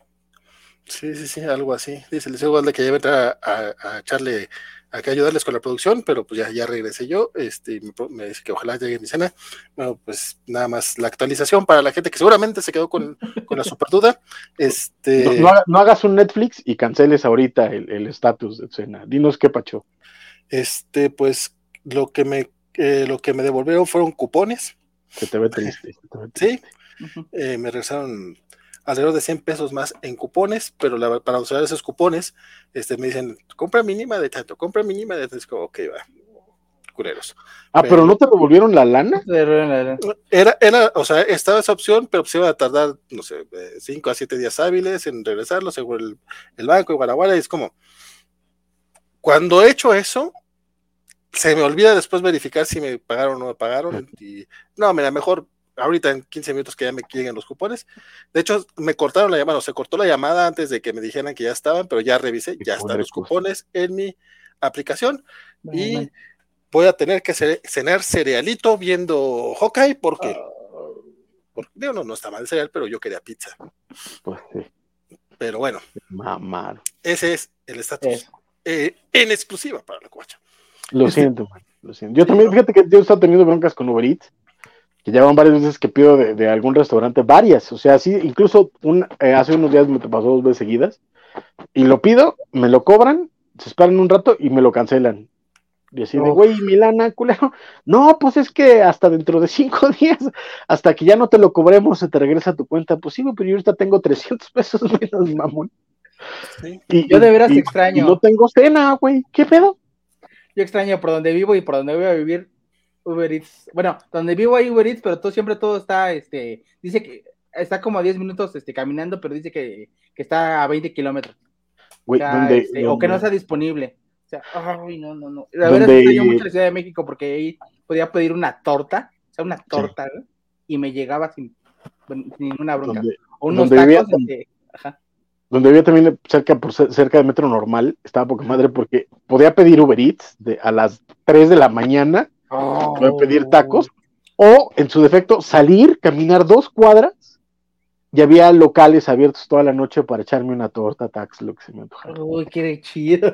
Sí, sí, sí, algo así. Dice, les digo de que ya voy a, a, a echarle, a que ayudarles con la producción, pero pues ya, ya regresé yo, este, me, me dice que ojalá llegue mi cena. Bueno, pues nada más la actualización para la gente que seguramente se quedó con, con la super duda. Este... No, no, no hagas un Netflix y canceles ahorita el estatus de cena. Dinos qué pacho. Este, pues, lo que me Eh, lo que me devolvieron fueron cupones. Se te ve triste. Se te ve triste. Sí, uh-huh. eh, me regresaron alrededor de cien pesos más en cupones, pero la, para usar esos cupones, este, me dicen, compra mínima de tanto, compra mínima de tanto, es como, ok, va, culeros. Ah, pero, pero ¿no te devolvieron la lana? Era, era, o sea, estaba esa opción, pero se iba a tardar, no sé, cinco a siete días hábiles en regresarlo, según el, el banco y Guaraguara, y es como, cuando he hecho eso, se me olvida después verificar si me pagaron o no me pagaron, y no, mira, mejor ahorita en quince minutos que ya me lleguen los cupones. De hecho, me cortaron la llamada, o se cortó la llamada antes de que me dijeran que ya estaban, pero ya revisé, ya están los cupones en mi aplicación, bueno, y bueno. voy a tener que cenar cerealito viendo Hawkeye, porque, uh, porque digo, no, no está mal el cereal, pero yo quería pizza. Pues sí. Pero bueno, mamá. Ese es el estatus eh, en exclusiva para la Covacha. Lo este, siento, man, lo siento. Yo sí, también, ¿no? Fíjate que yo he estado teniendo broncas con Uber Eats, que ya van varias veces que pido de, de algún restaurante, varias, o sea, sí, incluso un, eh, hace unos días me pasó dos veces seguidas, y lo pido, me lo cobran, se esperan un rato y me lo cancelan. Y así oh. de, güey, Milana, culero. No, pues es que hasta dentro de cinco días, hasta que ya no te lo cobremos, se te regresa a tu cuenta. Pues sí, pero yo ahorita tengo trescientos pesos menos, mamón. Sí. Y, yo de veras y, extraño. Y no tengo cena, güey, ¿qué pedo? Yo extraño por donde vivo y por donde voy a vivir Uber Eats. Bueno, donde vivo hay Uber Eats, pero todo, siempre todo está, este, dice que está como a diez minutos este, caminando, pero dice que, que está a veinte kilómetros. Güey, o, sea, ¿dónde, este, dónde? o que no está disponible. O sea, ay, no, no, no. La verdad es que yo mucho la Ciudad de México porque ahí podía pedir una torta, o sea, una torta, sí. ¿eh? Y me llegaba sin, sin ninguna bronca. Donde, o unos donde tacos, vivía, este, ajá. Donde vivía también cerca, por, cerca de Metro Normal, estaba poca madre porque podía pedir Uber Eats de, a las tres de la mañana, oh. podía pedir tacos, o en su defecto salir, caminar dos cuadras, y había locales abiertos toda la noche para echarme una torta, tax, lo que se me antojara. Uy, qué chido.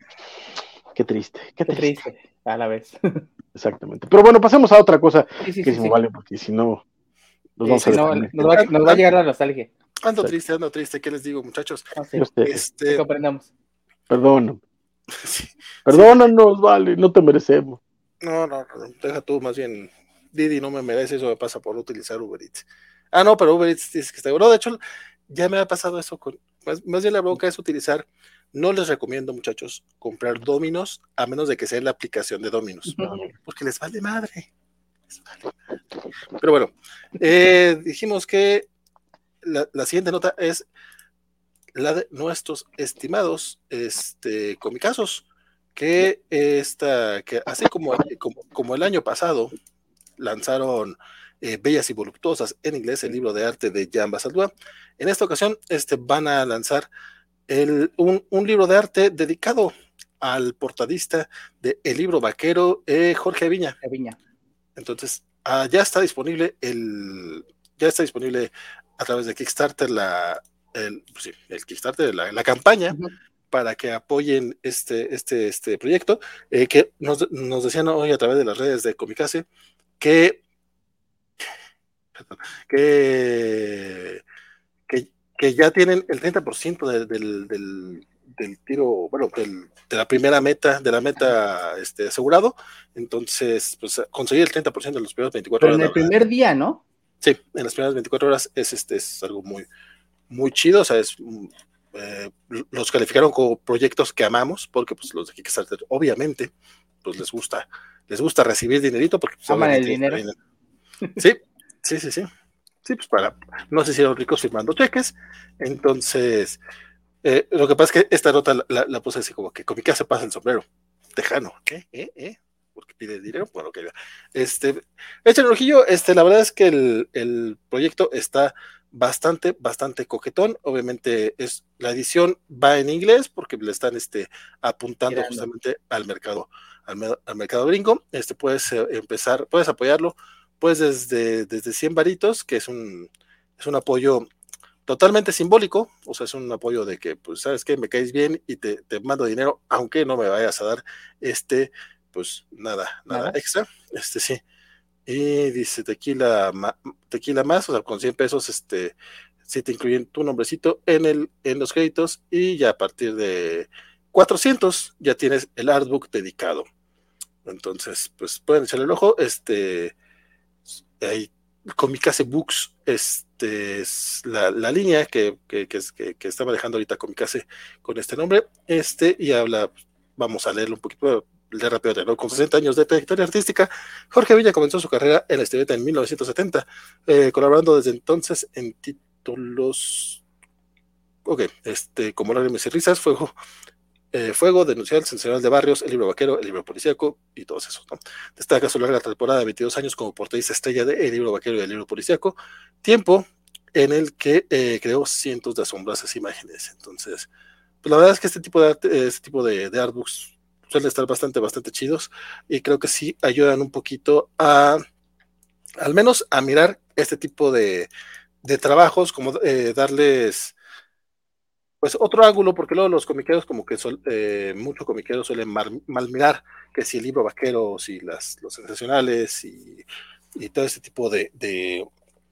Qué triste, qué, qué triste. triste, a la vez. Exactamente. Pero bueno, pasemos a otra cosa sí, sí, que sí, sí, sí. vale, porque si no, nos sí, vamos sí, a no, nos, va, nos va a llegar la nostalgia. Ando sí. triste, ando triste, ¿qué les digo, muchachos? Ah, sí. Este... comprendamos. Perdón. sí, Perdónanos, sí. Vale, no te merecemos. No, no, no, deja tú, más bien, Didi no me merece, eso me pasa por utilizar Uber Eats. Ah, no, pero Uber Eats dice que está bueno. De hecho, ya me ha pasado eso con, más, más bien la bronca es utilizar, no les recomiendo, muchachos, comprar Domino's, a menos de que sea la aplicación de Domino's, uh-huh. porque les vale madre. Les vale madre. Pero bueno, eh, dijimos que La, la siguiente nota es la de nuestros estimados este, comicazos, que, esta, que así como, como, como el año pasado lanzaron eh, Bellas y Voluptuosas en inglés, el libro de arte de Jean Basaldúa. En esta ocasión este, van a lanzar el, un, un libro de arte dedicado al portadista de El Libro Vaquero, eh, Jorge Viña. Viña. Entonces, ah, ya está disponible el, ya está disponible a través de Kickstarter la, el, pues sí, el Kickstarter, la, la campaña, Ujú. para que apoyen este, este, este proyecto, eh, que nos, nos decían hoy a través de las redes de Comicase que, que, que, que ya tienen el treinta por ciento de, del, del, del tiro, bueno, del, de la primera meta, de la meta este, asegurado. Entonces, pues conseguir el treinta por ciento en los primeros veinticuatro Pero horas. en el primer día, ¿no? Sí, en las primeras veinticuatro horas es, este, es algo muy, muy chido, o sea, es, eh, los calificaron como proyectos que amamos, porque pues los de Kickstarter, obviamente, pues les gusta, les gusta recibir dinerito, porque pues, Aman el obviamente dinero. sí, sí, sí, sí. Sí, pues para, no se hicieron ricos firmando cheques, entonces, eh, lo que pasa es que esta nota la, la, la puse así como que Comicase pasa el sombrero, tejano, ¿eh? ¿eh? ¿eh? Porque pide dinero, bueno, que este, échale un ojillo, este, la verdad es que el, el proyecto está bastante, bastante coquetón, obviamente es, la edición va en inglés, porque le están, este, apuntando Mirando. justamente al mercado, al, al mercado gringo, este, puedes eh, empezar, puedes apoyarlo, pues desde, desde cien varitos, que es un, es un apoyo totalmente simbólico, o sea, es un apoyo de que, pues, sabes que me caes bien y te, te mando dinero, aunque no me vayas a dar este, pues, nada, nada, nada extra, este sí. Y dice tequila, tequila más, o sea, con cien pesos, este, sí te incluyen tu nombrecito en, el, en los créditos, y ya a partir de cuatrocientos ya tienes el artbook dedicado. Entonces, pues, pueden echarle el ojo, este, ahí Comicase Books, este es la, la línea que, que, que, que, que está manejando ahorita Comicase con este nombre, este, y habla, vamos a leerlo un poquito de rápido, ¿no? Con sesenta años de trayectoria artística, Jorge Villa comenzó su carrera en la historieta en mil novecientos setenta, eh, colaborando desde entonces en títulos, ok, este, como Lágrimas y Risas, Fuego, Eh, Fuego, Denunciar, Sensacional de Barrios, El Libro Vaquero, El Libro Policíaco y todos esos, ¿no? Destaca su larga temporada de veintidós años como portadista estrella de El Libro Vaquero y El Libro Policíaco, tiempo en el que eh, creó cientos de asombrosas imágenes. Entonces, pues la verdad es que este tipo de arte, este tipo de, de artbooks suelen estar bastante, bastante chidos, y creo que sí ayudan un poquito a, al menos a mirar este tipo de, de trabajos, como eh, darles pues otro ángulo, porque luego los comiqueros como que son, eh, muchos comiqueros suelen mal, mal, mirar que si el libro vaquero, si las, los sensacionales y, y todo este tipo de, de,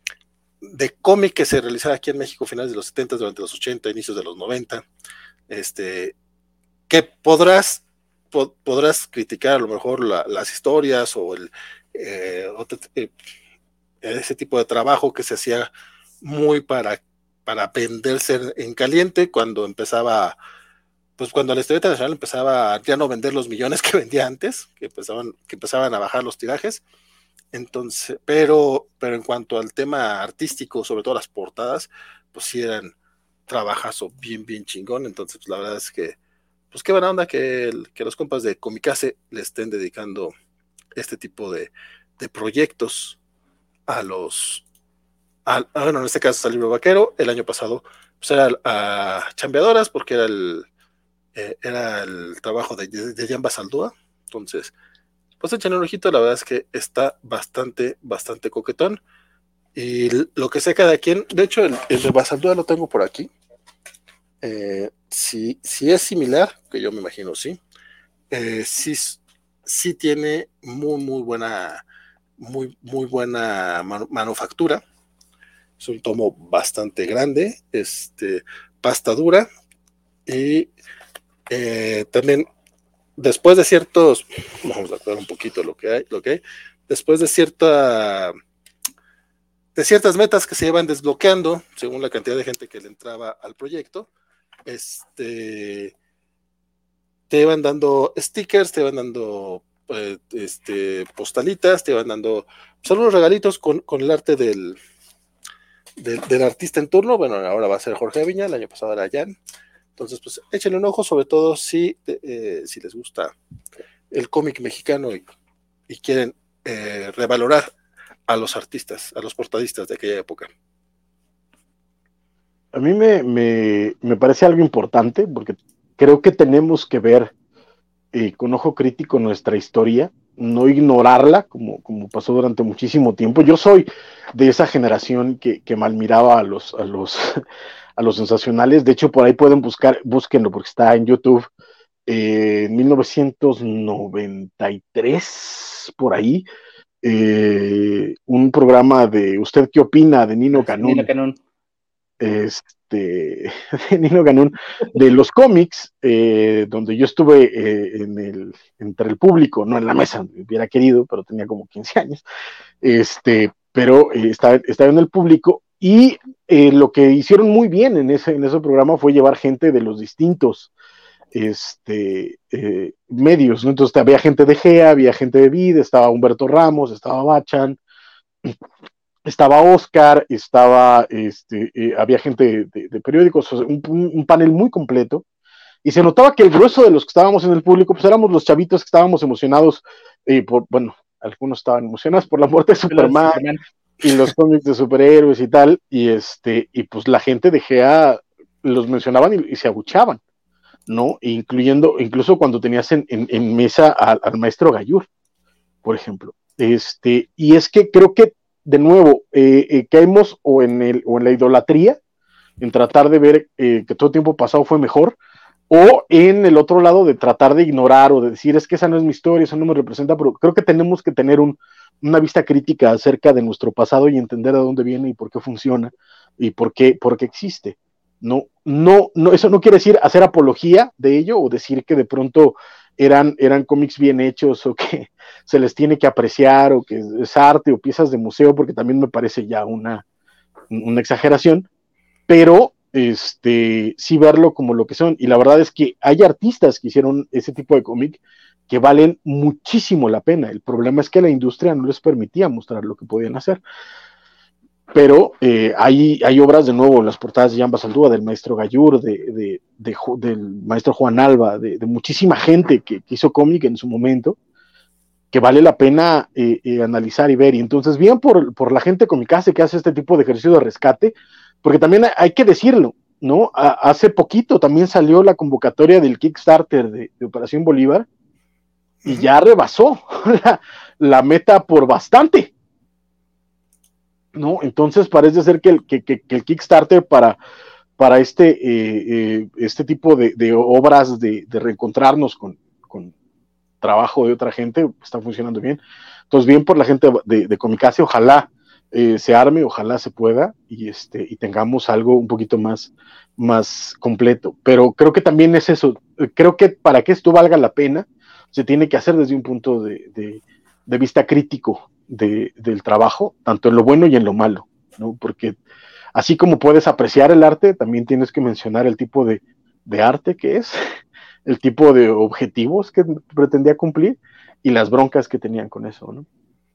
de cómic que se realizaba aquí en México a finales de los setenta, durante los ochenta, inicios de los noventa, este, que podrás, pod, podrás criticar a lo mejor la, las historias o el, eh, otro, eh, ese tipo de trabajo que se hacía muy para para venderse en caliente, cuando empezaba, pues cuando la historieta nacional empezaba a ya no vender los millones que vendía antes, que empezaban, que empezaban a bajar los tirajes. Entonces, pero, pero en cuanto al tema artístico, sobre todo las portadas, pues sí eran trabajazo bien, bien chingón. Entonces, pues la verdad es que, pues qué buena onda que, el, que los compas de Comicase le estén dedicando este tipo de, de proyectos a los, Al, bueno, en este caso al Libro Vaquero. El año pasado pues era a Chambeadoras, porque era el, eh, era el trabajo de, de, de Jan Basaldúa. Entonces, pues echan un ojito, la verdad es que está bastante, bastante coquetón. Y lo que sé cada quien, de hecho, el, el de Basaldúa lo tengo por aquí. Eh, si, si es similar, que yo me imagino sí, eh, sí, sí tiene muy, muy buena, muy, muy buena manu manufactura. Es un tomo bastante grande, este, pasta dura, y eh, también después de ciertos, vamos a aclarar un poquito lo que hay, lo que hay, después de cierta, de ciertas metas que se iban desbloqueando según la cantidad de gente que le entraba al proyecto, este, te iban dando stickers, te iban dando eh, este, postalitas, te iban dando pues, algunos regalitos con, con el arte del De, del artista en turno. Bueno, ahora va a ser Jorge Viña, el año pasado era Jan. Entonces, pues échenle un ojo, sobre todo si, eh, si les gusta el cómic mexicano y, y quieren eh, revalorar a los artistas, a los portadistas de aquella época. A mí me, me, me parece algo importante, porque creo que tenemos que ver eh, con ojo crítico nuestra historia, no ignorarla, como, como pasó durante muchísimo tiempo. Yo soy de esa generación que, que malmiraba a los, a los, a los sensacionales. De hecho, por ahí pueden buscar, búsquenlo, porque está en YouTube. Eh, en mil novecientos noventa y tres, por ahí, eh, un programa de ¿Usted qué opina? De Nino Canún. Nino Canún. Este, de Nino Canún, de los cómics, eh, donde yo estuve eh, en el, entre el público, no en la mesa, me hubiera querido, pero tenía como quince años, este, pero eh, estaba, estaba en el público, y eh, lo que hicieron muy bien en ese, en ese programa fue llevar gente de los distintos este, eh, medios, ¿no? Entonces había gente de G E A, había gente de Vid, estaba Humberto Ramos, estaba Bachan, estaba Oscar, estaba, este, eh, había gente de, de, de periódicos, o sea, un, un panel muy completo, y se notaba que el grueso de los que estábamos en el público, pues éramos los chavitos que estábamos emocionados, eh, por, bueno, algunos estaban emocionados por la muerte de Superman, Superman. Y los cómics de superhéroes y tal, y este, y pues la gente de G E A los mencionaban y, y se abuchaban, ¿no? Incluyendo, incluso cuando tenías en, en, en mesa al, al maestro Gallur, por ejemplo. Este, y es que creo que, de nuevo, eh, eh, caemos o en, el, o en la idolatría, en tratar de ver eh, que todo el tiempo pasado fue mejor, o en el otro lado de tratar de ignorar o de decir, es que esa no es mi historia, eso no me representa, pero creo que tenemos que tener un, una vista crítica acerca de nuestro pasado y entender de dónde viene y por qué funciona y por qué, por qué existe. No, no, no, eso no quiere decir hacer apología de ello o decir que de pronto eran, eran cómics bien hechos o que se les tiene que apreciar o que es arte o piezas de museo, porque también me parece ya una, una exageración, pero este, sí verlo como lo que son. Y la verdad es que hay artistas que hicieron ese tipo de cómic que valen muchísimo la pena. El problema es que la industria no les permitía mostrar lo que podían hacer. Pero eh, hay, hay obras, de nuevo, las portadas de Jan Basaldúa, del maestro Gallur, de, de, de, del maestro Juan Alba, de, de muchísima gente que, que hizo cómic en su momento, que vale la pena eh, eh, analizar y ver. Y entonces, bien por, por la gente comicase que hace este tipo de ejercicio de rescate, porque también hay que decirlo, ¿no? A, hace poquito también salió la convocatoria del Kickstarter de, de Operación Bolívar, y uh-huh. ya rebasó la, la meta por bastante, ¿no? Entonces parece ser que el, que, que, que el Kickstarter para, para este, eh, eh, este tipo de, de obras de, de reencontrarnos con, con trabajo de otra gente está funcionando bien. Entonces, bien por la gente de, de Comicase, ojalá eh, se arme, ojalá se pueda y, este, y tengamos algo un poquito más, más completo. Pero creo que también es eso, creo que para que esto valga la pena, se tiene que hacer desde un punto de, de, de vista crítico de, del trabajo, tanto en lo bueno y en lo malo, ¿no? Porque así como puedes apreciar el arte, también tienes que mencionar el tipo de, de arte que es, el tipo de objetivos que pretendía cumplir y las broncas que tenían con eso, ¿no?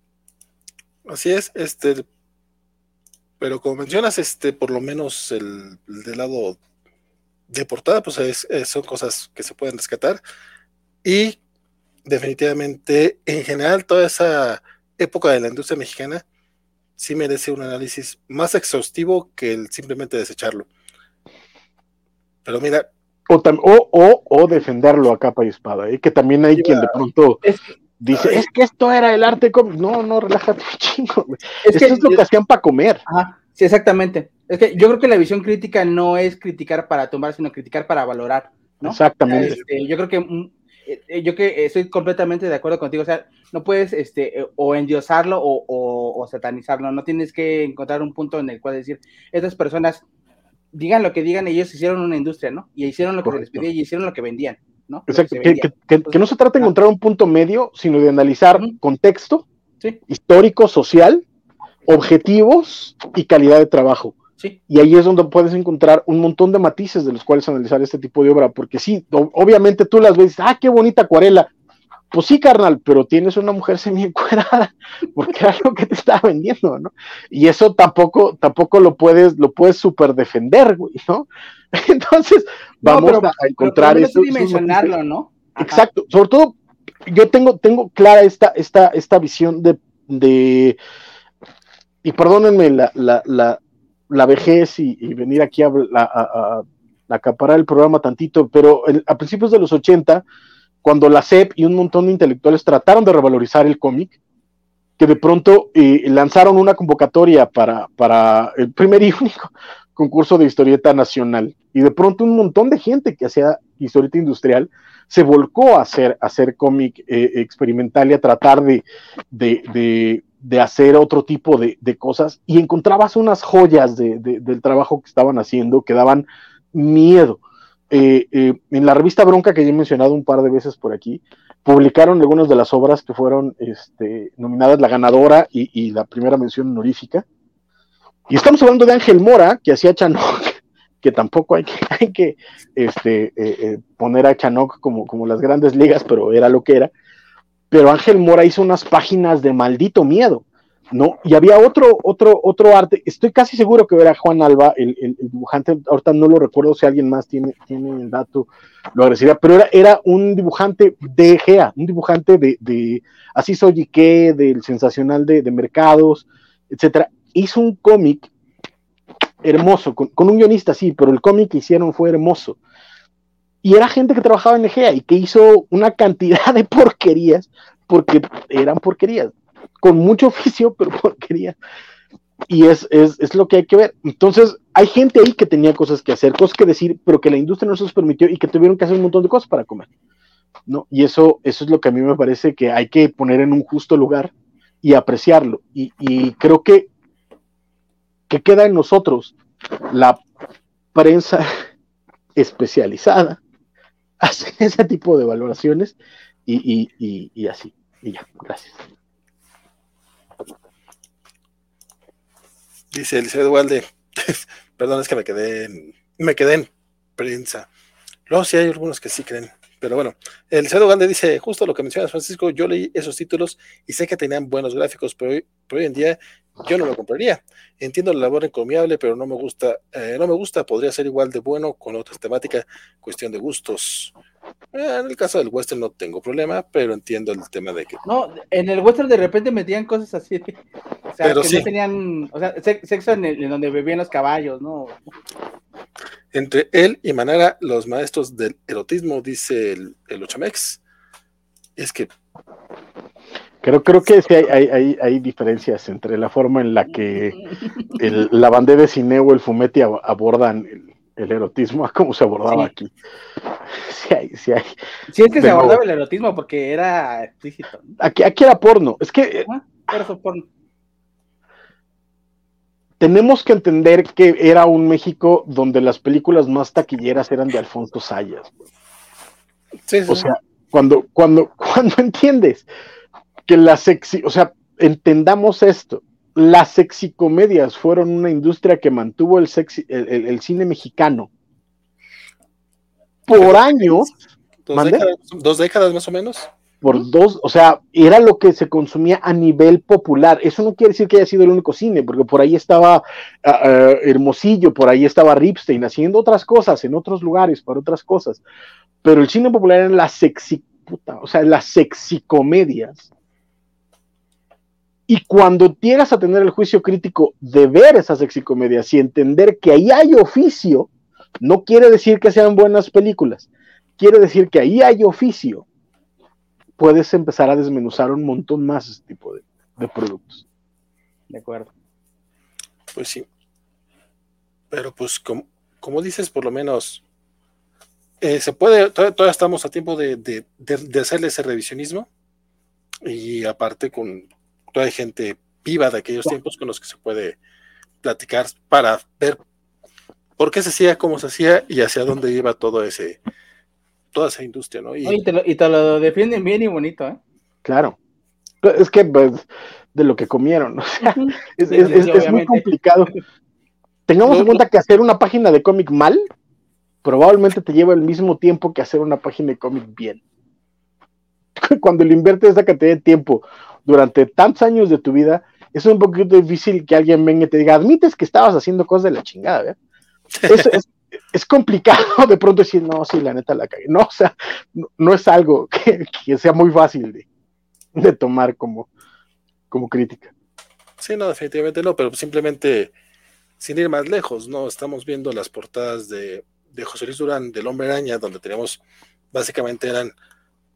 Así es, este, pero como mencionas, este, por lo menos el, el del lado de portada, pues es, es, son cosas que se pueden rescatar y definitivamente, en general, toda esa época de la industria mexicana sí merece un análisis más exhaustivo que el simplemente desecharlo. Pero mira, o, tam, o, o, o defenderlo a capa y espada, ¿eh? Que también hay iba, quien de pronto es que, dice, ay, es que esto era el arte cómic. No, no, relájate, chingo, güey. Es esto que, es lo que hacían para comer. Ajá, sí, exactamente. Es que yo creo que la visión crítica no es criticar para tumbar, sino criticar para valorar, ¿no? Exactamente. Este, yo creo que yo que estoy completamente de acuerdo contigo, o sea, no puedes este, o endiosarlo o, o, o satanizarlo, no tienes que encontrar un punto en el cual decir, estas personas digan lo que digan, ellos hicieron una industria, ¿no? Y hicieron lo que Correcto. se les pedía y hicieron lo que vendían, ¿no? Exacto, que, que, que, Entonces, que no se trata de encontrar un punto medio, sino de analizar uh-huh. contexto, sí. histórico, social, objetivos y calidad de trabajo. Sí. Y ahí es donde puedes encontrar un montón de matices de los cuales analizar este tipo de obra, porque sí, obviamente tú las ves, ah, qué bonita acuarela. Pues sí, carnal, pero tienes una mujer semi-encuerada, porque era lo que te estaba vendiendo, ¿no? Y eso tampoco, tampoco lo puedes, lo puedes super defender, güey, ¿no? Entonces, vamos no, pero, a encontrar pero, pero eso. dimensionarlo, ¿no? Ajá. Exacto, sobre todo, yo tengo, tengo clara esta, esta, esta visión de, de, y perdónenme la, la, la, la vejez y, y venir aquí a, a, a, a acaparar el programa tantito, pero el, a principios de los ochenta, cuando la S E P y un montón de intelectuales trataron de revalorizar el cómic, que de pronto eh, lanzaron una convocatoria para, para el primer y único concurso de historieta nacional, y de pronto un montón de gente que hacía historieta industrial se volcó a hacer, a hacer cómic eh, experimental y a tratar de, de, de, de hacer otro tipo de, de cosas, y encontrabas unas joyas de, de, del trabajo que estaban haciendo que daban miedo. Eh, eh, en la revista Bronca, que ya he mencionado un par de veces por aquí, publicaron algunas de las obras que fueron este, nominadas, la ganadora y, y la primera mención honorífica. Y estamos hablando de Ángel Mora, que hacía Chanok, que tampoco hay que, hay que este, eh, eh, poner a Chanok como, como las grandes ligas, pero era lo que era. Pero Ángel Mora hizo unas páginas de maldito miedo, ¿no? Y había otro, otro, otro arte, estoy casi seguro que era Juan Alba, el, el, el dibujante, ahorita no lo recuerdo, si alguien más tiene, tiene el dato, lo agradecería, pero era, era un dibujante de Egea, un dibujante de, de Así Soy y qué, del Sensacional de, de Mercados, etcétera. Hizo un cómic hermoso, con, con un guionista, sí, pero el cómic que hicieron fue hermoso. Y era gente que trabajaba en Egea y que hizo una cantidad de porquerías, porque eran porquerías, con mucho oficio, pero porquerías. Y es, es, es lo que hay que ver. Entonces, hay gente ahí que tenía cosas que hacer, cosas que decir, pero que la industria no se los permitió y que tuvieron que hacer un montón de cosas para comer, ¿no? Y eso, eso es lo que a mí me parece que hay que poner en un justo lugar y apreciarlo. Y, y creo que, que queda en nosotros la prensa especializada hacer ese tipo de valoraciones y, y, y, y así. Y ya, gracias. Dice Eliseo Walde, perdón, es que me quedé en, me quedé en prensa. Luego sí hay algunos que sí creen, pero bueno. Eliseo Walde dice, justo lo que mencionas, Francisco, yo leí esos títulos y sé que tenían buenos gráficos, pero hoy, pero hoy en día yo no lo compraría. Entiendo la labor encomiable, pero no me gusta, eh, no me gusta, podría ser igual de bueno con otras temáticas, cuestión de gustos. Eh, en el caso del western no tengo problema, pero entiendo el tema de que... No, en el western de repente metían cosas así, o sea, pero que sí. no tenían, o sea, sexo en, el, en donde bebían los caballos, ¿no? Entre él y Manara, los maestros del erotismo, dice el, el Ochamex. Es que... Creo, creo que sí hay, hay, hay, hay diferencias entre la forma en la que el, la bandera de Cineo o el Fumetti abordan el, el erotismo a cómo se abordaba sí. aquí. Sí hay, sí hay. Sí es que se abordaba el erotismo porque era explícito, ¿no? Aquí, aquí era porno. Es que... ¿Ah? Era su porno. Tenemos que entender que era un México donde las películas más taquilleras eran de Alfonso Sayas. Sí, sí. O sea, cuando, cuando, cuando entiendes que las sexy, o sea, entendamos esto, las sexicomedias fueron una industria que mantuvo el, sexy, el, el, el cine mexicano por años. Dos décadas, dos décadas más o menos. Por dos, o sea, era lo que se consumía a nivel popular. Eso no quiere decir que haya sido el único cine, porque por ahí estaba uh, uh, Hermosillo, por ahí estaba Ripstein, haciendo otras cosas, en otros lugares, para otras cosas. Pero el cine popular era la sexy, puta, o sea, las sexicomedias. Y cuando llegas a tener el juicio crítico de ver esas sexicomedias y entender que ahí hay oficio, no quiere decir que sean buenas películas, quiere decir que ahí hay oficio, puedes empezar a desmenuzar un montón más ese tipo de, de productos. De acuerdo. Pues sí. Pero pues, como, como dices, por lo menos, eh, se puede, todavía, todavía estamos a tiempo de, de, de, de hacerle ese revisionismo. Y aparte, con toda hay gente viva de aquellos tiempos con los que se puede platicar para ver por qué se hacía, cómo se hacía y hacia dónde iba todo ese... toda esa industria, ¿no? Y, Oye, te lo, y te lo defienden bien y bonito, ¿eh? Claro. Es que, pues, de lo que comieron, o sea, uh-huh. es, sí, es, sí, es, es muy complicado. Tengamos no, en cuenta no. que hacer una página de cómic mal, probablemente te lleva el mismo tiempo que hacer una página de cómic bien. Cuando le inviertes esa cantidad de tiempo durante tantos años de tu vida, es un poquito difícil que alguien venga y te diga, admites que estabas haciendo cosas de la chingada, ¿verdad? Es, es, es complicado de pronto decir, no, sí, la neta la cagué. No, o sea, no, no es algo que, que sea muy fácil de, de tomar como, como crítica. Sí, no, definitivamente no, pero simplemente, sin ir más lejos, ¿no? Estamos viendo las portadas de, de José Luis Durán, del Hombre Araña, donde teníamos, básicamente eran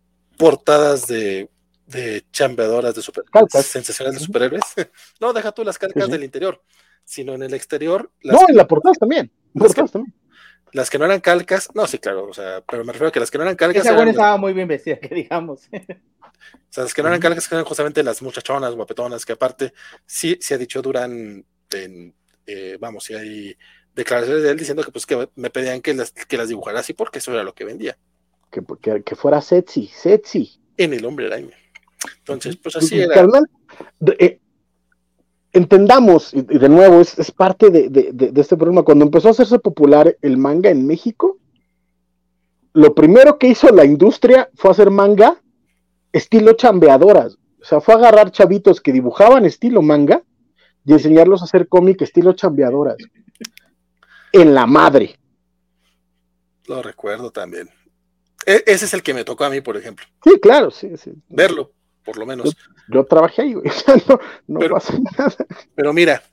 portadas de, de chambeadoras de super, calcas sensacionales de superhéroes. No, deja tú las calcas sí, sí. del interior, sino en el exterior. Las no, en la portada también. Las, portadas que, también. Las que no eran calcas, no, sí, claro, o sea, pero me refiero a que las que no eran calcas. Esa buena estaba muy bien vestida, que digamos. O sea, las que no eran calcas, que eran justamente las muchachonas, guapetonas, que aparte, sí, se ha dicho Durán, en, eh, vamos, si hay declaraciones de él diciendo que pues que me pedían que las, que las dibujara así porque eso era lo que vendía. Que, que, que fuera sexy, sexy. En el Hombre Araña. Entonces, pues así era. Carnal, eh, entendamos, y de nuevo, es, es parte de, de, de, de este problema. Cuando empezó a hacerse popular el manga en México, lo primero que hizo la industria fue hacer manga estilo chambeadoras. O sea, fue agarrar chavitos que dibujaban estilo manga y enseñarlos a hacer cómic estilo chambeadoras. En la madre. Lo recuerdo también. E- ese es el que me tocó a mí, por ejemplo. Sí, claro, sí, sí. Verlo, por lo menos. Yo, yo trabajé ahí, güey. O sea, no, no pero, pasa nada. Pero mira,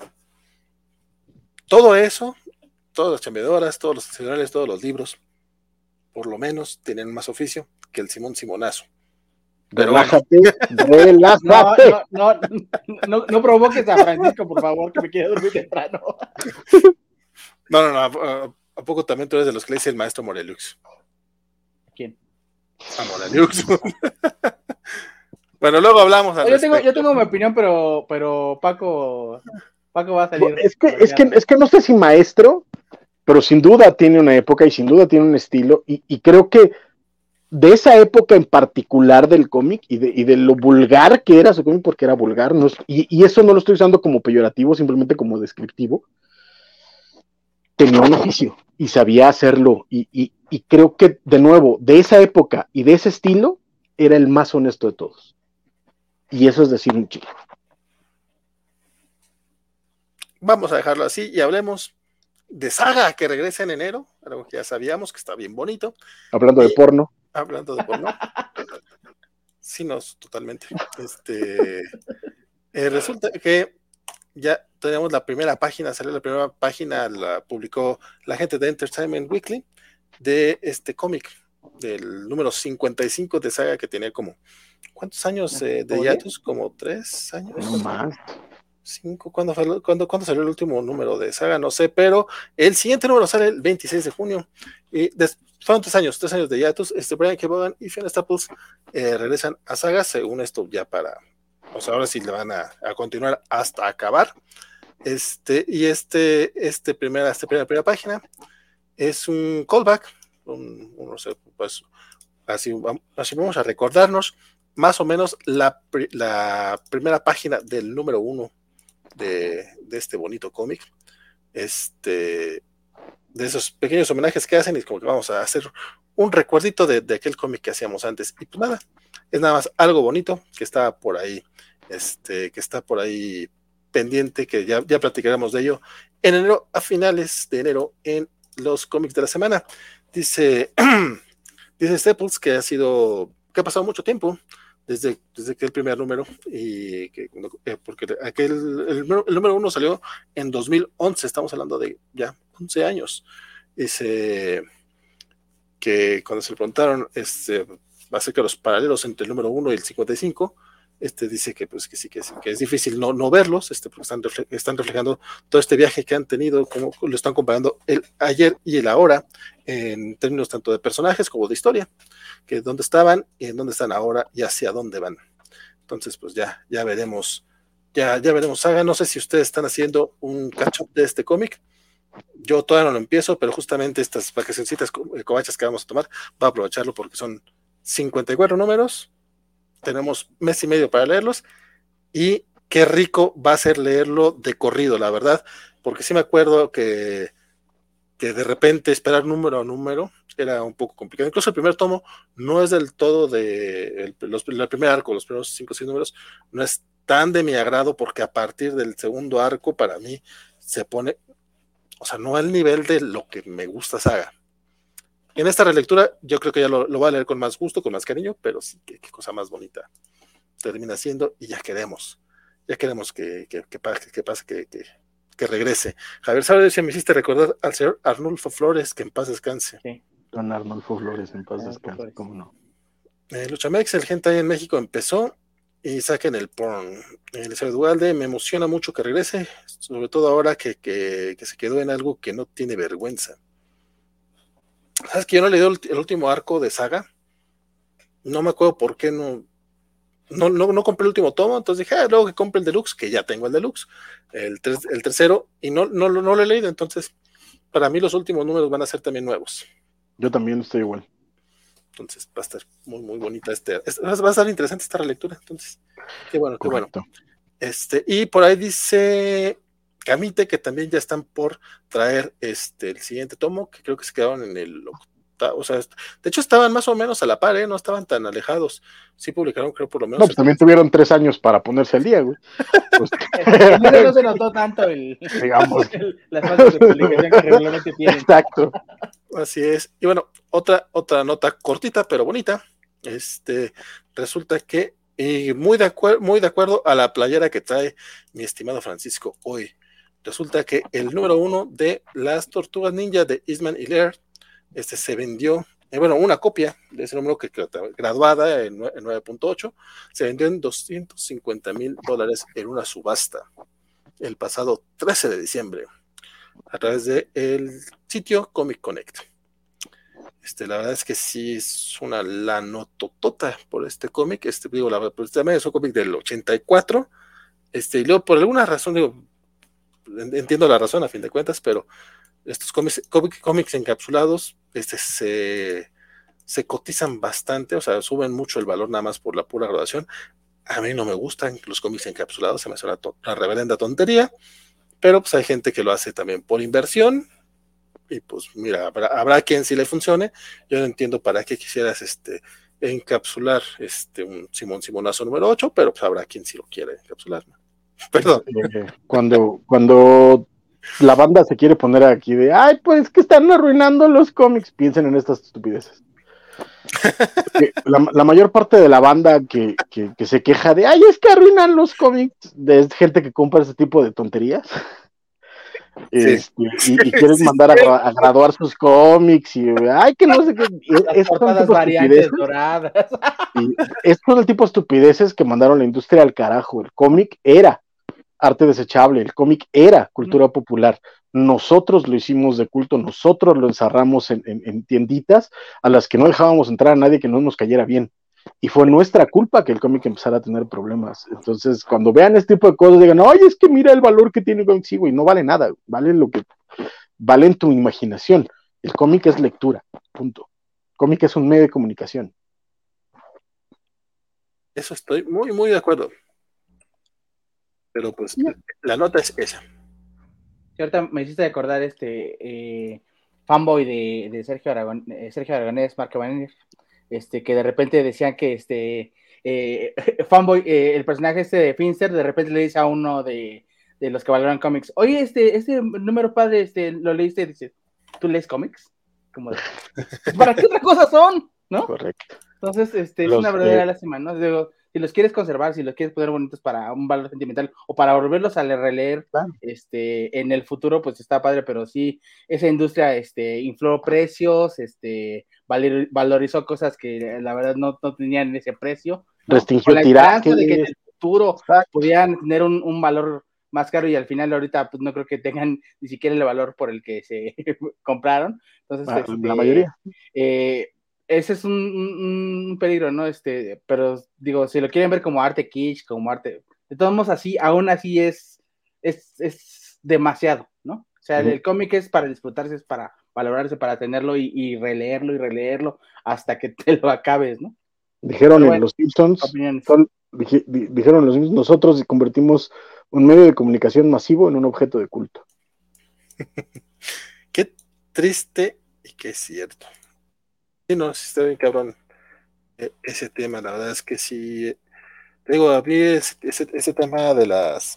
todo eso, todas las chambeadoras, todos los nacionales, todos los libros, por lo menos tienen más oficio que el Simón Simonazo. Pero relájate, bueno. relájate. No, no, no, no, no provoques a Francisco, por favor, que me quiere dormir temprano. No, no, no. ¿A, a poco también tú eres de los que le dice el maestro Morelux? ¿Quién? A Morelux. Bueno, luego hablamos al yo tengo, yo tengo mi opinión, pero, pero Paco, Paco va a salir. Es que, es que, es que no sé si maestro, pero sin duda tiene una época y sin duda tiene un estilo, y, y creo que de esa época en particular del cómic y de, y de lo vulgar que era su cómic, porque era vulgar, no es, y, y eso no lo estoy usando como peyorativo, simplemente como descriptivo, tenía un oficio y sabía hacerlo, y, y, y creo que, de nuevo, de esa época y de ese estilo, era el más honesto de todos. Y eso es decir un chico. Vamos a dejarlo así y hablemos de Saga, que regresa en enero, algo que ya sabíamos que está bien bonito. Hablando y, de porno. Hablando de porno. Sí, no, totalmente. Este, eh, resulta que ya tenemos la primera página, salió la primera página, la publicó la gente de Entertainment Weekly, de este cómic, del número cincuenta y cinco de Saga, que tenía como, ¿cuántos años eh, de hiatus? Como tres años. No más. Cinco, ¿cuándo, fue, ¿cuándo, ¿cuándo salió el último número de Saga? No sé, pero el siguiente número sale el veintiséis de junio. Y des, fueron tres años, tres años de hiatus. Este, Brian K. Vaughan y Fiona Staples eh, regresan a Saga, según esto, ya para, o sea, ahora sí le van a, a continuar hasta acabar. Este, y este, este primera, esta primera, primera página es un callback, un, un, no sé, pues así, así vamos a recordarnos más o menos la, la primera página del número uno de, de este bonito cómic, este, de esos pequeños homenajes que hacen, y como que vamos a hacer un recuerdito de, de aquel cómic que hacíamos antes, y pues nada, es nada más algo bonito que está por ahí, este, que está por ahí pendiente, que ya, ya platicaremos de ello en enero, a finales de enero, en los cómics de la semana. Dice, dice Staples que ha sido, que ha pasado mucho tiempo desde, desde que el primer número, y que, eh, porque aquel, el, el número uno salió en dos mil once, estamos hablando de ya once años. Dice que cuando se le preguntaron, este, va a ser que los paralelos entre el número uno y el cincuenta y cinco, este dice que pues que sí, que, sí, que es difícil no, no verlos, este, porque están, refle están reflejando todo este viaje que han tenido, como lo están comparando el ayer y el ahora, en términos tanto de personajes como de historia, que dónde estaban y en dónde están ahora y hacia dónde van. Entonces, pues ya, ya veremos, ya, ya veremos Saga. No sé si ustedes están haciendo un catch-up de este cómic. Yo todavía no lo empiezo, pero justamente estas vacacioncitas covachas que vamos a tomar, va a aprovecharlo porque son cincuenta y cuatro números. Tenemos mes y medio para leerlos, y qué rico va a ser leerlo de corrido, la verdad, porque sí me acuerdo que, que de repente esperar número a número era un poco complicado. Incluso el primer tomo no es del todo de el, los, el primer arco, los primeros cinco o seis números no es tan de mi agrado, porque a partir del segundo arco para mí se pone, o sea, no al nivel de lo que me gusta Saga. En esta relectura yo creo que ya lo, lo voy a leer con más gusto, con más cariño, pero sí, qué, qué cosa más bonita termina siendo, y ya queremos, ya queremos que, que, que pase, que, pase que, que, que regrese. Javier, ¿sabes si me hiciste recordar al señor Arnulfo Flores, que en paz descanse? Sí. Don Arnulfo Flores, en paz descanse, ¿cómo no? Eh, Luchamex, el hentai en México empezó y saquen el porn. Elizabeth Walde, me emociona mucho que regrese, sobre todo ahora que, que, que se quedó en algo que no tiene vergüenza. ¿Sabes que yo no leí el, el último arco de Saga? No me acuerdo por qué no, no, no, no compré el último tomo, entonces dije, ah, luego que compre el deluxe, que ya tengo el deluxe, el, ter el tercero, y no, no, no lo he leído, entonces para mí los últimos números van a ser también nuevos. Yo también estoy igual. Entonces va a estar muy, muy bonita este, va a estar interesante esta relectura, entonces, qué bueno, qué Correcto. bueno. Este, y por ahí dice Camite que también ya están por traer este el siguiente tomo, que creo que se quedaron en el octavo, o sea, de hecho estaban más o menos a la par, ¿eh? No estaban tan alejados, sí publicaron creo por lo menos. No, pues también tuvieron tres años para ponerse al día, güey. Pues... no se notó tanto el, digamos, el, las faltas de publicación que regularmente tienen. Exacto. Así es. Y bueno, otra, otra nota cortita pero bonita. Este, resulta que, y muy de, acuer muy de acuerdo a la playera que trae mi estimado Francisco hoy, resulta que el número uno de las Tortugas Ninja de Eastman y Laird, este se vendió, eh, bueno, una copia de ese número que, que graduada en, en nueve punto ocho, se vendió en doscientos cincuenta mil dólares en una subasta el pasado trece de diciembre a través del sitio Comic Connect. Este, la verdad es que sí es una lanototota por este cómic, este, digo, la verdad, pues también es un cómic del ochenta y cuatro, este, y luego por alguna razón, digo, entiendo la razón a fin de cuentas, pero estos cómics, cómics, cómics encapsulados, este, se, se cotizan bastante, o sea, suben mucho el valor nada más por la pura graduación. A mí no me gustan los cómics encapsulados, se me hace una, una reverenda tontería, pero pues hay gente que lo hace también por inversión, y pues mira, habrá, habrá quien sí le funcione. Yo no entiendo para qué quisieras este, encapsular este, un Simón Simonazo número ocho, pero pues habrá quien sí lo quiere encapsular, ¿no? Perdón. Eh, cuando, cuando la banda se quiere poner aquí de, ay, pues que están arruinando los cómics, piensen en estas estupideces. La, la mayor parte de la banda que, que, que se queja de, ay, es que arruinan los cómics, de gente que compra ese tipo de tonterías. Sí. Este, y, y quieren sí, mandar a, a graduar sus cómics y ay que no sé qué es portadas variantes doradas y estos son el tipo de estupideces que mandaron la industria al carajo. El cómic era arte desechable, el cómic era cultura mm. popular, nosotros lo hicimos de culto, nosotros lo encerramos en, en, en tienditas a las que no dejábamos entrar a nadie que no nos cayera bien. Y fue nuestra culpa que el cómic empezara a tener problemas. Entonces, cuando vean este tipo de cosas, digan, oye, es que mira el valor que tiene el cómic. Sí, güey, no vale nada, vale lo que vale en tu imaginación. El cómic es lectura, punto. El cómic es un medio de comunicación. Eso estoy muy, muy de acuerdo. Pero pues, yeah. la nota es esa. Cierta, me hiciste recordar este eh, fanboy de, de Sergio Aragón, eh, Sergio Aragonés, Marco Banner. Este, que de repente decían que este eh, fanboy, eh, el personaje este de Finster, de repente le dice a uno de, de los que valoran cómics, oye, este, este número padre, este, lo leíste, y dice, ¿tú lees cómics? Como de, ¿para qué otra cosa son? ¿No? Correcto. Entonces, este, los, es una verdadera eh... lástima, ¿no? Digo, si los quieres conservar, si los quieres poner bonitos para un valor sentimental o para volverlos a releer claro. este, en el futuro, pues está padre, pero sí, esa industria este, infló precios, este, valor, valorizó cosas que la verdad no, no tenían ese precio. ¿no? Restringió tirajes. De que en el futuro Exacto. pudieran tener un, un valor más caro y al final ahorita pues no creo que tengan ni siquiera el valor por el que se compraron. Entonces, ah, este, la mayoría. Eh, ese es un, un, un peligro, ¿no? Este, pero digo, si lo quieren ver como arte kitsch, como arte, de todos modos así, aún así es, es, es demasiado, ¿no? O sea, uh-huh. el, el cómic es para disfrutarse, es para valorarse, para tenerlo y, y releerlo y releerlo hasta que te lo acabes, ¿no? Dijeron bueno, en los Simpsons, son, dij, dijeron los Simpsons, nosotros convertimos un medio de comunicación masivo en un objeto de culto. Qué triste y qué cierto. Sí, no, sí está bien cabrón eh, ese tema, la verdad es que sí, eh, digo, a mí ese, ese, ese tema de las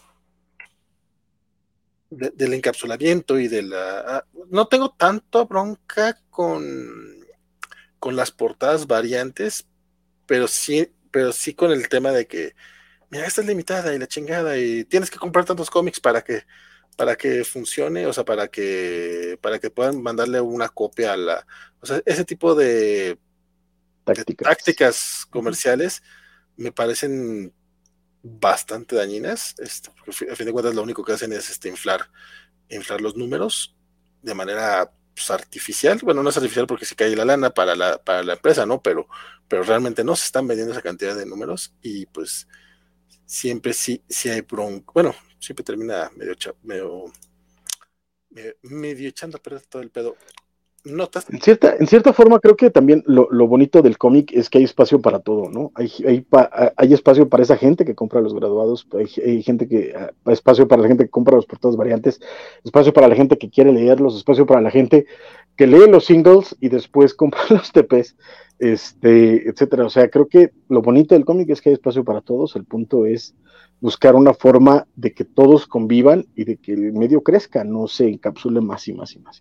de, del encapsulamiento y de la no tengo tanto bronca con con las portadas variantes, pero sí, pero sí con el tema de que mira, esta es limitada y la chingada y tienes que comprar tantos cómics para que para que funcione, o sea, para que para que puedan mandarle una copia a la, o sea, ese tipo de tácticas, tácticas comerciales me parecen bastante dañinas, este, porque a fin de cuentas lo único que hacen es este, inflar, inflar los números de manera pues, artificial. Bueno, no es artificial porque se cae la lana para la, para la empresa, ¿no? Pero, pero realmente no se están vendiendo esa cantidad de números y pues siempre sí, sí hay bronco. Bueno, siempre termina medio, medio, medio, medio echando a perder todo el pedo. Notas. En cierta, en cierta forma, creo que también lo, lo bonito del cómic es que hay espacio para todo, ¿no? Hay, hay, pa, hay espacio para esa gente que compra los graduados, hay, hay gente que, hay espacio para la gente que compra los portadas variantes, espacio para la gente que quiere leerlos, espacio para la gente que lee los singles y después compra los T Ps, este, etcétera. O sea, creo que lo bonito del cómic es que hay espacio para todos. El punto es buscar una forma de que todos convivan y de que el medio crezca, no se encapsule más y más y más.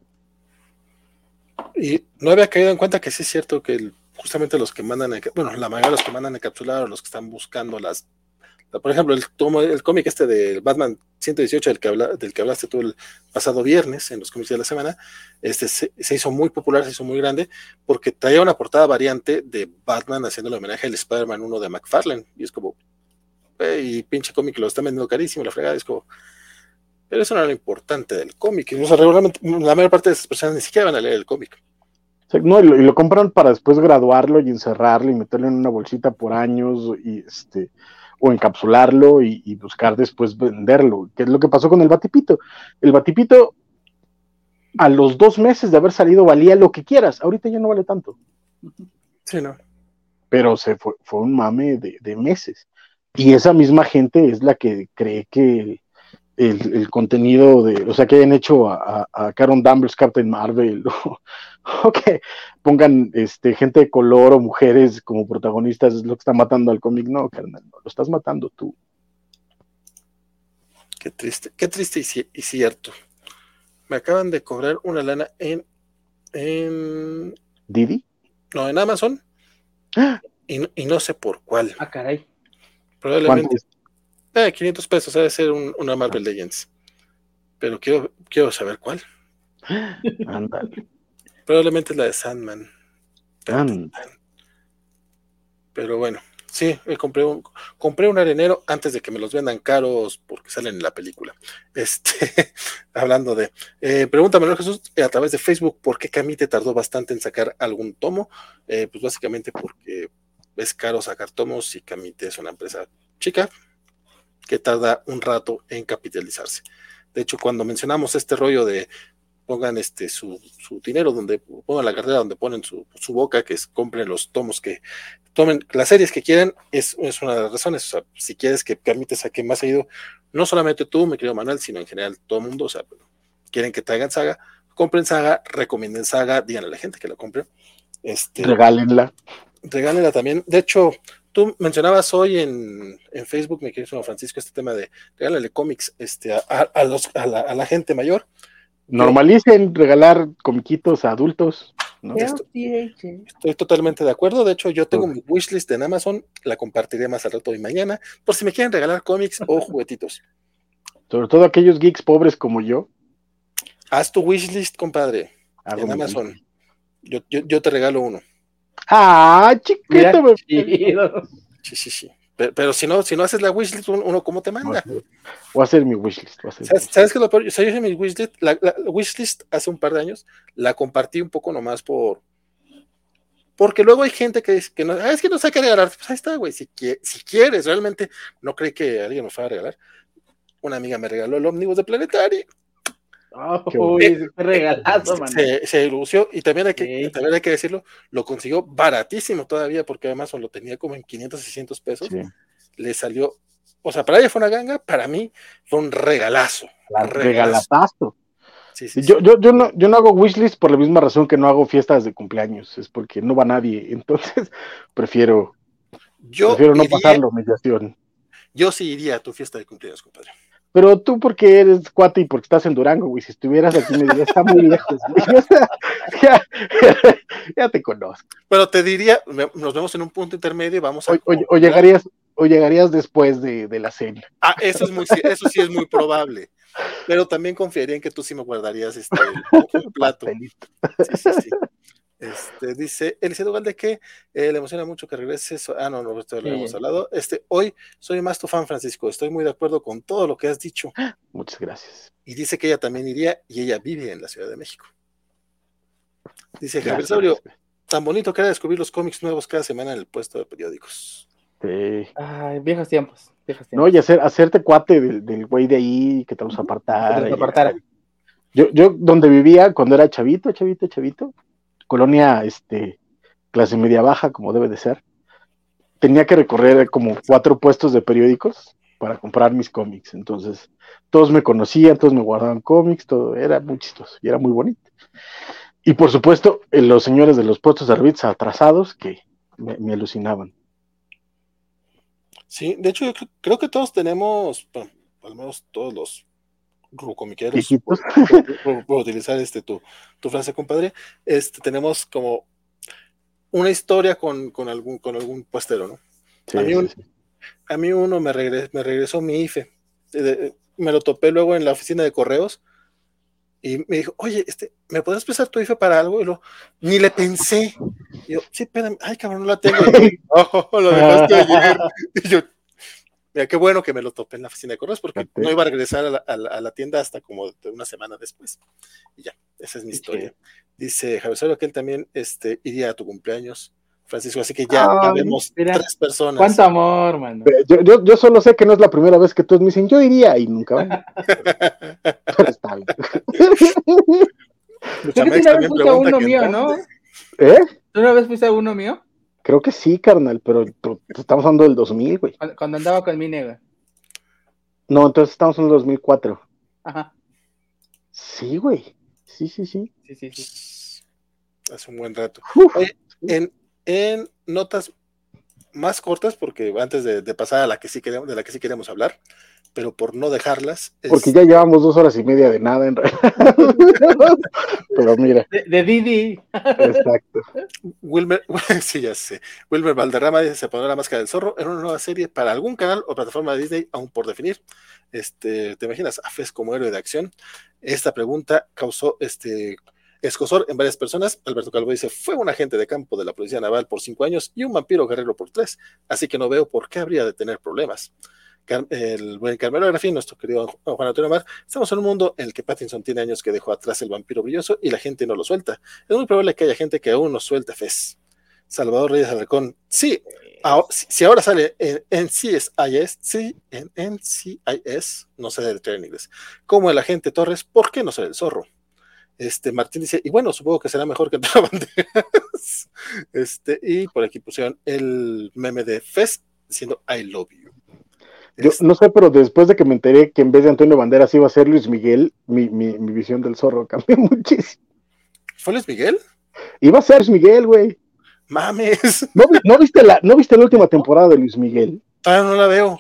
Y no había caído en cuenta que sí es cierto que el, justamente los que mandan, bueno, la mayoría de los que mandan encapsular o los que están buscando las, la, por ejemplo, el tomo, el cómic este de Batman ciento dieciocho del que, habla, del que hablaste tú el pasado viernes en los cómics de la semana, este se, se hizo muy popular, se hizo muy grande, porque traía una portada variante de Batman haciéndole homenaje al Spider-Man uno de McFarlane, y es como, y pinche cómic lo están vendiendo carísimo, la fregada, es como, pero eso no era lo importante del cómic. O sea, regularmente la mayor parte de esas personas ni siquiera van a leer el cómic. O sea, no, y, lo, y lo compran para después graduarlo y encerrarlo y meterlo en una bolsita por años y este o encapsularlo y, y buscar después venderlo, que es lo que pasó con el Batipito. El Batipito a los dos meses de haber salido valía lo que quieras, ahorita ya no vale tanto. Sí, no. Pero se fue, fue un mame de, de meses. Y esa misma gente es la que cree que El, el contenido de, o sea, que hayan hecho a, a, a Karen Danvers Captain Marvel, o, o que pongan este, gente de color o mujeres como protagonistas, es lo que está matando al cómic. No, carnal, no, lo estás matando tú. Qué triste, qué triste y, y cierto. Me acaban de cobrar una lana en, en ¿Didi? No, en Amazon. Y, y no sé por cuál. Ah, caray. Probablemente eh, quinientos pesos, debe ser un, una Marvel Legends. Pero quiero, quiero saber cuál. Ándale. Probablemente es la de Sandman. Ándale. Pero bueno, sí, me compré un, compré un arenero antes de que me los vendan caros porque salen en la película. Este, hablando de, eh, pregunta Manuel Jesús a través de Facebook, ¿por qué Camite tardó bastante en sacar algún tomo? Eh, pues básicamente porque es caro sacar tomos y Camite es una empresa chica que tarda un rato en capitalizarse. De hecho, cuando mencionamos este rollo de pongan este su, su dinero donde pongan la cartera donde ponen su, su boca, que es compren los tomos que tomen las series que quieran, es, es una de las razones. O sea, si quieres que Camite saque más seguido, no solamente tú, mi querido Manuel, sino en general todo el mundo, o sea, quieren que traigan Saga, compren Saga, recomienden Saga, díganle a la gente que la compre. Este, regálenla. Regálenla también. De hecho, tú mencionabas hoy en, en Facebook, mi querido Francisco, este tema de regálenle cómics este, a, a, los, a, la, a la gente mayor. Normalicen Yo, regalar comiquitos a adultos, ¿no? Estoy, estoy totalmente de acuerdo. De hecho, yo tengo mi wishlist en Amazon, la compartiré más al rato y mañana, por si me quieren regalar cómics o juguetitos. Sobre todo aquellos geeks pobres como yo. Haz tu wishlist, compadre, Hago en Amazon. Yo, yo, yo te regalo uno. ¡Ah, chiquito! Me... Sí, sí, sí. Pero, pero si no, si no haces la wishlist, uno, ¿cómo te manda? Voy a hacer mi wishlist. ¿Sabes, ¿Sabes qué es lo peor? O sea, yo hice mi wishlist, la, la, la wishlist hace un par de años, la compartí un poco nomás por... Porque luego hay gente que dice que no, ah, es que no sé qué regalar. Pues ahí está, güey. Si, si quieres, realmente no cree que alguien nos va a regalar. Una amiga me regaló el ómnibus de Planetary. Oh, uy, ese regalazo, man. Se, se lució y también hay, que, sí. también hay que decirlo, lo consiguió baratísimo todavía porque además lo tenía como en quinientos, seiscientos pesos. Sí. Le salió, o sea, para ella fue una ganga, para mí fue un regalazo. Un regalazo. Sí, sí, yo, sí. Yo, yo, no, yo no hago wishlist por la misma razón que no hago fiestas de cumpleaños, es porque no va nadie, entonces prefiero, yo prefiero no iría, pasarlo, mediación. Yo sí iría a tu fiesta de cumpleaños, compadre. Pero tú porque eres cuate y porque estás en Durango, güey, si estuvieras aquí me dirías, está muy lejos, güey. ya, ya te conozco. Pero te diría, nos vemos en un punto intermedio y vamos a... O, o, o llegarías, o llegarías después de, de la cena. Ah, eso es muy, eso sí es muy probable. Pero también confiaría en que tú sí me guardarías este un plato. Sí, sí, sí. Este, dice Eliseo Galde que eh, le emociona mucho que regrese. So ah, no, no, esto lo Sí. hemos hablado. Este, hoy soy más tu fan, Francisco. Estoy muy de acuerdo con todo lo que has dicho. Muchas gracias. Y dice que ella también iría y ella vive en la Ciudad de México. Dice Javier Gracias. Saurio, tan bonito que era descubrir los cómics nuevos cada semana en el puesto de periódicos. Sí. Ay, viejos tiempos, viejos No, tiempos. y hacer, hacerte cuate del, del güey de ahí que te los apartara. Que te los y- apartara. Yo, yo donde vivía cuando era chavito, chavito, chavito, colonia este, clase media baja, como debe de ser, tenía que recorrer como cuatro puestos de periódicos para comprar mis cómics. Entonces, todos me conocían, todos me guardaban cómics, todo era muy chistoso y era muy bonito. Y por supuesto, eh, los señores de los puestos de servicios atrasados que me, me alucinaban. Sí, de hecho, yo creo, creo que todos tenemos, bueno, al menos todos los rucomiqueros, Viejitos. por, por, por utilizar este tu, tu frase, compadre, este, tenemos como una historia con, con algún con algún puestero, ¿no? Sí, a, mí sí, un, sí. a mí uno me, regres, me regresó mi I F E, de, me lo topé luego en la oficina de correos y me dijo, oye, este, ¿me puedes prestar tu I F E para algo? Y lo, ni le pensé. Y yo, sí, espérame, ay, cabrón, no la tengo. Y, oh, lo dejaste ayer. Y yo, mira, qué bueno que me lo topé en la oficina de correos porque Fíjate. no iba a regresar a la, a la, a la tienda hasta como de una semana después. Y ya, esa es mi Qué historia. chido. Dice Javier Osorio que él también este, iría a tu cumpleaños, Francisco, así que ya Ay, vemos mira, tres personas. Cuánto amor, mano. Yo, yo, yo solo sé que no es la primera vez que todos me dicen, yo iría y nunca van. Pero está bien. Creo que tú una vez fuiste a uno mío, ¿no? ¿Eh? ¿Tú una vez fuiste a uno mío? Creo que sí, carnal, pero, pero estamos hablando del dos mil, güey. Cuando, cuando andaba con mi nega. No, entonces estamos en el dos mil cuatro. Ajá. Sí, güey. Sí, sí, sí. Sí, sí, sí. Hace un buen rato. Uf. Oye, en, en notas más cortas, porque antes de, de pasar a la que sí queremos, de la que sí queremos hablar, pero por no dejarlas. Porque es... ya llevamos dos horas y media de nada en realidad. Pero mira. De, de Didi. Exacto. Wilmer, sí, ya sé. Wilmer Valderrama dice: se pondrá la máscara del zorro en una nueva serie para algún canal o plataforma de Disney, aún por definir. Este, ¿te imaginas a Fez como héroe de acción? Esta pregunta causó este escozor en varias personas. Alberto Calvo dice: fue un agente de campo de la Policía Naval por cinco años y un vampiro guerrero por tres, así que no veo por qué habría de tener problemas. El buen Carmelo Grafín, nuestro querido Juan Antonio Mar, estamos en un mundo en el que Pattinson tiene años que dejó atrás el vampiro brilloso y la gente no lo suelta. Es muy probable que haya gente que aún no suelta Fez. Salvador Reyes Alarcón, sí, ahora, si ahora sale en N C I S, sí, en N C I S, no sé de en inglés, como el agente Torres, ¿por qué no sale el zorro? Este, Martín dice, y bueno, supongo que será mejor que entre banderas. Este, y por aquí pusieron el meme de Fez diciendo I love you. Yo Este, no sé, pero después de que me enteré que en vez de Antonio Banderas iba a ser Luis Miguel, mi, mi, mi visión del zorro cambió muchísimo. ¿Fue Luis Miguel? Iba a ser Luis Miguel, güey. Mames. ¿No, ¿No viste la, ¿No viste la última temporada de Luis Miguel? Ah, no la veo.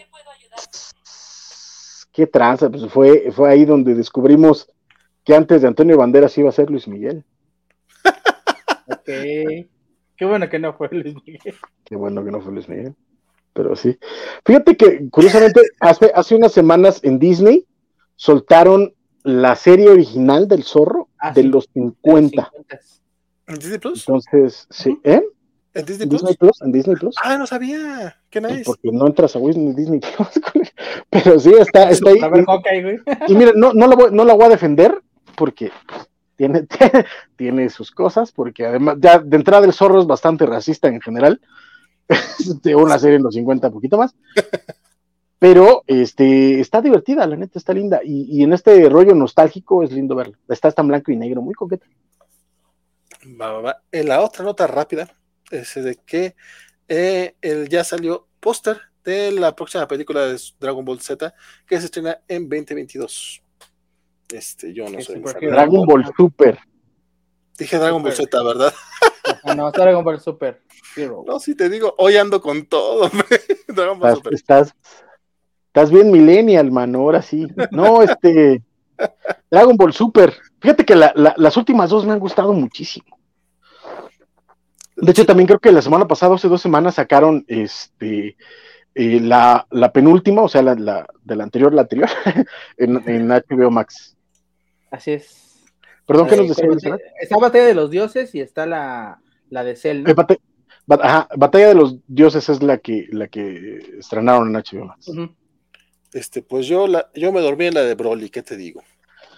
Qué tranza, pues fue, fue ahí donde descubrimos que antes de Antonio Banderas iba a ser Luis Miguel. Ok. Qué bueno que no fue Luis Miguel. Qué bueno que no fue Luis Miguel. Pero sí. Fíjate que, curiosamente, hace, hace unas semanas en Disney soltaron la serie original del zorro Ah, de sí. los cincuenta. ¿En Disney Plus? Entonces, sí. ¿Eh? ¿En Disney ¿En Plus? Disney Plus? ¿En Disney Plus? Ah, no sabía. Qué nice. Porque no entras a Disney, Disney Plus. Pero sí, está, está ahí. A ver, Hawkeye, güey. Y mira, no, no, la voy, no la voy a defender porque tiene, tiene, tiene sus cosas, porque además, ya de entrada el zorro es bastante racista en general. De una serie en los cincuenta, poquito más. Pero este, está divertida, la neta, está linda. Y, y en este rollo nostálgico es lindo verla. Está, está en blanco y negro, muy coqueta. Va, va, va. En la otra nota rápida, es de que eh, el, ya salió póster de la próxima película de Dragon Ball Z que se estrena en veinte veintidós. Este, yo no Sí, soy Super fan. Hero. Dragon Ball Super. Dije Dragon Ball Super. Z, ¿verdad? Ah, no, Dragon Ball Super Hero. No, sí te digo, hoy ando con todo. Dragon Ball Estás, Super. estás, estás bien millennial, mano, ahora sí. No, este. Dragon Ball Super. Fíjate que la, la, las últimas dos me han gustado muchísimo. De hecho, también creo que la semana pasada, hace dos semanas, sacaron este eh, la, la penúltima, o sea, la, la de la anterior, la anterior, en, en H B O Max. Así es. Perdón, ¿qué nos Eh, decía? batalla, está Batalla de los Dioses y está la, la de Cell, ¿no? Eh, bate, bat, ajá, Batalla de los Dioses es la que, la que estrenaron en H B O Max. Uh-huh. Este, pues yo, la, yo me dormí en la de Broly, ¿qué te digo?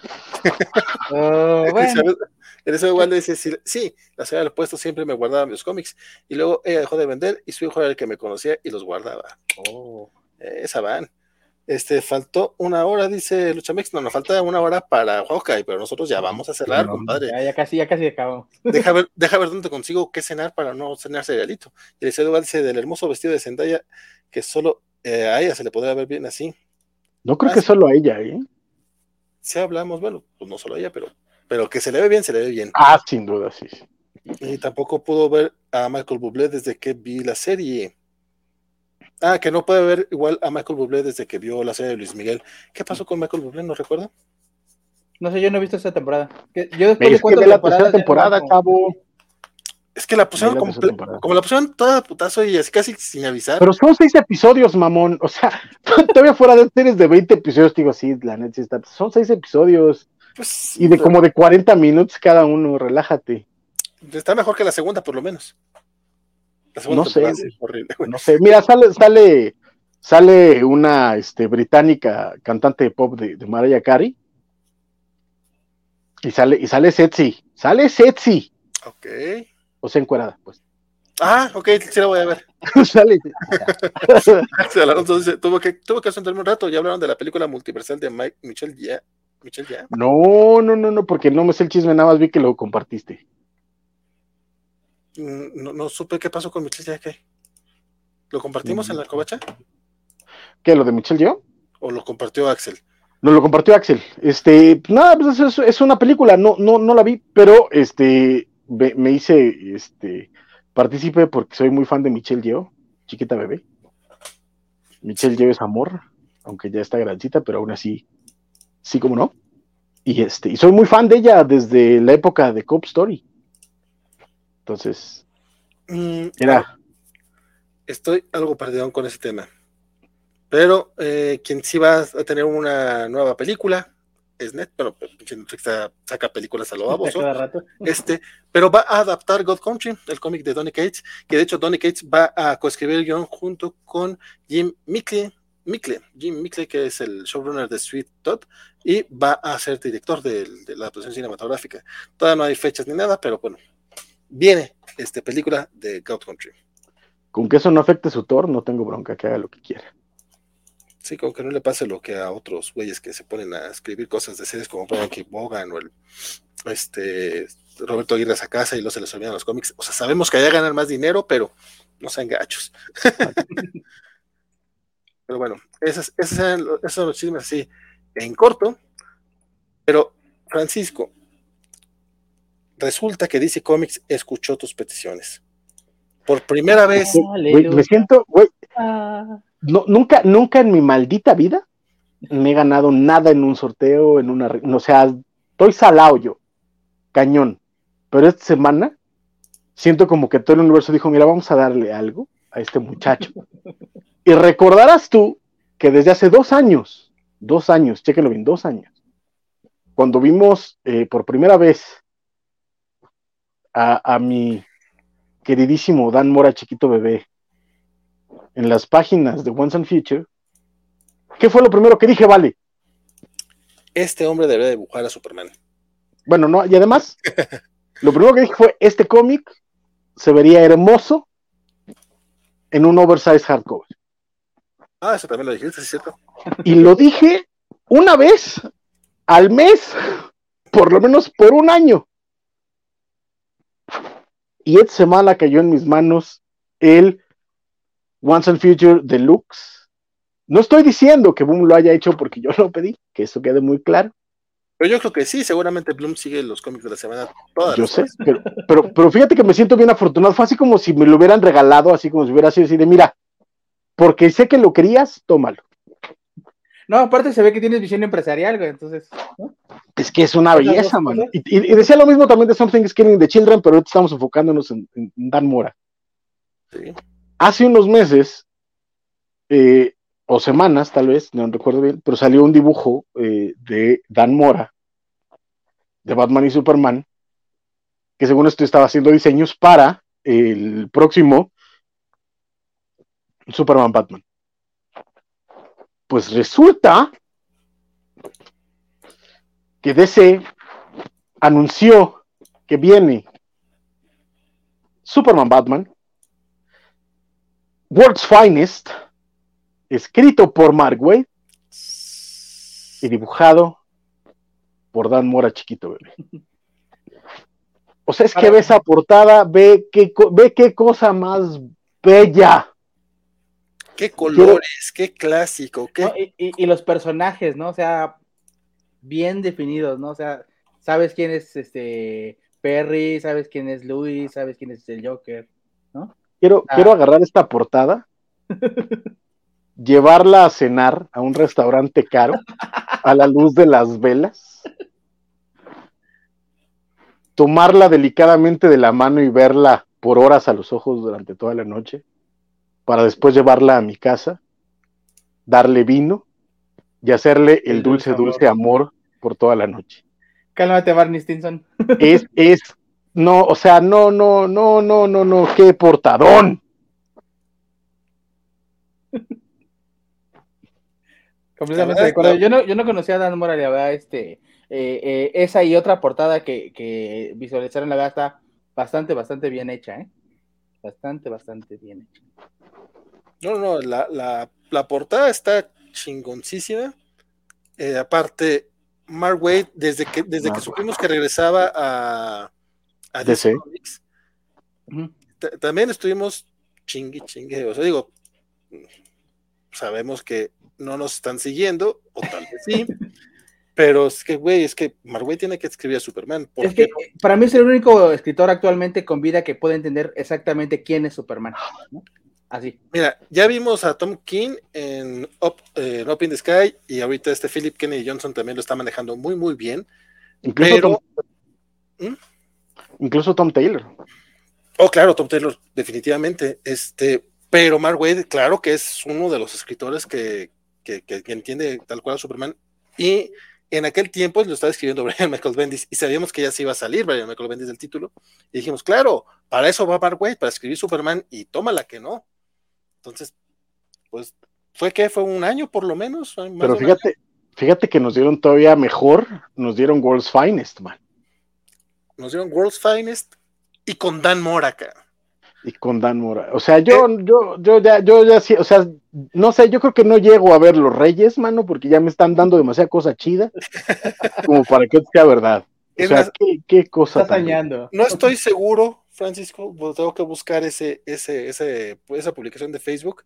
Uh, bueno. En eso igual le dice, sí, sí, la señora del puesto siempre me guardaba mis cómics y luego ella dejó de vender y su hijo era el que me conocía y los guardaba. Oh. Esa van. Este, faltó una hora, dice Luchamex, no, nos falta una hora para Hawkeye, pero nosotros ya vamos a cerrar, no, compadre. Ya, ya casi, ya casi acabamos. Deja ver, deja ver dónde consigo qué cenar para no cenar cerealito. Y el igual dice del hermoso vestido de Zendaya que solo eh, a ella se le podría ver bien así. No creo ah, que sí. solo a ella, ¿eh? Si hablamos, bueno, pues no solo a ella, pero, pero que se le ve bien, se le ve bien. Ah, sin duda, sí. Y tampoco pudo ver a Michael Bublé desde que vi la serie. Ah, que no puede ver igual a Michael Bublé desde que vio la serie de Luis Miguel. ¿Qué pasó con Michael Bublé? ¿No recuerdo? No sé, yo no he visto esa temporada. Yo después Es de cuatro que ve la tercera temporadas. temporada, no chavo. Es que la pusieron la como, temporada. como la pusieron toda de putazo y así casi sin avisar. Pero son seis episodios, mamón. O sea, todavía fuera de series de veinte episodios, digo, sí, la neta sí está. Son seis episodios. Pues, y de como de cuarenta minutos cada uno, relájate. Está mejor que la segunda, por lo menos. La segunda no sé, es horrible, güey. No sé, mira, sale, sale, sale una este, británica cantante de pop de, de Mariah Carey. Y sale, y sale sexy, sale sexy. Ok. O sea, encuerada, pues. Ah, ok, sí la voy a ver. Sale. Entonces, tuvo que, tuvo que sentarme un rato. Ya hablaron de la película multiversal de Mike, Michelle Yeoh. Michelle Yeoh. No, no, no, no, porque no me sé el chisme, nada más vi que lo compartiste. No, no supe qué pasó con Michelle Yeoh. ¿Qué? ¿Lo compartimos mm. en la covacha? ¿Qué, lo de Michelle Yeoh? ¿O lo compartió Axel? No, lo compartió Axel. Este, nada, pues es, es una película, no, no, no la vi, pero este, me, me hice, este, partícipe porque soy muy fan de Michelle Yeoh, chiquita bebé. Michelle sí. Yeoh es amor, aunque ya está grandecita, pero aún así, sí como no. Y este, y soy muy fan de ella desde la época de Cop Story. Entonces, mm, era. Estoy algo perdido con ese tema. Pero eh, quien sí va a tener una nueva película es Net, pero Netflix saca películas a lo baboso. Este, pero va a adaptar God Country, el cómic de Donny Cates, que de hecho Donny Cates va a coescribir el guión junto con Jim Mickley, Mickley, Jim Mickley, que es el showrunner de Sweet Todd, y va a ser director de, de la adaptación cinematográfica. Todavía no hay fechas ni nada, pero bueno, viene esta película de God Country. Con que eso no afecte su Thor, no tengo bronca, que haga lo que quiera. Sí, como que no le pase lo que a otros güeyes que se ponen a escribir cosas de series como Frankie Bogan o el este Roberto Aguirre Sacasa y luego se les olvidan los cómics. O sea, sabemos que allá ganan más dinero, pero no sean gachos. Pero bueno, esos, esos, eran, esos son los chismes así en corto. Pero, Francisco, resulta que D C Comics escuchó tus peticiones. Por primera vez. Güey, me siento, güey. Ah. No, nunca, nunca en mi maldita vida me he ganado nada en un sorteo, en una, o sea, estoy salado yo, cañón, pero esta semana siento como que todo el universo dijo, mira, vamos a darle algo a este muchacho, y recordarás tú que desde hace dos años, dos años, chéquenlo bien, dos años, cuando vimos eh, por primera vez a, a mi queridísimo Dan Mora chiquito bebé en las páginas de Once and Future, ¿qué fue lo primero que dije, vale? Este hombre debe dibujar a Superman. Bueno, no, y además, lo primero que dije fue, este cómic se vería hermoso en un oversize hardcover. Ah, eso también lo dijiste, ¿es cierto? Y lo dije una vez al mes, por lo menos por un año. Y esta semana cayó en mis manos el Once and Future Deluxe. No estoy diciendo que Boom lo haya hecho porque yo lo pedí, que eso quede muy claro. Pero yo creo que sí, seguramente Bloom sigue los cómics de la semana todas. Yo sé, pero, pero, pero fíjate que me siento bien afortunado. Fue así como si me lo hubieran regalado, así como si hubiera sido así de, mira, porque sé que lo querías, tómalo. No, aparte se ve que tienes visión empresarial, güey, entonces, ¿no? Es que es una belleza, mano. Y, y, y decía lo mismo también de Something is Killing the Children, pero ahorita estamos enfocándonos en, en Dan Mora. Sí. Hace unos meses, eh, o semanas tal vez, no recuerdo bien, pero salió un dibujo eh, de Dan Mora, de Batman y Superman, que según esto estaba haciendo diseños para el próximo Superman Batman. Pues resulta que D C anunció que viene Superman Batman, World's Finest, escrito por Mark Waid y dibujado por Dan Mora chiquito, bebé. O sea, es que ve esa portada, ve qué, ve qué cosa más bella. Qué colores, Quiero... qué clásico. Qué... No, y, y, y los personajes, ¿no? O sea, bien definidos, ¿no? O sea, sabes quién es este Perry, sabes quién es Louis, sabes quién es el Joker, ¿no? Quiero, ah. quiero agarrar esta portada, llevarla a cenar a un restaurante caro, a la luz de las velas, tomarla delicadamente de la mano y verla por horas a los ojos durante toda la noche, para después llevarla a mi casa, darle vino y hacerle el, el dulce, dulce amor. amor por toda la noche. Cálmate, Barney Stinson. Es, es, no, o sea, no, no, no, no, no, no, qué portadón. Completamente de acuerdo. Yo no, yo no conocía a Dan Mora, la verdad, este, eh, eh, esa y otra portada que, que visualizaron, la verdad, está bastante, bastante bien hecha, ¿eh? Bastante, bastante bien hecha. No, no, la, la, la portada está chingoncísima. Eh, aparte, Mark Waid, desde que, desde que supimos que regresaba a, a D C Comics, uh-huh. t- también estuvimos chingui, chingue. O sea, digo, sabemos que no nos están siguiendo, o tal vez sí, pero es que, güey, es que Mark Waid tiene que escribir a Superman. Es que no? Para mí es el único escritor actualmente con vida que puede entender exactamente quién es Superman, ¿no? Así. Mira, ya vimos a Tom King en Up, eh, Up in the Sky, y ahorita este Philip Kennedy Johnson también lo está manejando muy, muy bien. Incluso, pero... Tom, ¿Mm? incluso Tom Taylor. Oh, claro, Tom Taylor, definitivamente. Este, pero Mark Waid, claro que es uno de los escritores que, que, que, que entiende tal cual a Superman. Y en aquel tiempo lo estaba escribiendo Brian Michael Bendis, y sabíamos que ya se iba a salir Brian Michael Bendis del título. Y dijimos, claro, para eso va Mark Waid, para escribir Superman, y tómala que no. Entonces, pues, ¿fue qué? ¿Fue un año por lo menos? Pero fíjate, fíjate que nos dieron todavía mejor, nos dieron World's Finest, man. Nos dieron World's Finest y con Dan Mora acá. Y con Dan Mora. O sea, yo, ¿Eh? yo, yo ya, yo ya sí, o sea, no sé, yo creo que no llego a ver Los Reyes, mano, porque ya me están dando demasiada cosa chida, como para que sea verdad. O es sea, más, ¿qué, qué cosa está dañando. No estoy seguro, Francisco, tengo que buscar ese, ese, ese, esa publicación de Facebook,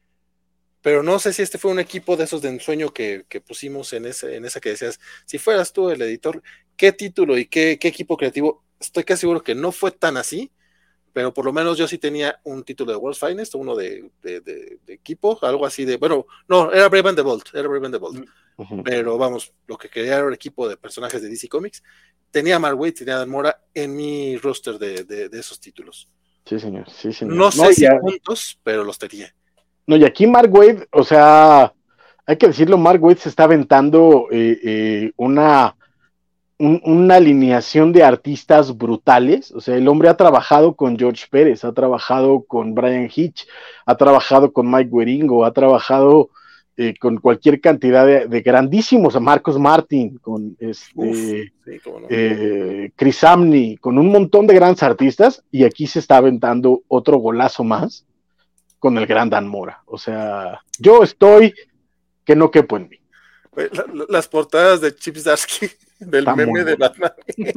pero no sé si este fue un equipo de esos de ensueño que, que pusimos en, ese, en esa que decías, si fueras tú el editor, ¿qué título y qué, qué equipo creativo? Estoy casi seguro que no fue tan así, pero por lo menos yo sí tenía un título de World's Finest, uno de, de, de, de equipo, algo así de, bueno, no, era Brave and the Bold, era Brave and the Bold, uh-huh. Pero vamos, lo que quería era un equipo de personajes de D C Comics. Tenía a Mark Waid, tenía a Dan Mora en mi roster de, de, de esos títulos. Sí, señor, sí, señor. No sé no, si puntos, pero los tenía. No, y aquí Mark Waid, o sea, hay que decirlo, Mark Waid se está aventando eh, eh, una, un, una alineación de artistas brutales. O sea, el hombre ha trabajado con George Pérez, ha trabajado con Brian Hitch, ha trabajado con Mike Wieringo, ha trabajado eh, con cualquier cantidad de, de grandísimos, a Marcos Martin, con este, Uf, sí, no. eh, Chris Samney, con un montón de grandes artistas, y aquí se está aventando otro golazo más con el gran Dan Mora. O sea, yo estoy que no quepo en mí. La, la, las portadas de Chip Zdarsky del Está meme de Batman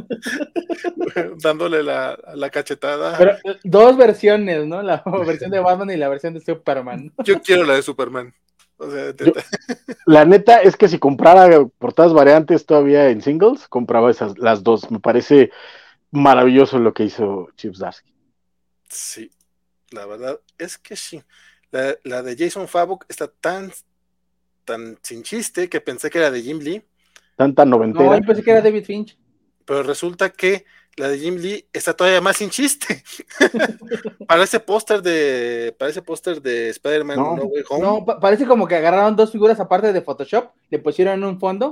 dándole la, la cachetada. Pero dos versiones, ¿no? La versión de Batman y la versión de Superman. Yo quiero la de Superman. O sea, yo, la neta es que si comprara portadas variantes todavía en singles, compraba esas, las dos. Me parece maravilloso lo que hizo Chip Zdarsky. Sí. La verdad es que sí. La, la de Jason Fabok está tan, tan sin chiste que pensé que era de Jim Lee. Tanta noventera. No, yo pensé que era David Finch. Pero resulta que la de Jim Lee está todavía más sin chiste. Parece póster de. Parece póster de Spider-Man no, No Way Home. No, pa- parece como que agarraron dos figuras aparte de Photoshop, le pusieron un fondo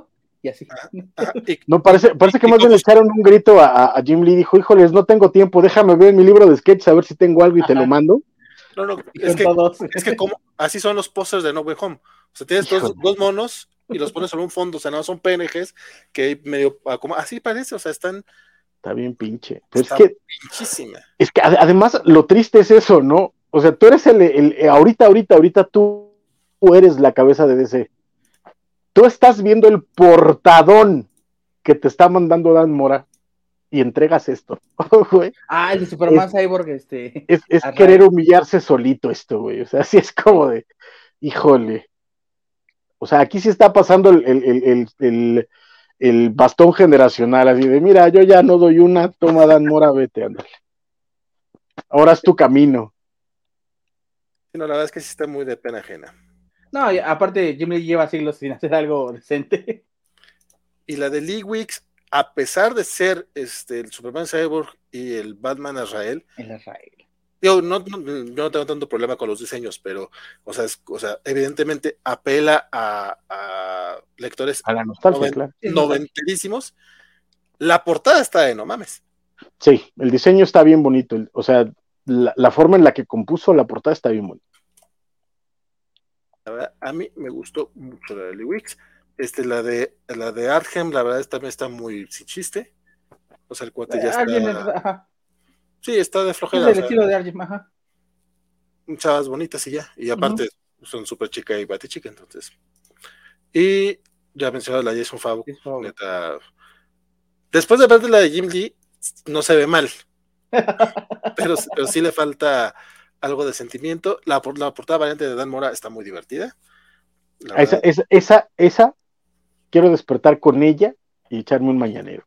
y así. Ajá, ajá, y, No, parece, parece que y más bien como- le echaron un grito a, a Jim Lee, dijo, híjoles, no tengo tiempo, déjame ver mi libro de sketches a ver si tengo algo y te Ajá. lo mando. no, no, Y es con que, todos. es que como, así son los pósters de No Way Home. O sea, tienes dos, Híjole. dos monos y los pones sobre un fondo, o sea, no son P N Gs que medio, ah, como, así parece, o sea, están, Está bien pinche. Pero es está que, pinchísima. es que ade- además lo triste es eso, ¿no? O sea, tú eres el, el- el- ahorita, ahorita, ahorita tú, tú eres la cabeza de D C. Tú estás viendo el portadón que te está mandando Dan Mora y entregas esto. Güey, Ah, el de es, Superman Cyborg, este. es, es Azrael. querer humillarse solito esto, güey. O sea, así es como de, híjole. O sea, aquí sí está pasando el, el, el, el, el, el bastón generacional, así de, mira, yo ya no doy una, toma Dan Mora, vete, ándale. Ahora es tu camino. Sí, no, la verdad es que sí está muy de pena ajena. No, y aparte, Jim Lee lleva siglos sin hacer algo decente. Y la de Lee Wicks, a pesar de ser este, el Superman Cyborg y el Batman Azrael, En Azrael. yo no, no, yo no tengo tanto problema con los diseños, pero, o sea, es, o sea evidentemente apela a, a lectores A la nostalgia, noven, claro. noventerísimos. La portada está de no mames. Sí, el diseño está bien bonito. O sea, la, la forma en la que compuso la portada está bien bonita. La verdad, a mí me gustó mucho la de Lee Wicks. Este, la de la de Arkham, la verdad, también está muy sin chiste. O sea, el cuate ya Alguien es, está. ajá. Sí, está de Es flojera. el O sea, estilo de Arjim, ajá. chavas bonitas y ya. Y aparte, uh-huh. son súper chica y bate chica, entonces. Y ya mencionaba la Jason Favre, neta. Después de ver la de Jim Lee, no se ve mal. pero, pero sí le falta algo de sentimiento. La, la portada variante de Dan Mora está muy divertida. Esa, esa, esa, esa, quiero despertar con ella y echarme un mañanero.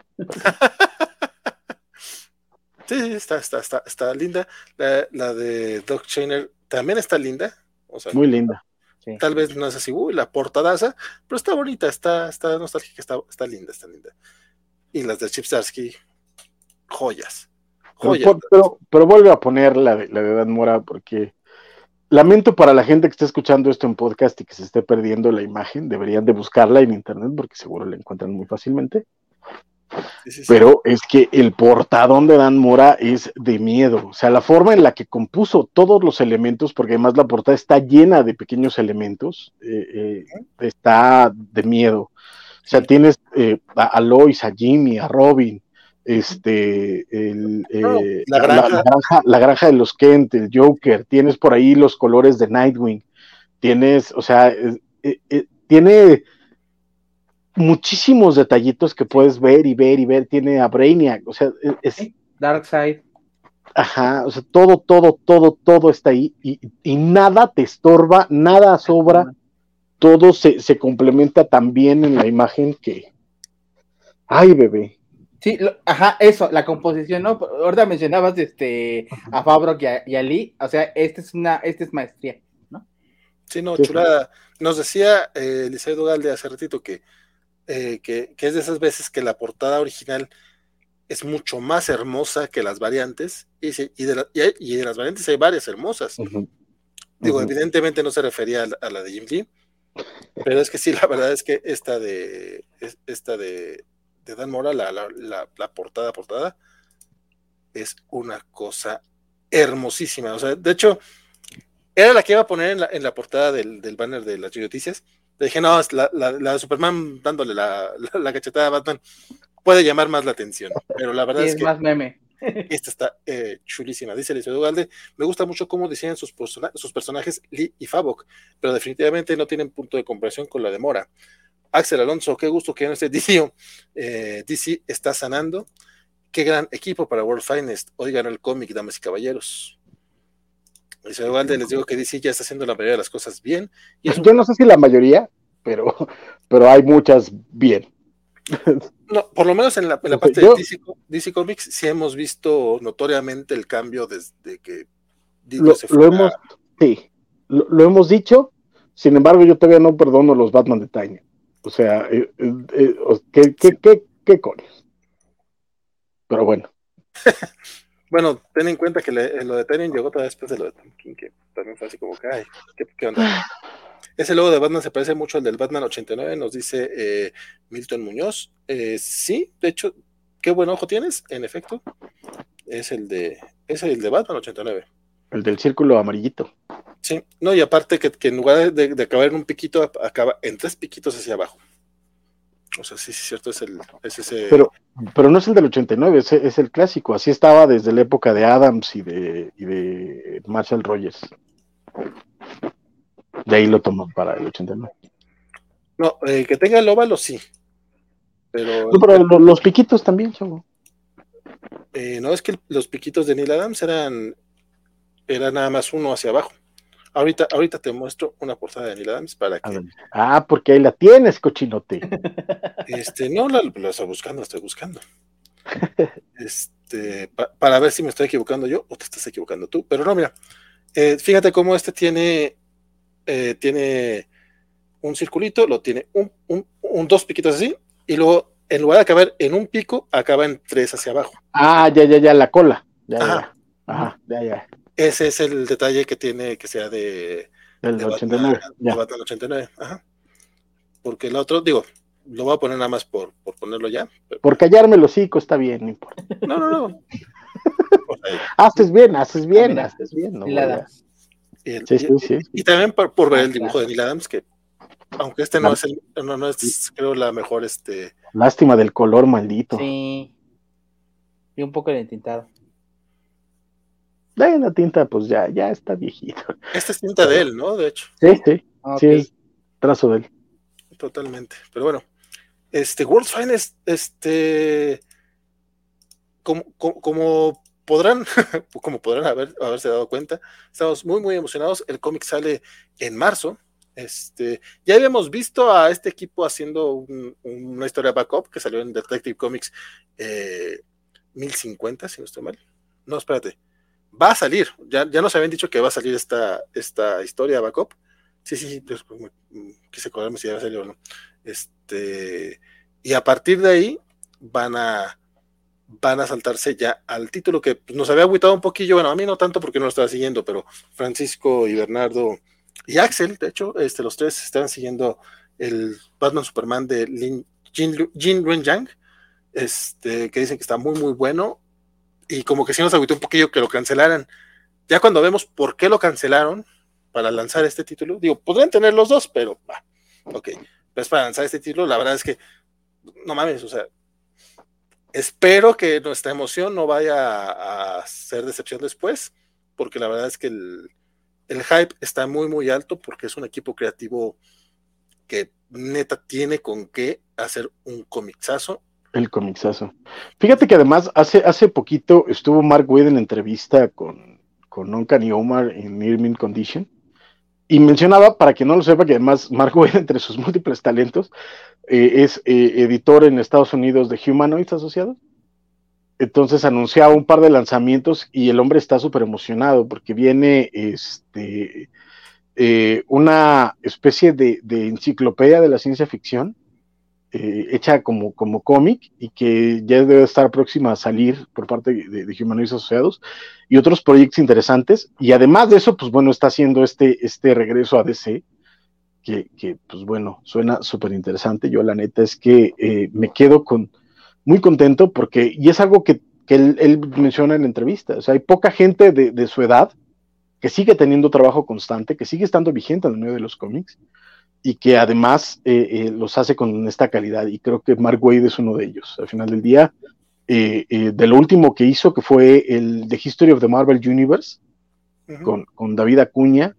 Sí, está, está, está, está linda. La, la de Doc Shainer también está linda. O sea, muy linda. Sí. Tal vez no es así, uy, la portadaza, pero está bonita, está, está nostálgica, está, está linda, está linda. Y las de Chip Zdarsky, joyas. joyas. Pero, pero, pero vuelve a poner la de, la de Dan Mora porque lamento para la gente que esté escuchando esto en podcast y que se esté perdiendo la imagen, deberían de buscarla en internet porque seguro la encuentran muy fácilmente. Sí, sí, sí. Pero es que el portadón de Dan Mora es de miedo, o sea, la forma en la que compuso todos los elementos, porque además la portada está llena de pequeños elementos, eh, eh, está de miedo. O sea, sí. tienes eh, a, a Lois, a Jimmy, a Robin, este, el, eh, la, granja. La, la, granja, la granja de los Kent, el Joker, tienes por ahí los colores de Nightwing, tienes, o sea, eh, eh, tiene muchísimos detallitos que puedes ver y ver y ver, tiene a Brainiac, o sea, es... Darkseid. Ajá, o sea, todo, todo, todo, todo está ahí y, y nada te estorba, nada sobra, ajá. Todo se, se complementa tan bien en la imagen que... ¡Ay, bebé! Sí, lo, ajá, eso, la composición, ¿no? Ahorita mencionabas este, a Fabro y a, y a Lee, o sea, esta es una, esta es maestría, ¿no? Sí, no, sí, chulada. Sí. Nos decía eh, Eliseo Dugalde hace ratito que Eh, que, que es de esas veces que la portada original es mucho más hermosa que las variantes, y, y, de, la, y, hay, y de las variantes hay varias hermosas. Uh-huh. Digo, uh-huh. evidentemente no se refería a la, a la de Jim Lee, pero es que sí, la verdad es que esta de esta de, de Dan Mora, la, la, la, la portada, portada, es una cosa hermosísima. O sea, de hecho, era la que iba a poner en la, en la portada del, del banner de las noticias. Le dije, no, la, la, la de Superman dándole la, la, la cachetada a Batman puede llamar más la atención, pero la verdad sí, es, es que más meme. Esta está eh, chulísima. Dice Eliseo Dugalde, me gusta mucho cómo diseñan sus, persona sus personajes Lee y Favok, pero definitivamente no tienen punto de comparación con la de Mora. Axel Alonso, qué gusto que no esté D C. Eh, D C está sanando. Qué gran equipo para World Finest. Hoy ganó el cómic, damas y caballeros. Eliseo Dugalde, les digo que D C ya está haciendo la mayoría de las cosas bien. Y Yo no sé si la mayoría, pero, pero hay muchas bien. No, por lo menos en la, en la parte yo, de D C, D C Comics sí hemos visto notoriamente el cambio desde que lo, se lo hemos, sí, lo, lo hemos dicho. Sin embargo, yo todavía no perdono los Batman de Tanya. O sea, eh, eh, eh, ¿qué, qué, qué, qué coños? Pero bueno. Bueno, ten en cuenta que le, lo de Tanya llegó todavía después de lo de Tom King, que también fue así como que, ay, ¿qué, qué onda? ese logo de Batman se parece mucho al del Batman ochenta y nueve, nos dice eh, Milton Muñoz. Eh, sí, de hecho, qué buen ojo tienes, en efecto. Es el de, es el de Batman ochenta y nueve. El del círculo amarillito. Sí, no, y aparte que, que en lugar de, de acabar en un piquito, acaba en tres piquitos hacia abajo. O sea, sí, sí, es cierto, es, el, es ese... Pero, pero no es el del ochenta y nueve, es, es el clásico. Así estaba desde la época de Adams y de, y de Marshall Rogers. De ahí lo toman para el ochenta y nueve. No, eh, que tenga el óvalo, sí. Pero, no, pero lo, los piquitos también, chavo. Eh, no, es que los piquitos de Neil Adams eran, eran nada más uno hacia abajo. Ahorita, ahorita te muestro una portada de Neil Adams para que... Ah, porque ahí la tienes, cochinote. Este, no, la, la estoy buscando, la estoy buscando. Este, pa, para ver si me estoy equivocando yo o te estás equivocando tú. Pero no, mira, eh, fíjate cómo este tiene, eh, tiene un circulito, lo tiene un, un, un, dos piquitos así, y luego en lugar de acabar en un pico, acaba en tres hacia abajo. Ah, ya, ya, ya, la cola. Ya, Ajá. ya. Ajá, ya, ya. Ese es el detalle que tiene que sea de, del de ochenta y nueve. Batman, de Batman ochenta y nueve. Ajá. Porque el otro, digo, lo voy a poner nada más por, por ponerlo ya. Pero... Por callarme el hocico está bien, no importa. No, no, no. haces bien, haces bien, ah, haces bien. No Neil Adams. Y, el, sí, sí, y, sí. y también por, por ver el dibujo de Neil Adams, que aunque este no la... es, el, no, no es, creo, la mejor, este... Lástima del color maldito. Sí. Y un poco de tintado. La tinta, pues ya, ya está viejito. Esta es tinta de él, ¿no? De hecho. Sí, sí. Okay. Sí, es trazo de él. Totalmente. Pero bueno, este, World's Finest, este, como, como, como podrán, como podrán haber, haberse dado cuenta, estamos muy, muy emocionados. El cómic sale en marzo. Este, ya habíamos visto a este equipo haciendo un, una historia backup que salió en Detective Comics eh, mil cincuenta, si no estoy mal. No, espérate. Va a salir, ya, ya nos habían dicho que va a salir esta, esta historia backup. Sí, sí, sí, pues, pues, quise acordarme si ya va a salir o no. Este, y a partir de ahí van a van a saltarse ya al título que pues, nos había agüitado un poquillo, bueno, a mí no tanto porque no lo estaba siguiendo, pero Francisco y Bernardo y Axel, de hecho, este, los tres estaban siguiendo el Batman Superman de Lin, Jin, Jin Ren Yang, este, que dicen que está muy, muy bueno, y como que sí nos agüitó un poquillo que lo cancelaran. Ya cuando vemos por qué lo cancelaron para lanzar este título, digo, podrían tener los dos, pero va, ok, pues para lanzar este título, la verdad es que, no mames, o sea, espero que nuestra emoción no vaya a, a ser decepción después, porque la verdad es que el, el hype está muy, muy alto, porque es un equipo creativo que neta tiene con qué hacer un comicsazo. El comicsazo. Fíjate que además hace, hace poquito estuvo Mark Waid en entrevista con, con Uncanny Omar en Near Mint Condition, y mencionaba, para quien no lo sepa, que además Mark Waid, entre sus múltiples talentos, eh, es eh, editor en Estados Unidos de Humanoids Asociados. Entonces anunciaba un par de lanzamientos y el hombre está súper emocionado porque viene este, eh, una especie de, de enciclopedia de la ciencia ficción eh, hecha como, como cómic y que ya debe estar próxima a salir por parte de, de Humanoids Asociados y otros proyectos interesantes. Y además de eso, pues bueno, está haciendo este, este regreso a D C que, que pues bueno, suena súper interesante. Yo la neta es que eh, me quedo con muy contento porque, y es algo que, que él, él menciona en la entrevista, o sea, hay poca gente de, de su edad que sigue teniendo trabajo constante, que sigue estando vigente en el medio de los cómics y que además eh, eh, los hace con esta calidad, y creo que Mark Waid es uno de ellos. Al final del día, eh, eh, de lo último que hizo, que fue el The History of the Marvel Universe, uh-huh. con, con David Acuña,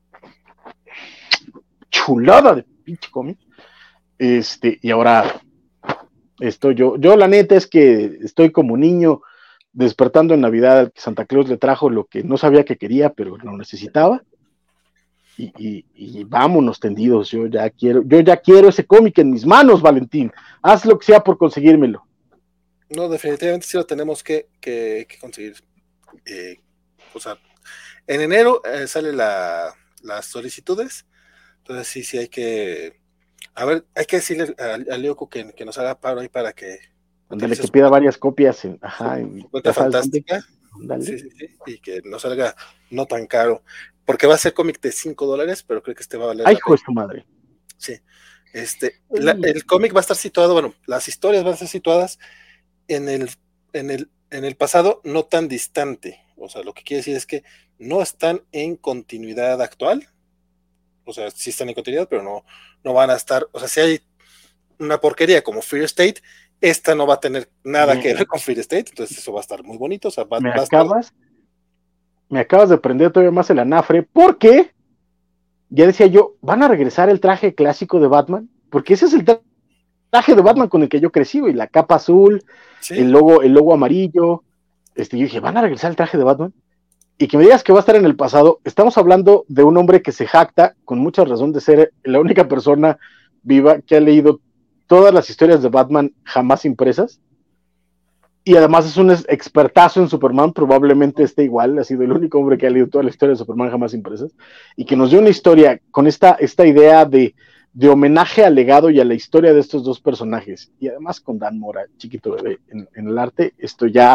chulada de pinche cómic, este, y ahora esto yo, yo la neta es que estoy como niño despertando en Navidad, que Santa Claus le trajo lo que no sabía que quería, pero lo necesitaba, y, y, y vámonos tendidos, yo ya quiero, yo ya quiero ese cómic en mis manos, Valentín, haz lo que sea por conseguírmelo. No, definitivamente sí lo tenemos que, que, que conseguir. Eh, o sea, en enero eh, sale la, las solicitudes, entonces sí, sí hay que, a ver, hay que decirle a, a Leoco que, que nos haga paro ahí para que... Ándale, que pida varias copias en, ajá, en cuenta fantástica, sí, sí, sí, y que nos salga no tan caro. porque va a ser cómic de cinco dólares, pero creo que este va a valer. ¡Ay, hijo de su madre! Sí. Este, la, el cómic va a estar situado, bueno, las historias van a estar situadas en el, en el, en el pasado no tan distante. O sea, lo que quiere decir es que no están en continuidad actual. O sea, sí están en continuidad, pero no, no van a estar. O sea, si hay una porquería como Fear State, esta no va a tener nada Bien. que ver con Fear State, entonces eso va a estar muy bonito. O sea, va, me, va acabas, a estar... me acabas de prender todavía más el anafre, porque ya decía yo, ¿van a regresar el traje clásico de Batman? Porque ese es el traje de Batman con el que yo crecí, y la capa azul, ¿sí? el logo, el logo amarillo. Este, yo dije, ¿van a regresar el traje de Batman? Y que me digas que va a estar en el pasado, estamos hablando de un hombre que se jacta, con mucha razón de ser la única persona viva que ha leído todas las historias de Batman jamás impresas, y además es un expertazo en Superman, probablemente esté igual, ha sido el único hombre que ha leído toda la historia de Superman jamás impresas, y que nos dio una historia con esta, esta idea de, de homenaje al legado y a la historia de estos dos personajes, y además con Dan Mora, chiquito bebé, en, en el arte. Esto ya,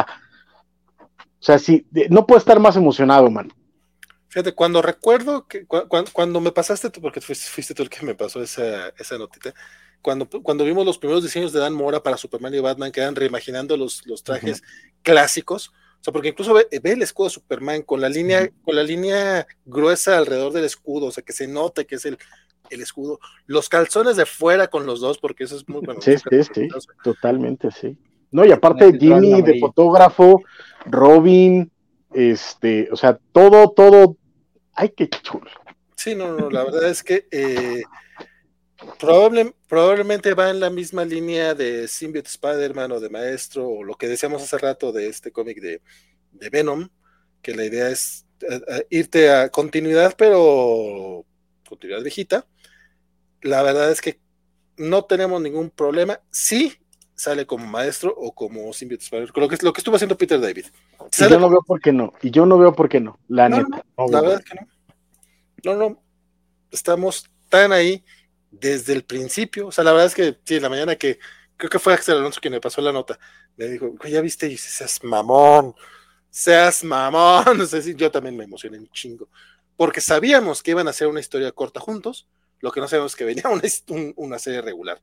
o sea, sí, no puedo estar más emocionado, man. Fíjate, cuando recuerdo que cu cu cuando me pasaste tú, porque fuiste, fuiste tú el que me pasó esa, esa notita, cuando, cuando vimos los primeros diseños de Dan Mora para Superman y Batman, que eran reimaginando los, los trajes uh-huh. clásicos, o sea, porque incluso ve, ve el escudo de Superman con la línea, uh-huh. con la línea gruesa alrededor del escudo, o sea, que se note que es el, el escudo, los calzones de fuera con los dos, porque eso es muy bueno. Sí, sí, sí, totalmente, sí. No, y aparte Jimmy de fotógrafo, Robin, este, o sea, todo, todo, ay, qué chulo. Sí, no, no, la verdad es que eh, probable, probablemente va en la misma línea de Symbiote Spider-Man o de Maestro, o lo que decíamos hace rato de este cómic de, de Venom, que la idea es uh, uh, irte a continuidad, pero continuidad viejita. La verdad es que no tenemos ningún problema, sí sale como Maestro o como Symbiote Spider-Man, lo que, lo que estuvo haciendo Peter David. Y yo no como... veo por qué no, y yo no veo por qué no, la no, neta. No, no, la verdad es que no. No, no, estamos tan ahí desde el principio, o sea, la verdad es que sí, en la mañana que, creo que fue Axel Alonso quien me pasó la nota, me dijo, ya viste, y dice, seas mamón, seas mamón, no sé si yo también me emocioné un chingo, porque sabíamos que iban a hacer una historia corta juntos, lo que no sabemos es que venía una, un, una serie regular,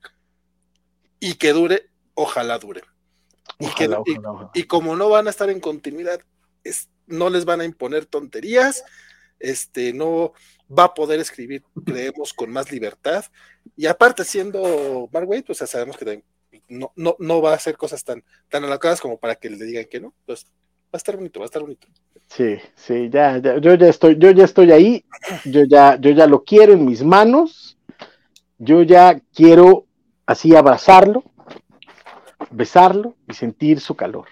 y que dure, ojalá dure, y, ojalá, que, ojalá, y, ojalá. y como no van a estar en continuidad, es, no les van a imponer tonterías, este, no va a poder escribir, creemos, con más libertad, y aparte siendo Mark Waid, pues ya sabemos que no, no, no va a hacer cosas tan, tan alocadas como para que le digan que no, pues va a estar bonito, va a estar bonito. Sí, sí, ya, ya, yo ya estoy, yo ya estoy ahí, yo ya, yo ya lo quiero en mis manos, yo ya quiero así abrazarlo, besarlo y sentir su calor.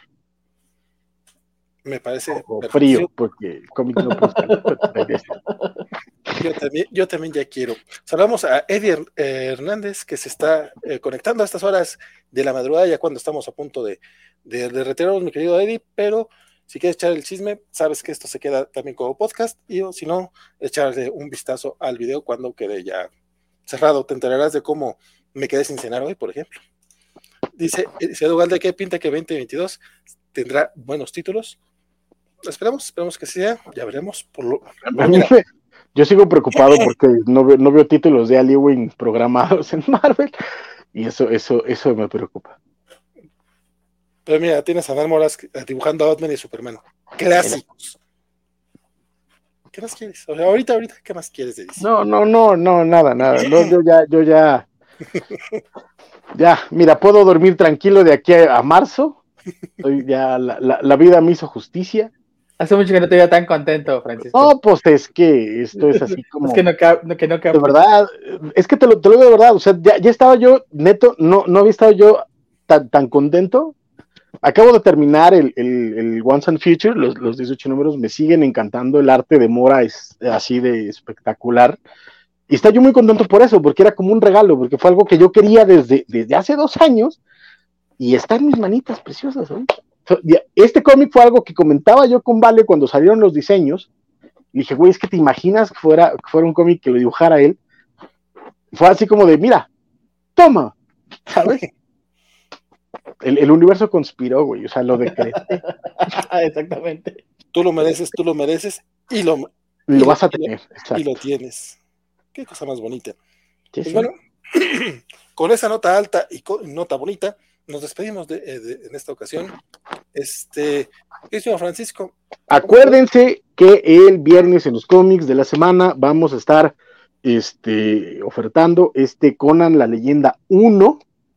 Me parece o frío, porque el cómic no puede estar. Yo también, yo también ya quiero. Saludamos a Eddie Hernández, que se está eh, conectando a estas horas de la madrugada, ya cuando estamos a punto de, de, de retirarnos, mi querido Eddie, pero si quieres echar el chisme, sabes que esto se queda también como podcast, y o, si no, echarle un vistazo al video cuando quede ya cerrado. Te enterarás de cómo me quedé sin cenar hoy, por ejemplo. Dice, dice Eduardo, que pinta que veinte veintidós tendrá buenos títulos. Esperamos, esperamos que sea, ya veremos. Por lo, a mí me, yo sigo preocupado porque no veo, no veo títulos de Ali Wing programados en Marvel, y eso, eso, eso me preocupa. Pero mira, tienes a Dan Moras dibujando a Batman y Superman, clásicos. ¿Qué más quieres? O sea, ahorita, ahorita, ¿qué más quieres de D C? No, no, no, no, nada, nada. No, yo ya, yo ya, ya, mira, puedo dormir tranquilo de aquí a, a marzo. Estoy ya, la, la, la vida me hizo justicia. Hace mucho que no te veo tan contento, Francisco. No, pues es que esto es así como... Es que no cabe, que no cabe. De verdad, es que te lo, te lo digo de verdad, o sea, ya, ya estaba yo, neto, no, no había estado yo tan, tan contento. Acabo de terminar el, el, el Once and Future, los, los dieciocho números, me siguen encantando, el arte de Mora es así de espectacular. Y está yo muy contento por eso, porque era como un regalo, porque fue algo que yo quería desde, desde hace dos años, y está en mis manitas preciosas, ¿eh? Este cómic fue algo que comentaba yo con Vale cuando salieron los diseños. Le dije, güey, es que te imaginas que fuera, que fuera un cómic que lo dibujara él. Fue así como de, mira, toma, ¿sabes? El, el universo conspiró, güey, o sea, lo decreté. Exactamente. Tú lo mereces, tú lo mereces, y lo, lo, lo vas a tener. Y lo, exacto. y lo tienes. Qué cosa más bonita. Sí, pues sí. bueno, con esa nota alta y con, nota bonita, nos despedimos de, de, en esta ocasión. Este, señor Francisco. Acuérdense que el viernes en los cómics de la semana vamos a estar este, ofertando este Conan la Leyenda uno,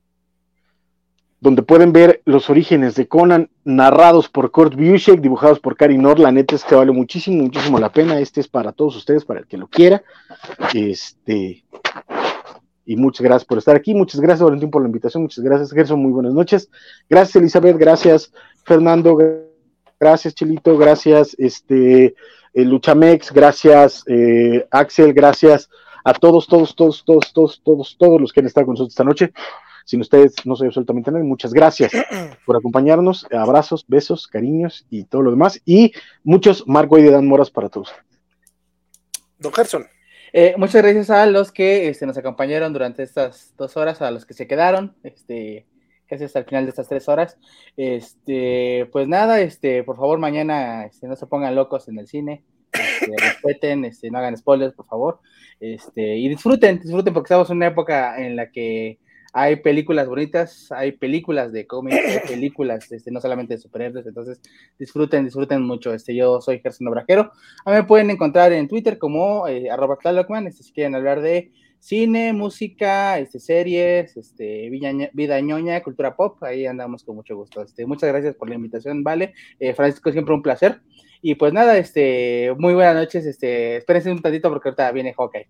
donde pueden ver los orígenes de Conan narrados por Kurt Busiek, dibujados por Cary Nord. La neta es que vale muchísimo, muchísimo la pena. Este es para todos ustedes, para el que lo quiera. Este, y muchas gracias por estar aquí. Muchas gracias, Valentín, por la invitación. Muchas gracias, Gerson. Muy buenas noches. Gracias, Elizabeth. Gracias, Fernando. Gracias, Chilito. Gracias, este, eh, Luchamex. Gracias, eh, Axel. Gracias a todos, todos, todos, todos, todos, todos, todos los que han estado con nosotros esta noche. Sin ustedes no soy absolutamente nadie. Muchas gracias por acompañarnos. Abrazos, besos, cariños y todo lo demás. Y muchos Marco y de Dan Moras para todos. Don Gerson. Eh, muchas gracias a los que este, nos acompañaron durante estas dos horas, a los que se quedaron, este, casi hasta el final de estas tres horas. Este, pues nada, este, por favor, mañana este, no se pongan locos en el cine. Este, respeten, este, no hagan spoilers, por favor. Este, y disfruten, disfruten, porque estamos en una época en la que hay películas bonitas, hay películas de cómics, hay películas, este, no solamente de superhéroes, entonces disfruten, disfruten mucho. Este, yo soy Gerson Obrajero. A mí me pueden encontrar en Twitter como eh, arroba Tlalocman, este, si quieren hablar de cine, música, este, series, este, vida, vida ñoña, cultura pop, ahí andamos con mucho gusto. Este, muchas gracias por la invitación, Vale. Eh, Francisco, siempre un placer. Y pues nada, este, muy buenas noches, este, espérense un tantito porque ahorita viene Hawkeye.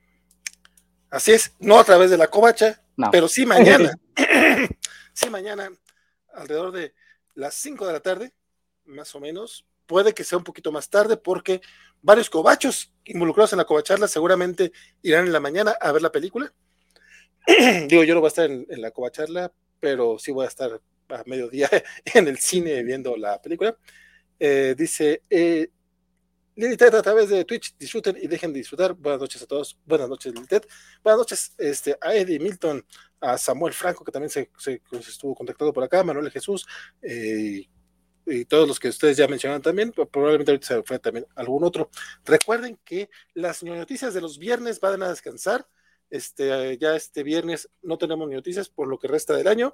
Así es, no a través de la covacha, no. pero sí mañana. Sí mañana, alrededor de las cinco de la tarde, más o menos. Puede que sea un poquito más tarde porque varios covachos involucrados en la covacharla seguramente irán en la mañana a ver la película. Digo, yo no voy a estar en, en la covacharla, pero sí voy a estar a mediodía en el cine viendo la película. Eh, dice... Eh, Lilitet a través de Twitch, disfruten y dejen de disfrutar. Buenas noches a todos, buenas noches Lilitet, buenas noches este, a Eddie Milton, a Samuel Franco, que también se, se, se estuvo contactado por acá, Manuel Jesús, eh, y todos los que ustedes ya mencionaron también, probablemente ahorita se fue también algún otro. Recuerden que las noticias de los viernes van a descansar, este, ya este viernes no tenemos noticias por lo que resta del año,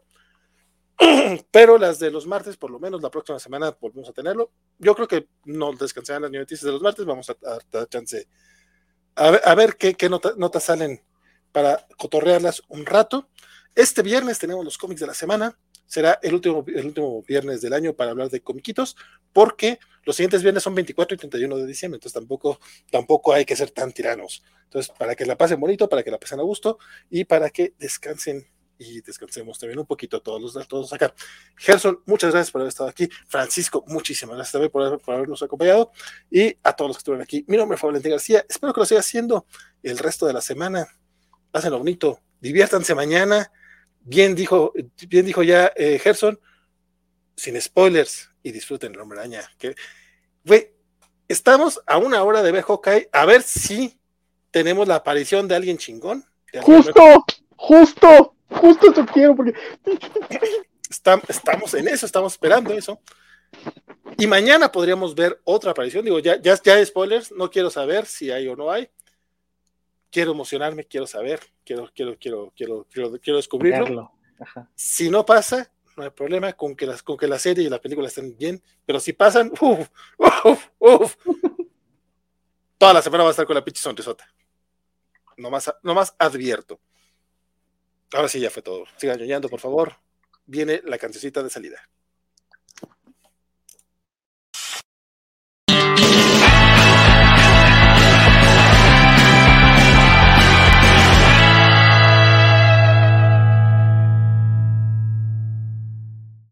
pero las de los martes, por lo menos la próxima semana volvemos a tenerlo. Yo creo que no descansarán las noticias de los martes, vamos a dar chance a ver, a ver qué, qué notas nota salen para cotorrearlas un rato. Este viernes tenemos los cómics de la semana, será el último, el último viernes del año para hablar de comiquitos, porque los siguientes viernes son veinticuatro y treinta y uno de diciembre, entonces tampoco, tampoco hay que ser tan tiranos. Entonces, para que la pasen bonito, para que la pasen a gusto y para que descansen y descansemos también un poquito todos los todos acá. Gerson, muchas gracias por haber estado aquí. Francisco, muchísimas gracias también por, por habernos acompañado y a todos los que estuvieron aquí. Mi nombre fue Valentín García, espero que lo siga haciendo el resto de la semana. Pásenlo bonito, diviértanse mañana. Bien dijo, bien dijo ya eh, Gerson, sin spoilers y disfruten el Hombre Araña. Que, güey, estamos a una hora de ver Hawkeye, a ver si tenemos la aparición de alguien chingón. De alguien justo, nuevo. justo. Justo eso quiero, porque Está, estamos en eso, estamos esperando eso. Y mañana podríamos ver otra aparición. Digo, ya, ya, ya hay spoilers, no quiero saber si hay o no hay. Quiero emocionarme, quiero saber, quiero, quiero, quiero, quiero, quiero, quiero descubrirlo. Ajá. Si no pasa, no hay problema con que, las, con que la serie y la película estén bien, pero si pasan, uff, uff, uff. Toda la semana va a estar con la pinche sonrisota. Nomás, nomás advierto. Ahora sí ya fue todo. Sigan ñoñando, por favor. Viene la cancioncita de salida.